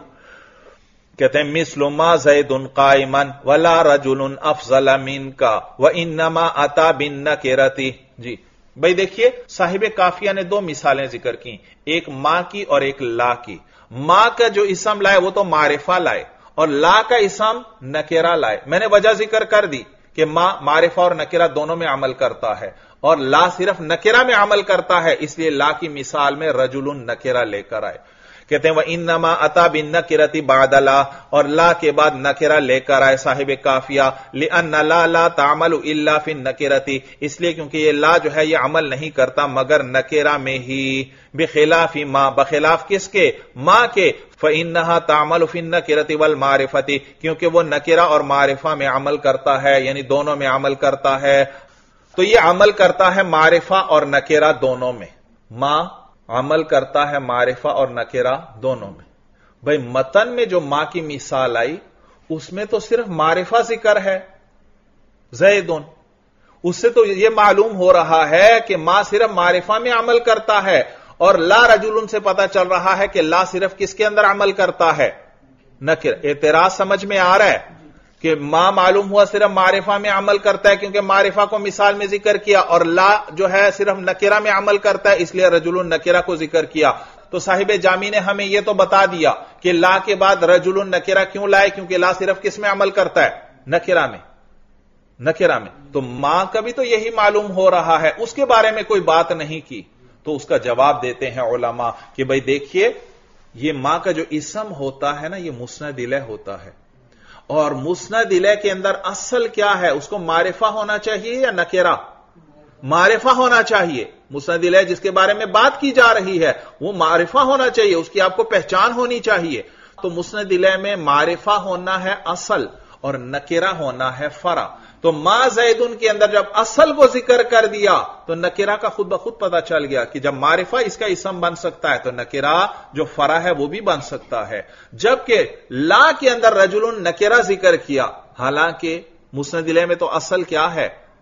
کہتے ہیں مثل ما زید قائما ولا رجل افضل منک وانما اتى بالنکرۃ۔ جی بھائی دیکھیے، صاحب کافیہ نے دو مثالیں ذکر کی، ایک ماں کی اور ایک لا کی۔ ماں کا جو اسم لائے وہ تو معرفہ لائے اور لا کا اسم نکرہ لائے۔ میں نے وجہ ذکر کر دی کہ ماں معرفہ اور نکرہ دونوں میں عمل کرتا ہے اور لا صرف نکرہ میں عمل کرتا ہے، اس لیے لا کی مثال میں رجل نکرہ لے کر آئے۔ کہتے ہیں وَإِنَّمَا أَتَى بِالنَّكِرَةِ بَعْدَ لَا، اور لا کے بعد نکرہ لے کر آئے صاحب کافیہ، لِأَنَّ لَا لَا تَعْمَلُ إِلَّا فِي النَّكِرَةِ، اس لیے کیونکہ یہ لا جو ہے یہ عمل نہیں کرتا مگر نکرہ میں ہی، بخلاف ما بخلاف کس کے، ماں کے، فَإِنَّهَا تَعْمَلُ فِي النَّكِرَةِ وَالْمَعْرِفَةِ، کیونکہ وہ نکرہ اور معرفہ میں عمل کرتا ہے، یعنی دونوں میں عمل کرتا ہے۔ تو یہ عمل کرتا ہے معرفہ اور نکرہ دونوں میں، ماں عمل کرتا ہے معرفہ اور نکرہ دونوں میں۔ بھئی متن میں جو ماں کی مثال آئی اس میں تو صرف معرفہ ذکر ہے زیدن، اس سے تو یہ معلوم ہو رہا ہے کہ ماں صرف معرفہ میں عمل کرتا ہے، اور لا رجل سے پتا چل رہا ہے کہ لا صرف کس کے اندر عمل کرتا ہے، نکرہ۔ اعتراض سمجھ میں آ رہا ہے کہ ماں معلوم ہوا صرف معرفہ میں عمل کرتا ہے کیونکہ معرفہ کو مثال میں ذکر کیا، اور لا جو ہے صرف نکرہ میں عمل کرتا ہے اس لیے رجل نکرہ کو ذکر کیا۔ تو صاحب جامی نے ہمیں یہ تو بتا دیا کہ لا کے بعد رجل نکرہ کیوں لائے، کیونکہ لا صرف کس میں عمل کرتا ہے، نکرہ میں، نکرہ میں۔ تو ماں کا بھی تو یہی معلوم ہو رہا ہے، اس کے بارے میں کوئی بات نہیں کی۔ تو اس کا جواب دیتے ہیں علماء کہ بھئی دیکھیے، یہ ماں کا جو اسم ہوتا ہے نا یہ مسند الیہ ہوتا ہے، اور مسند الیہ کے اندر اصل کیا ہے، اس کو معرفہ ہونا چاہیے یا نکرہ؟ معرفہ ہونا چاہیے۔ مسند الیہ جس کے بارے میں بات کی جا رہی ہے وہ معرفہ ہونا چاہیے، اس کی آپ کو پہچان ہونی چاہیے۔ تو مسند الیہ میں معرفہ ہونا ہے اصل اور نکرہ ہونا ہے فرع۔ تو ما زیدن کے اندر جب اصل کو ذکر کر دیا تو نکرہ کا خود بخود پتہ چل گیا کہ جب معرفہ اس کا اسم بن سکتا ہے تو نکرہ جو فرع ہے وہ بھی بن سکتا ہے۔ جبکہ لا کے اندر رجل نکرہ ذکر کیا، حالانکہ مسند الیہ میں تو اصل کیا ہے،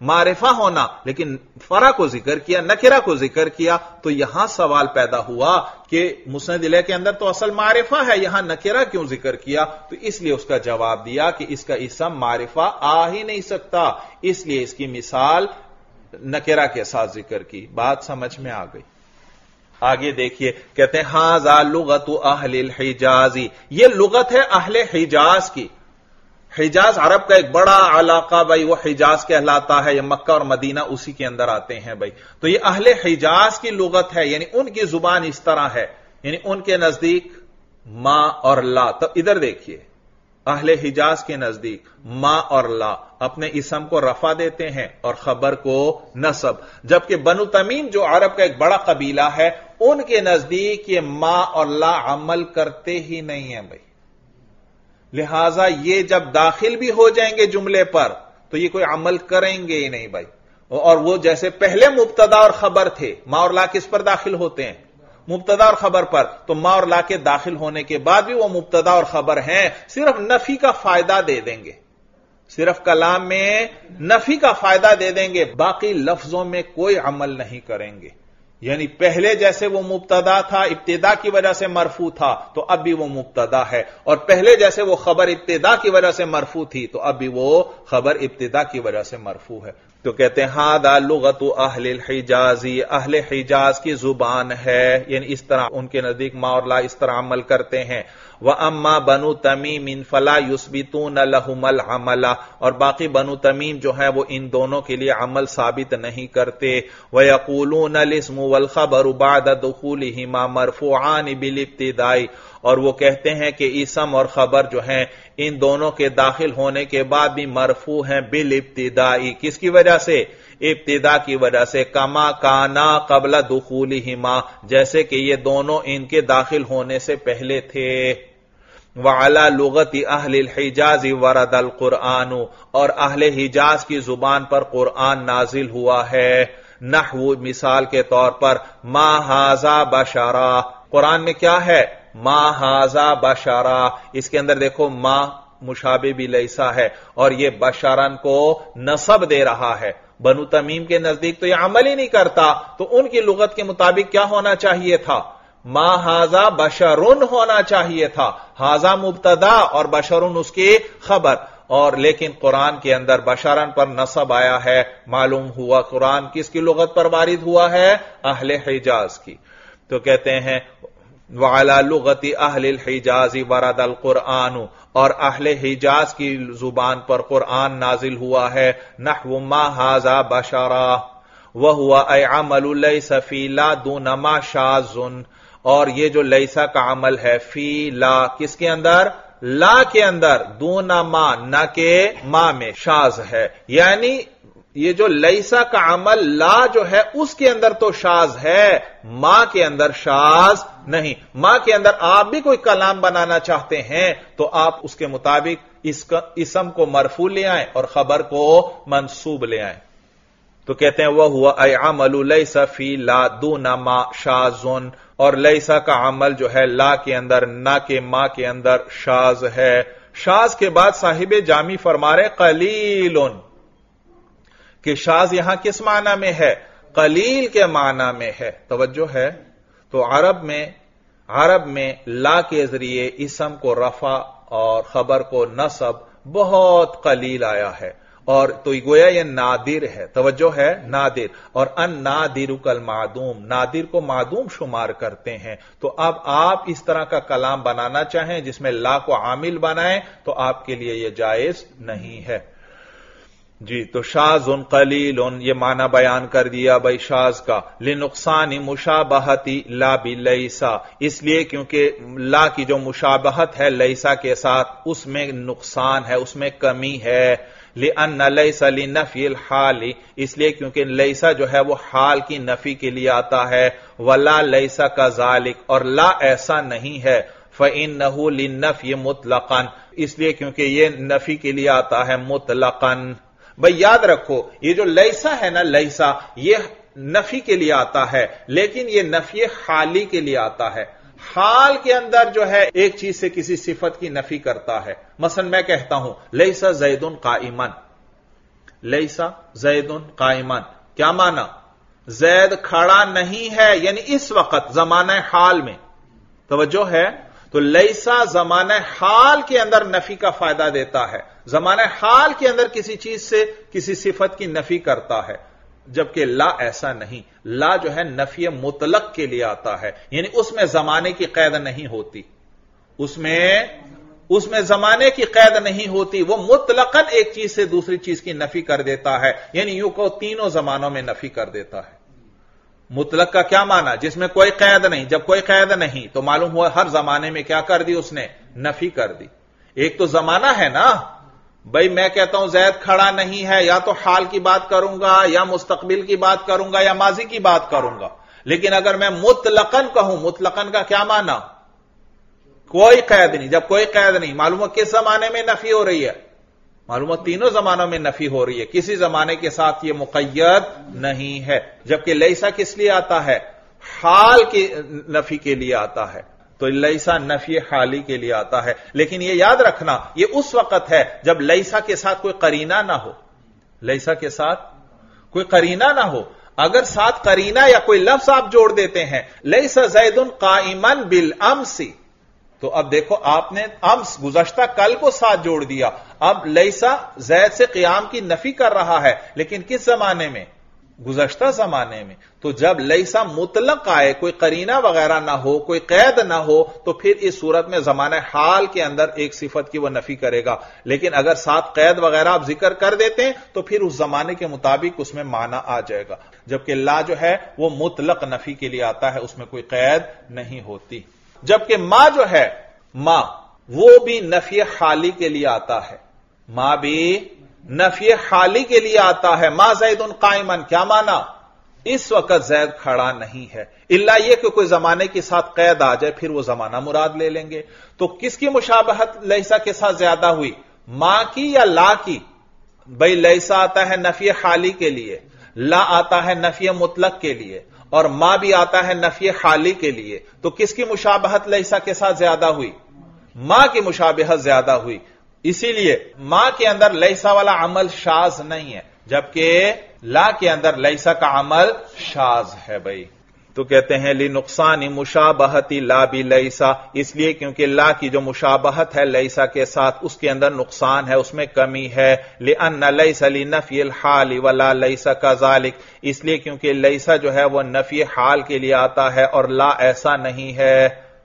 معرفہ ہونا، لیکن فرع کو ذکر کیا، نکرہ کو ذکر کیا، تو یہاں سوال پیدا ہوا کہ مسند الیہ کے اندر تو اصل معرفہ ہے، یہاں نکرہ کیوں ذکر کیا؟ تو اس لیے اس کا جواب دیا کہ اس کا اسم معرفہ آ ہی نہیں سکتا، اس لیے اس کی مثال نکرہ کے ساتھ ذکر کی۔ بات سمجھ میں آ گئی؟ آگے دیکھیے، کہتے ہیں ھذا لغت اہل الحجاز، یہ لغت ہے اہل حجاز کی۔ حجاز عرب کا ایک بڑا علاقہ بھائی، وہ حجاز کہلاتا ہے، یہ مکہ اور مدینہ اسی کے اندر آتے ہیں بھائی، تو یہ اہل حجاز کی لغت ہے، یعنی ان کی زبان اس طرح ہے، یعنی ان کے نزدیک ما اور لا۔ تو ادھر دیکھیے، اہل حجاز کے نزدیک ما اور لا اپنے اسم کو رفع دیتے ہیں اور خبر کو نصب، جبکہ بنو تمیم جو عرب کا ایک بڑا قبیلہ ہے، ان کے نزدیک یہ ما اور لا عمل کرتے ہی نہیں ہیں بھائی، لہذا یہ جب داخل بھی ہو جائیں گے جملے پر تو یہ کوئی عمل کریں گے ہی نہیں بھائی۔ اور وہ جیسے پہلے مبتدا اور خبر تھے، ما اور لا کس پر داخل ہوتے ہیں؟ مبتدا اور خبر پر، تو ما اور لا کے داخل ہونے کے بعد بھی وہ مبتدا اور خبر ہیں، صرف نفی کا فائدہ دے دیں گے، صرف کلام میں نفی کا فائدہ دے دیں گے، باقی لفظوں میں کوئی عمل نہیں کریں گے۔ یعنی پہلے جیسے وہ مبتدا تھا، ابتدا کی وجہ سے مرفوع تھا، تو اب بھی وہ مبتدا ہے، اور پہلے جیسے وہ خبر ابتدا کی وجہ سے مرفوع تھی، تو اب بھی وہ خبر ابتدا کی وجہ سے مرفوع ہے۔ تو کہتے ہیں ھذا لغت اہل الحجاز، اہل حجاز کی زبان ہے، یعنی اس طرح ان کے نزدیک ما اور لا اس طرح عمل کرتے ہیں۔ وَأَمَّا بَنُو تَمِيمٍ فَلَا يُثْبِتُونَ لَهُمَ الْعَمَلَ، اور باقی بنو تمیم جو ہیں وہ ان دونوں کے لیے عمل ثابت نہیں کرتے۔ وَيَقُولُونَ الْاسْمُ وَالْخَبَرُ بَعْدَ دُخُولِهِمَا مَرْفُوعَانِ بِالِابْتِدَاءِ، اور وہ کہتے ہیں کہ اسم اور خبر جو ہیں ان دونوں کے داخل ہونے کے بعد بھی مرفوع ہیں بالابتداء، کس کی وجہ سے؟ ابتدا کی وجہ سے، کما کانا قبل دخولہما، جیسے کہ یہ دونوں ان کے داخل ہونے سے پہلے تھے۔ وعلی لغت اہل الحجاز ورد القرآن، اور اہل حجاز کی زبان پر قرآن نازل ہوا ہے۔ نحو، مثال کے طور پر، ما ھذا بشرا، قرآن میں کیا ہے؟ ما ھذا بشرا، اس کے اندر دیکھو ما مشابہ بھی لیسا ہے، اور یہ بشرن کو نصب دے رہا ہے۔ بنو تمیم کے نزدیک تو یہ عمل ہی نہیں کرتا، تو ان کی لغت کے مطابق کیا ہونا چاہیے تھا؟ ما ھذا بشرن ہونا چاہیے تھا، ھذا مبتدا اور بشرن اس کی خبر، اور لیکن قرآن کے اندر بشرن پر نصب آیا ہے، معلوم ہوا قرآن کس کی لغت پر وارد ہوا ہے؟ اہل حجاز کی۔ تو کہتے ہیں وعلی لغت اہل الحجاز ورد القرآن، اور اہل حجاز کی زبان پر قرآن نازل ہوا ہے۔ نحو ما ھذا بشرا وہو ای عمل لیس فی لا دون ما شاذ، اور یہ جو لیسا کا عمل ہے فی لا، کس کے اندر؟ لا کے اندر، دون ما، نہ کہ ما میں، شاذ ہے، یعنی یہ جو لیسا کا عمل لا جو ہے اس کے اندر تو شاذ ہے، ما کے اندر شاذ نہیں۔ ما کے اندر آپ بھی کوئی کلام بنانا چاہتے ہیں تو آپ اس کے مطابق اسم کو مرفوع لے آئیں اور خبر کو منصوب لے آئیں۔ تو کہتے ہیں وہ ہوا ای عمل لیس فی لا دون ما شاذ، اور لیسا کا عمل جو ہے لا کے اندر نہ کہ ما کے اندر شاذ ہے۔ شاذ کے بعد صاحب جامی فرما رہے قلیل، کہ شاذ یہاں کس معنی میں ہے؟ قلیل کے معنی میں ہے، توجہ ہے۔ تو عرب میں لا کے ذریعے اسم کو رفع اور خبر کو نصب بہت قلیل آیا ہے، اور تو گویا یہ نادر ہے، توجہ ہے، نادر، اور ان نادر کالمعدوم، نادر کو معدوم شمار کرتے ہیں۔ تو اب آپ اس طرح کا کلام بنانا چاہیں جس میں لا کو عامل بنائیں تو آپ کے لیے یہ جائز نہیں ہے۔ جی، تو شاذ قلیل، یہ معنی بیان کر دیا بھائی شاذ کا، لنقصان مشابہتی لا بلیسا، اس لیے کیونکہ لا کی جو مشابہت ہے لیسا کے ساتھ اس میں نقصان ہے، اس میں کمی ہے۔ لأن لیس لنفی الحال، اس لیے کیونکہ لیسا جو ہے وہ حال کی نفی کے لیے آتا ہے، ولا لیسا کذالک، اور لا ایسا نہیں ہے، فإنہ للنفی مطلقا، اس لیے کیونکہ یہ نفی کے لیے آتا ہے مطلقا۔ بھئی یاد رکھو، یہ جو لیسا ہے نا، لیسا یہ نفی کے لیے آتا ہے، لیکن یہ نفی حالی کے لیے آتا ہے۔ حال کے اندر جو ہے ایک چیز سے کسی صفت کی نفی کرتا ہے، مثلا میں کہتا ہوں لیسا زید قائما، لیسا زیدن قائمن، کیا مانا؟ زید کھڑا نہیں ہے، یعنی اس وقت زمانہ حال میں، توجہ ہے؟ تو لیسا زمانہ حال کے اندر نفی کا فائدہ دیتا ہے، زمانہ حال کے اندر کسی چیز سے کسی صفت کی نفی کرتا ہے، جبکہ لا ایسا نہیں، لا جو ہے نفی مطلق کے لیے آتا ہے، یعنی اس میں زمانے کی قید نہیں ہوتی، اس میں زمانے کی قید نہیں ہوتی، وہ مطلقاً ایک چیز سے دوسری چیز کی نفی کر دیتا ہے، یعنی یوں کو تینوں زمانوں میں نفی کر دیتا ہے۔ مطلق کا کیا مانا؟ جس میں کوئی قید نہیں، جب کوئی قید نہیں تو معلوم ہوا ہر زمانے میں کیا کر دی اس نے؟ نفی کر دی۔ ایک تو زمانہ ہے نا، بھئی میں کہتا ہوں زید کھڑا نہیں ہے، یا تو حال کی بات کروں گا یا مستقبل کی بات کروں گا یا ماضی کی بات کروں گا، لیکن اگر میں مطلقاً کہوں، مطلقاً کا کیا مانا؟ کوئی قید نہیں، جب کوئی قید نہیں، معلوم ہو کس زمانے میں نفی ہو رہی ہے؟ معلوم ہو تینوں زمانوں میں نفی ہو رہی ہے، کسی زمانے کے ساتھ یہ مقید نہیں ہے، جبکہ لیسا کس لیے آتا ہے؟ حال کی نفی کے لیے آتا ہے، تو لیسا نفی حالی کے لیے آتا ہے۔ لیکن یہ یاد رکھنا، یہ اس وقت ہے جب لیسا کے ساتھ کوئی قرینہ نہ ہو، لیسا کے ساتھ کوئی قرینہ نہ ہو۔ اگر ساتھ قرینہ یا کوئی لفظ آپ جوڑ دیتے ہیں، لیسا زید قائما بالامس، تو اب دیکھو آپ نے امس گزشتہ کل کو ساتھ جوڑ دیا، اب لیسا زید سے قیام کی نفی کر رہا ہے، لیکن کس زمانے میں؟ گزشتہ زمانے میں۔ تو جب لیسا مطلق آئے، کوئی قرینہ وغیرہ نہ ہو، کوئی قید نہ ہو، تو پھر اس صورت میں زمانہ حال کے اندر ایک صفت کی وہ نفی کرے گا، لیکن اگر ساتھ قید وغیرہ آپ ذکر کر دیتے ہیں تو پھر اس زمانے کے مطابق اس میں معنی آ جائے گا، جبکہ لا جو ہے وہ مطلق نفی کے لیے آتا ہے، اس میں کوئی قید نہیں ہوتی۔ جبکہ ما جو ہے، ما وہ بھی نفی حالی کے لیے آتا ہے، ما بھی نفی حالی کے لیے آتا ہے۔ ما زید قائما، کیا مانا؟ اس وقت زید کھڑا نہیں ہے، الا یہ کہ کوئی زمانے کے ساتھ قید آ جائے، پھر وہ زمانہ مراد لے لیں گے۔ تو کس کی مشابہت لیسا کے ساتھ زیادہ ہوئی؟ ما کی یا لا کی؟ بھئی لیسا آتا ہے نفی حالی کے لیے، لا آتا ہے نفی مطلق کے لیے، اور ما بھی آتا ہے نفی حالی کے لیے، تو کس کی مشابہت لیسا کے ساتھ زیادہ ہوئی؟ ما کی مشابہت زیادہ ہوئی۔ اسی لیے ما کے اندر لیسا والا عمل شاذ نہیں ہے، جبکہ لا کے اندر لیسا کا عمل شاذ ہے۔ بھائی تو کہتے ہیں لنقصان مشابہت لا بلیسا، اس لیے کیونکہ لا کی جو مشابہت ہے لیسا کے ساتھ اس کے اندر نقصان ہے، اس میں کمی ہے۔ لأن لیس لنفی الحال ولا لیس کذالک، اس لیے کیونکہ لیسا جو ہے وہ نفی حال کے لیے آتا ہے اور لا ایسا نہیں ہے۔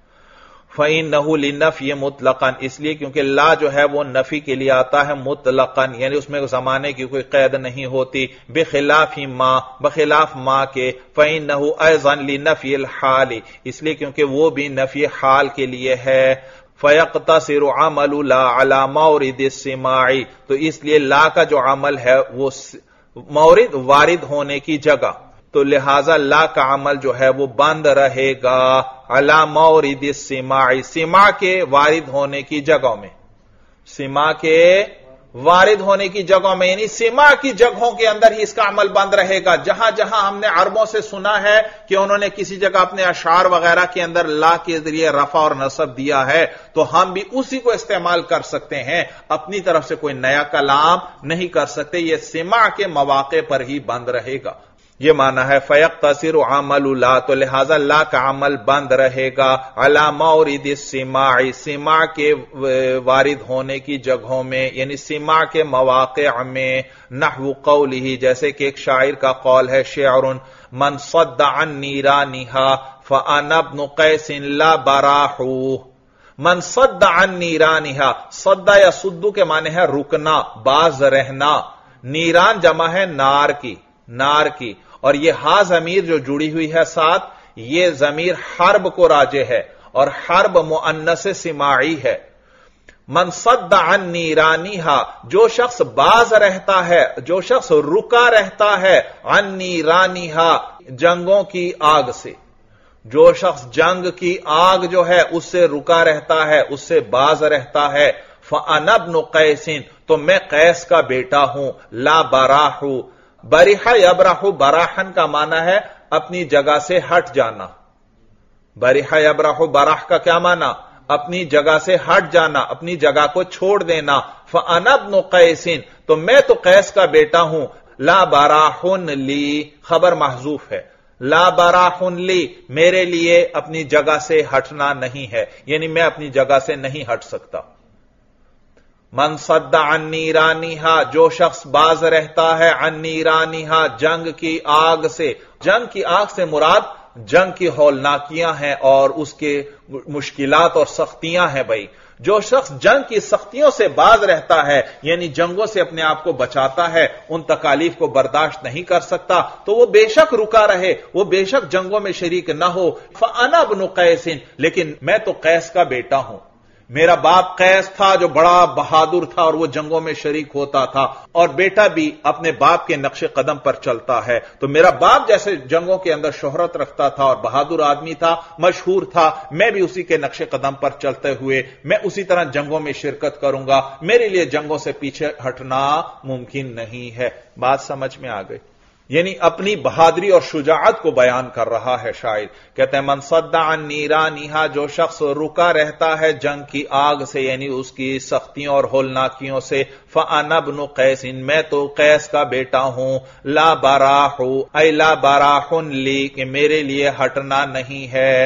فَإِنَّهُ لِلنَّفْيِ مُطْلَقًا، اس لیے کیونکہ لا جو ہے وہ نفی کے لیے آتا ہے مطلقاً، یعنی اس میں زمانے کی کوئی قید نہیں ہوتی، بخلاف ما، بخلاف ما کے، فَإِنَّهُ أَيْضًا لِنَفْيِ الْحَالِ، اس لیے کیونکہ وہ بھی نفی حال کے لیے ہے۔ فَيَقْتَصِرُ عَمَلُ لَا عَلَى مَوْرِدِ السِّمَاعِ، تو اس لیے لا کا جو عمل ہے وہ مورد وارد ہونے کی جگہ، تو لہذا لا کا عمل جو ہے وہ بند رہے گا علی مورد السماع، سماع کے وارد ہونے کی جگہوں میں، سماع کے وارد ہونے کی جگہوں میں، یعنی سماع کی جگہوں کے اندر ہی اس کا عمل بند رہے گا۔ جہاں جہاں ہم نے عربوں سے سنا ہے کہ انہوں نے کسی جگہ اپنے اشعار وغیرہ کے اندر لا کے ذریعے رفع اور نصب دیا ہے، تو ہم بھی اسی کو استعمال کر سکتے ہیں، اپنی طرف سے کوئی نیا کلام نہیں کر سکتے، یہ سماع کے مواقع پر ہی بند رہے گا۔ یہ معنی ہے فَيَقْتَصِرُ عَمَلُ لَا، تو لہذا لا کا عمل بند رہے گا عَلَى مَوْرِدِ السِّمَاعِ، سماع کے وارد ہونے کی جگہوں میں، یعنی سماع کے مواقع میں، نحو قولہ، جیسے کہ ایک شاعر کا قول ہے، شعر من صد عن نیرانها فَأَنَا ابْنُ قَيْسٍ لَا بَرَاحُ، من صد عن نیرانها، صد یا صدو کے معنی ہے رکنا، باز رہنا، نیران جمع ہے نار کی، نار کی، اور یہ ہا ضمیر جو جڑی ہوئی ہے ساتھ، یہ ضمیر حرب کو راجع ہے، اور حرب مؤنث سماعی ہے۔ من صد عن نیرانها، جو شخص باز رہتا ہے، جو شخص رکا رہتا ہے، عن نیرانها، جنگوں کی آگ سے، جو شخص جنگ کی آگ جو ہے اس سے رکا رہتا ہے، اس سے باز رہتا ہے، فَأَنَا ابْنُ قَيْسٍ، تو میں قیس کا بیٹا ہوں، لا براح، بریح یبرح، براحن کا معنی ہے اپنی جگہ سے ہٹ جانا، بریح یبرح، براح کا کیا معنی؟ اپنی جگہ سے ہٹ جانا، اپنی جگہ کو چھوڑ دینا۔ فَأَنَا ابْنُ قَيْسٍ، تو میں تو قیس کا بیٹا ہوں. لا براحن لی خبر محذوف ہے. لا براحن لی میرے لیے اپنی جگہ سے ہٹنا نہیں ہے، یعنی میں اپنی جگہ سے نہیں ہٹ سکتا. من صد عن نیرانیہا جو شخص باز رہتا ہے عن نیرانیہا جنگ کی آگ سے. جنگ کی آگ سے مراد جنگ کی ہولناکیاں ہیں اور اس کے مشکلات اور سختیاں ہیں. بھائی جو شخص جنگ کی سختیوں سے باز رہتا ہے، یعنی جنگوں سے اپنے آپ کو بچاتا ہے، ان تکالیف کو برداشت نہیں کر سکتا، تو وہ بے شک رکا رہے، وہ بے شک جنگوں میں شریک نہ ہو. فانا ابن قیس لیکن میں تو قیس کا بیٹا ہوں. میرا باپ قیس تھا جو بڑا بہادر تھا اور وہ جنگوں میں شریک ہوتا تھا، اور بیٹا بھی اپنے باپ کے نقش قدم پر چلتا ہے. تو میرا باپ جیسے جنگوں کے اندر شہرت رکھتا تھا اور بہادر آدمی تھا، مشہور تھا، میں بھی اسی کے نقش قدم پر چلتے ہوئے میں اسی طرح جنگوں میں شرکت کروں گا. میرے لیے جنگوں سے پیچھے ہٹنا ممکن نہیں ہے. بات سمجھ میں آ گئی؟ یعنی اپنی بہادری اور شجاعت کو بیان کر رہا ہے شاعر. کہتے ہیں من صد عن نیرانیہا جو شخص رکا رہتا ہے جنگ کی آگ سے، یعنی اس کی سختیوں اور ہولناکیوں سے. فانا ابن قیس میں تو قیس کا بیٹا ہوں. لا براح اے لا براحن لی کہ میرے لیے ہٹنا نہیں ہے.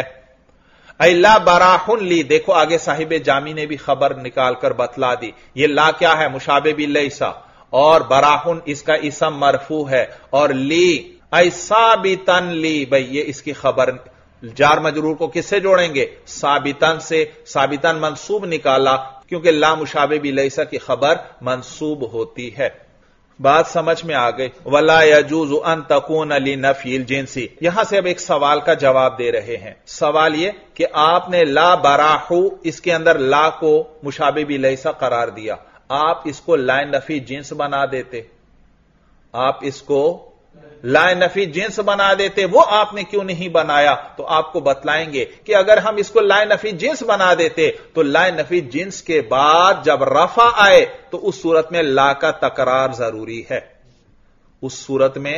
اے لا براحن لی دیکھو آگے صاحب جامی نے بھی خبر نکال کر بتلا دی. یہ لا کیا ہے؟ مشابہ بھی لیسا، اور براحن اس کا اسم مرفوع ہے، اور لی اے ثابتن لی بھئی یہ اس کی خبر. جار مجرور کو کس سے جوڑیں گے؟ ثابتن سے. ثابتن منصوب نکالا کیونکہ لا مشابہ بھی لیسا کی خبر منصوب ہوتی ہے. بات سمجھ میں آ گئی؟ ولا يجوز ان تكون لنفي الجنس. یہاں سے اب ایک سوال کا جواب دے رہے ہیں. سوال یہ کہ آپ نے لا براحو اس کے اندر لا کو مشابہ بھی لیسا قرار دیا، آپ اس کو لا نفی جنس بنا دیتے. آپ اس کو لا نفی جنس بنا دیتے، وہ آپ نے کیوں نہیں بنایا؟ تو آپ کو بتلائیں گے کہ اگر ہم اس کو لا نفی جنس بنا دیتے تو لا نفی جنس کے بعد جب رفع آئے تو اس صورت میں لا کا تکرار ضروری ہے. اس صورت میں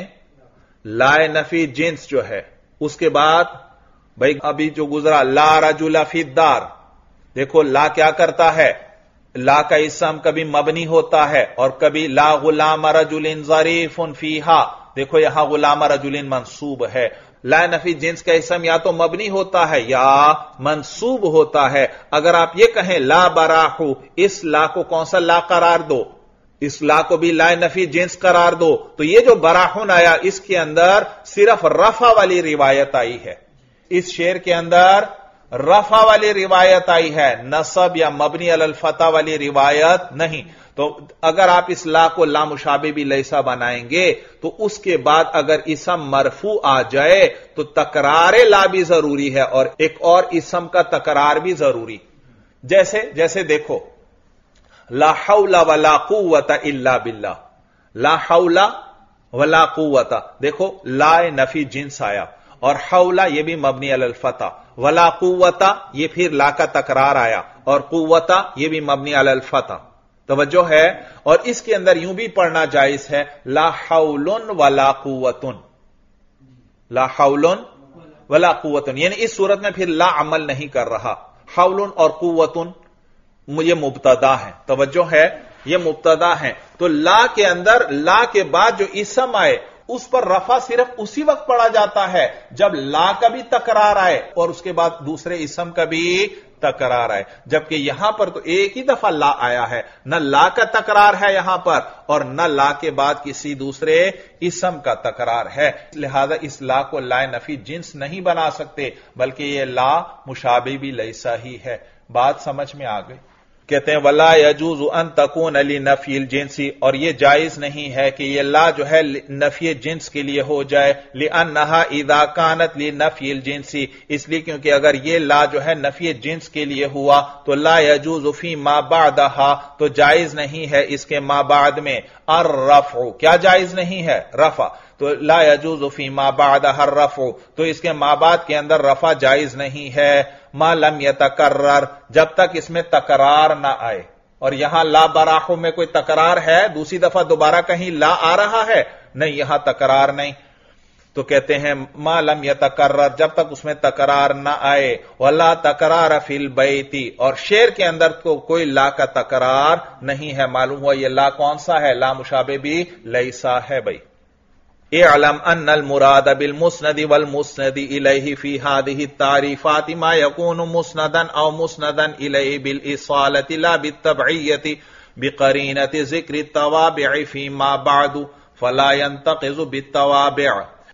لا نفی جنس جو ہے اس کے بعد بھائی ابھی جو گزرا لا رجل فی الدار، دیکھو لا کیا کرتا ہے؟ لا کا اسم کبھی مبنی ہوتا ہے اور کبھی لا غلام رجل ظریف فیہا. دیکھو یہاں غلام رجل منصوب ہے. لا نفی جنس کا اسم یا تو مبنی ہوتا ہے یا منصوب ہوتا ہے. اگر آپ یہ کہیں لا براحو، اس لا کو کون سا لا قرار دو؟ اس لا کو بھی لا نفی جنس قرار دو. تو یہ جو براحون آیا اس کے اندر صرف رفع والی روایت آئی ہے. اس شعر کے اندر رفع والی روایت آئی ہے، نصب یا مبنی علی الفتح والی روایت نہیں. تو اگر آپ اس لا کو لا مشابہ بھی لیسا بنائیں گے تو اس کے بعد اگر اسم مرفوع آ جائے تو تکرار لا بھی ضروری ہے اور ایک اور اسم کا تکرار بھی ضروری. جیسے دیکھو لا حول ولا قوت الا باللہ. لا حول ولا قوت، دیکھو لا نفی جنس آیا اور حولا یہ بھی مبنی علی الفتح، ولا قوتا یہ پھر لا کا تکرار آیا، اور قوتا یہ بھی مبنی علی الفتح. توجہ ہے؟ اور اس کے اندر یوں بھی پڑھنا جائز ہے لا حول ولا قوت. لا حول ولا قوت یعنی اس صورت میں پھر لا عمل نہیں کر رہا. حول اور قوت یہ مبتدا ہے. توجہ ہے؟ یہ مبتدا ہے. تو لا کے اندر لا کے بعد جو اسم آئے اس پر رفع صرف اسی وقت پڑا جاتا ہے جب لا کا بھی تکرار آئے اور اس کے بعد دوسرے اسم کا بھی تکرار آئے. جبکہ یہاں پر تو ایک ہی دفعہ لا آیا ہے، نہ لا کا تکرار ہے یہاں پر اور نہ لا کے بعد کسی دوسرے اسم کا تکرار ہے. لہذا اس لا کو لا نفی جنس نہیں بنا سکتے بلکہ یہ لا مشابہ بھی لیسا ہی ہے. بات سمجھ میں آ گئی؟ کہتے ہیں ولا يجوز ان تكون لنفي الجنس، اور یہ جائز نہیں ہے کہ یہ لا جو ہے نفی جنس کے لیے ہو جائے. لانها اذا كانت لنفي الجنس، اس لیے کیونکہ اگر یہ لا جو ہے نفی جنس کے لیے ہوا تو لا يجوز في ما بعدها، تو جائز نہیں ہے اس کے ما بعد میں الرفع. کیا جائز نہیں ہے؟ رفع. تو لا يجوز في ما بعدها الرفع، تو اس کے ما بعد کے اندر رفع جائز نہیں ہے ما لم يتکرر، جب تک اس میں تکرار نہ آئے. اور یہاں لا براحو میں کوئی تکرار ہے؟ دوسری دفعہ دوبارہ کہیں لا آ رہا ہے؟ نہیں، یہاں تکرار نہیں. تو کہتے ہیں ما لم یتکرر، جب تک اس میں تکرار نہ آئے، ولا تکرار فی البیت، اور شعر کے اندر تو کوئی لا کا تکرار نہیں ہے۔ معلوم ہوا یہ لا کون سا ہے؟ لا مشابہ بھی لیسا ہے بھائی۔ اعلم ان المراد بالمسند والمسند الیہ فی هذه التعریفات ما یکون مسندا او مسندا الیہ بالاصالۃ لا بالتبعیۃ بقرینۃ ذکر التوابع فیما بعد فلا ينتقض بالتوابع۔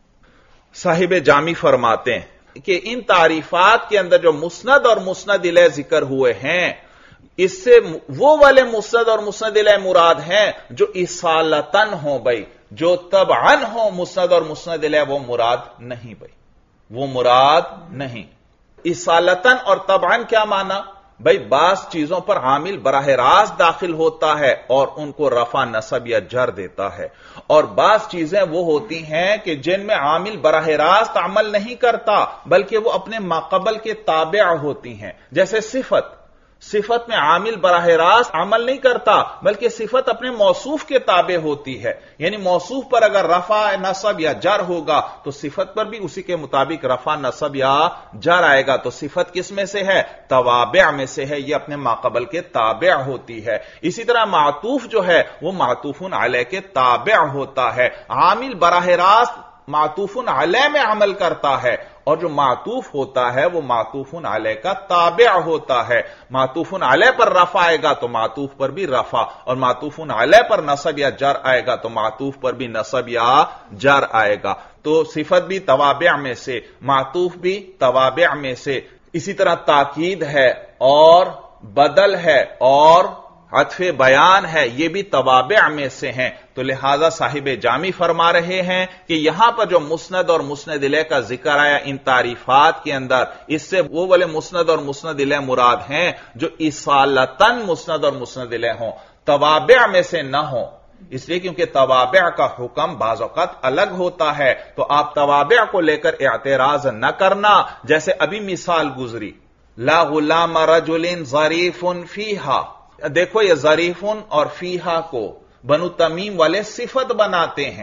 صاحب جامی فرماتے ہیں کہ ان تعریفات کے اندر جو مسند اور مسند الیہ ذکر ہوئے ہیں، اس سے وہ والے مسند اور مسند الیہ مراد ہیں جو اصالتاً ہوں بھائی، جو تبعاً ہوں مسند اور مسند الیہ وہ مراد نہیں بھائی، وہ مراد نہیں۔ اصالتاً اور تبعاً کیا معنی؟ بھائی بعض چیزوں پر عامل براہ راست داخل ہوتا ہے اور ان کو رفع نصب یا جر دیتا ہے، اور بعض چیزیں وہ ہوتی ہیں کہ جن میں عامل براہ راست عمل نہیں کرتا بلکہ وہ اپنے ماقبل کے تابع ہوتی ہیں، جیسے صفت میں عامل براہ راست عمل نہیں کرتا بلکہ صفت اپنے موصوف کے تابع ہوتی ہے، یعنی موصوف پر اگر رفع نصب یا جر ہوگا تو صفت پر بھی اسی کے مطابق رفع نصب یا جر آئے گا۔ تو صفت کس میں سے ہے؟ توابع میں سے ہے، یہ اپنے ماقبل کے تابع ہوتی ہے۔ اسی طرح معطوف جو ہے وہ معطوف علیہ کے تابع ہوتا ہے، عامل براہ راست معطوف علیہ میں عمل کرتا ہے، اور جو معطوف ہوتا ہے وہ معطوف علیہ کا تابع ہوتا ہے۔ معطوف علیہ پر رفع آئے گا تو معطوف پر بھی رفع، اور معطوف علیہ پر نصب یا جر آئے گا تو معطوف پر بھی نصب یا جر آئے گا۔ تو صفت بھی توابع میں سے، معطوف بھی توابع میں سے۔ اسی طرح تاکید ہے اور بدل ہے اور عطف بیان ہے، یہ بھی توابع میں سے ہیں۔ تو لہذا صاحب جامی فرما رہے ہیں کہ یہاں پر جو مسند اور مسند الیہ کا ذکر آیا ان تعریفات کے اندر، اس سے وہ والے مسند اور مسند الیہ مراد ہیں جو اصالتاً مسند اور مسند الیہ ہوں، توابع میں سے نہ ہوں۔ اس لیے کیونکہ توابع کا حکم بعض اوقات الگ ہوتا ہے، تو آپ توابع کو لے کر اعتراض نہ کرنا۔ جیسے ابھی مثال گزری، لا غلام رجل ظریف فیہا، دیکھو یہ ظریفن اور فیہا کو بنو تمیم والے صفت بناتے ہیں،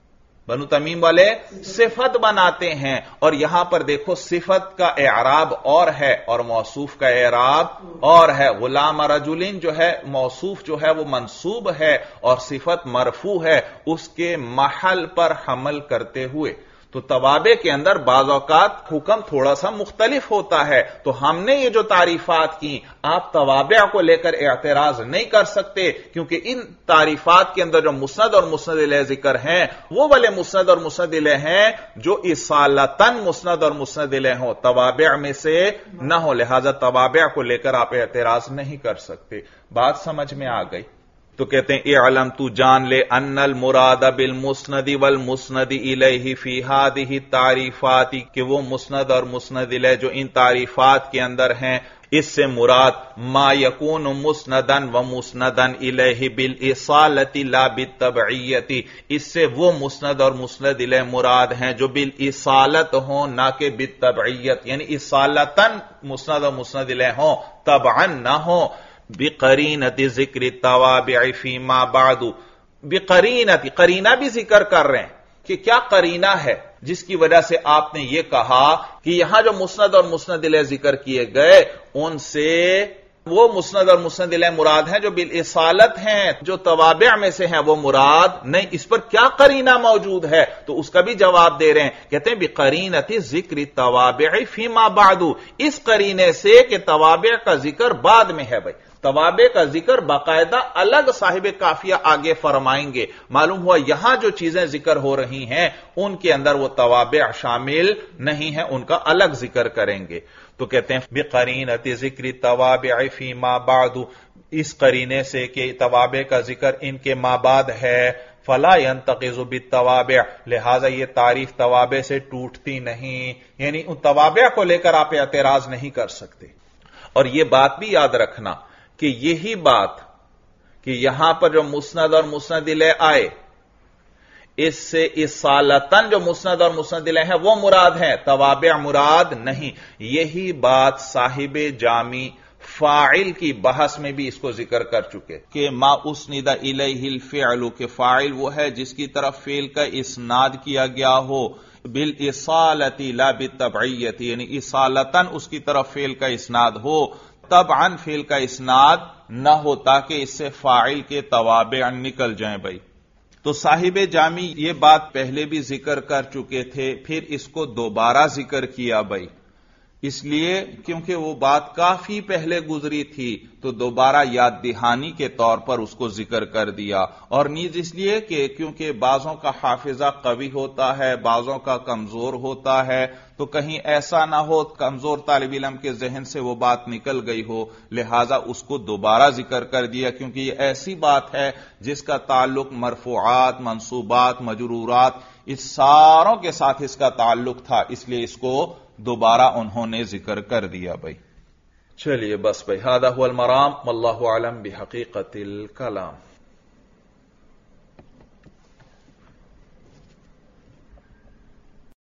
بنو تمیم والے صفت بناتے ہیں، اور یہاں پر دیکھو صفت کا اعراب اور ہے اور موصوف کا اعراب اور ہے۔ غلام رجلین جو ہے موصوف جو ہے وہ منصوب ہے اور صفت مرفوع ہے اس کے محل پر حمل کرتے ہوئے۔ تو توابع کے اندر بعض اوقات حکم تھوڑا سا مختلف ہوتا ہے، تو ہم نے یہ جو تعریفات کی آپ توابع کو لے کر اعتراض نہیں کر سکتے، کیونکہ ان تعریفات کے اندر جو مسند اور مسند الیہ ذکر ہیں وہ والے مسند اور مسند الیہ ہیں جو اصالتاً مسند اور مسند الیہ ہوں، توابع میں سے نہ ہو، لہذا توابع کو لے کر آپ اعتراض نہیں کر سکتے۔ بات سمجھ میں آ گئی؟ تو کہتے ہیں اعلم تو جان لے ان المراد بالمسند والمسند الیہ فی هذه التعریفات، کہ وہ مسند اور مسند الیہ جو ان تعریفات کے اندر ہیں اس سے مراد ما یکون مسندا و مسندا الیہ بالاصالۃ لا بالتبعیۃ، اس سے وہ مسند اور مسند الیہ مراد ہیں جو بالاصالت ہوں نہ کہ بالتبعیت، یعنی اصالتاً مسند اور مسند الیہ ہوں، تبعا نہ ہوں۔ بقرینۃ ذکر التوابع فیما بعد، بقرینۃ، قرینہ بھی ذکر کر رہے ہیں کہ کیا قرینہ ہے جس کی وجہ سے آپ نے یہ کہا کہ یہاں جو مسند اور مسند الیہ ذکر کیے گئے ان سے وہ مسند اور مسند الیہ مراد ہیں جو بالاصالت ہیں، جو توابع میں سے ہیں وہ مراد نہیں، اس پر کیا قرینہ موجود ہے؟ تو اس کا بھی جواب دے رہے ہیں، کہتے ہیں بقرینۃ ذکر التوابع فیما بعد، اس قرینے سے کہ توابع کا ذکر بعد میں ہے۔ بھائی توابع کا ذکر باقاعدہ الگ صاحب کافیہ آگے فرمائیں گے، معلوم ہوا یہاں جو چیزیں ذکر ہو رہی ہیں ان کے اندر وہ توابع شامل نہیں ہیں، ان کا الگ ذکر کریں گے۔ تو کہتے ہیں بقرینۃ ذکر التوابع فیما بعد، اس قرینے سے کہ توابع کا ذکر ان کے ما بعد ہے، فلا ينتقض بالتوابع، لہذا یہ تعریف توابع سے ٹوٹتی نہیں، یعنی ان توابع کو لے کر آپ اعتراض نہیں کر سکتے۔ اور یہ بات بھی یاد رکھنا کہ یہی بات کہ یہاں پر جو مسند اور مسند الیہ آئے اس سے اصالتاً جو مسند اور مسند الیہ ہیں وہ مراد ہیں، توابع مراد نہیں، یہی بات صاحب جامی فاعل کی بحث میں بھی اس کو ذکر کر چکے کہ ما اسند الیہ الفعل، کہ فاعل وہ ہے جس کی طرف فعل کا اسناد کیا گیا ہو، بالإصالة لا بالتبعیت، یعنی اصالتاً اس کی طرف فعل کا اسناد ہو، طبعاً فعل کا اسناد نہ ہو، تاکہ اس سے فاعل کے توابع نکل جائیں بھائی۔ تو صاحب جامی یہ بات پہلے بھی ذکر کر چکے تھے، پھر اس کو دوبارہ ذکر کیا بھائی، اس لیے کیونکہ وہ بات کافی پہلے گزری تھی تو دوبارہ یاد دہانی کے طور پر اس کو ذکر کر دیا، اور نیز اس لیے کہ کیونکہ بعضوں کا حافظہ قوی ہوتا ہے، بعضوں کا کمزور ہوتا ہے، تو کہیں ایسا نہ ہو کمزور طالب علم کے ذہن سے وہ بات نکل گئی ہو، لہذا اس کو دوبارہ ذکر کر دیا، کیونکہ یہ ایسی بات ہے جس کا تعلق مرفوعات، منصوبات، مجرورات، اس ساروں کے ساتھ اس کا تعلق تھا، اس لیے اس کو دوبارہ انہوں نے ذکر کر دیا بھائی۔ چلیے بس بھائی، ھذا ھو المرام واللہ اعلم بحقیقت الکلام۔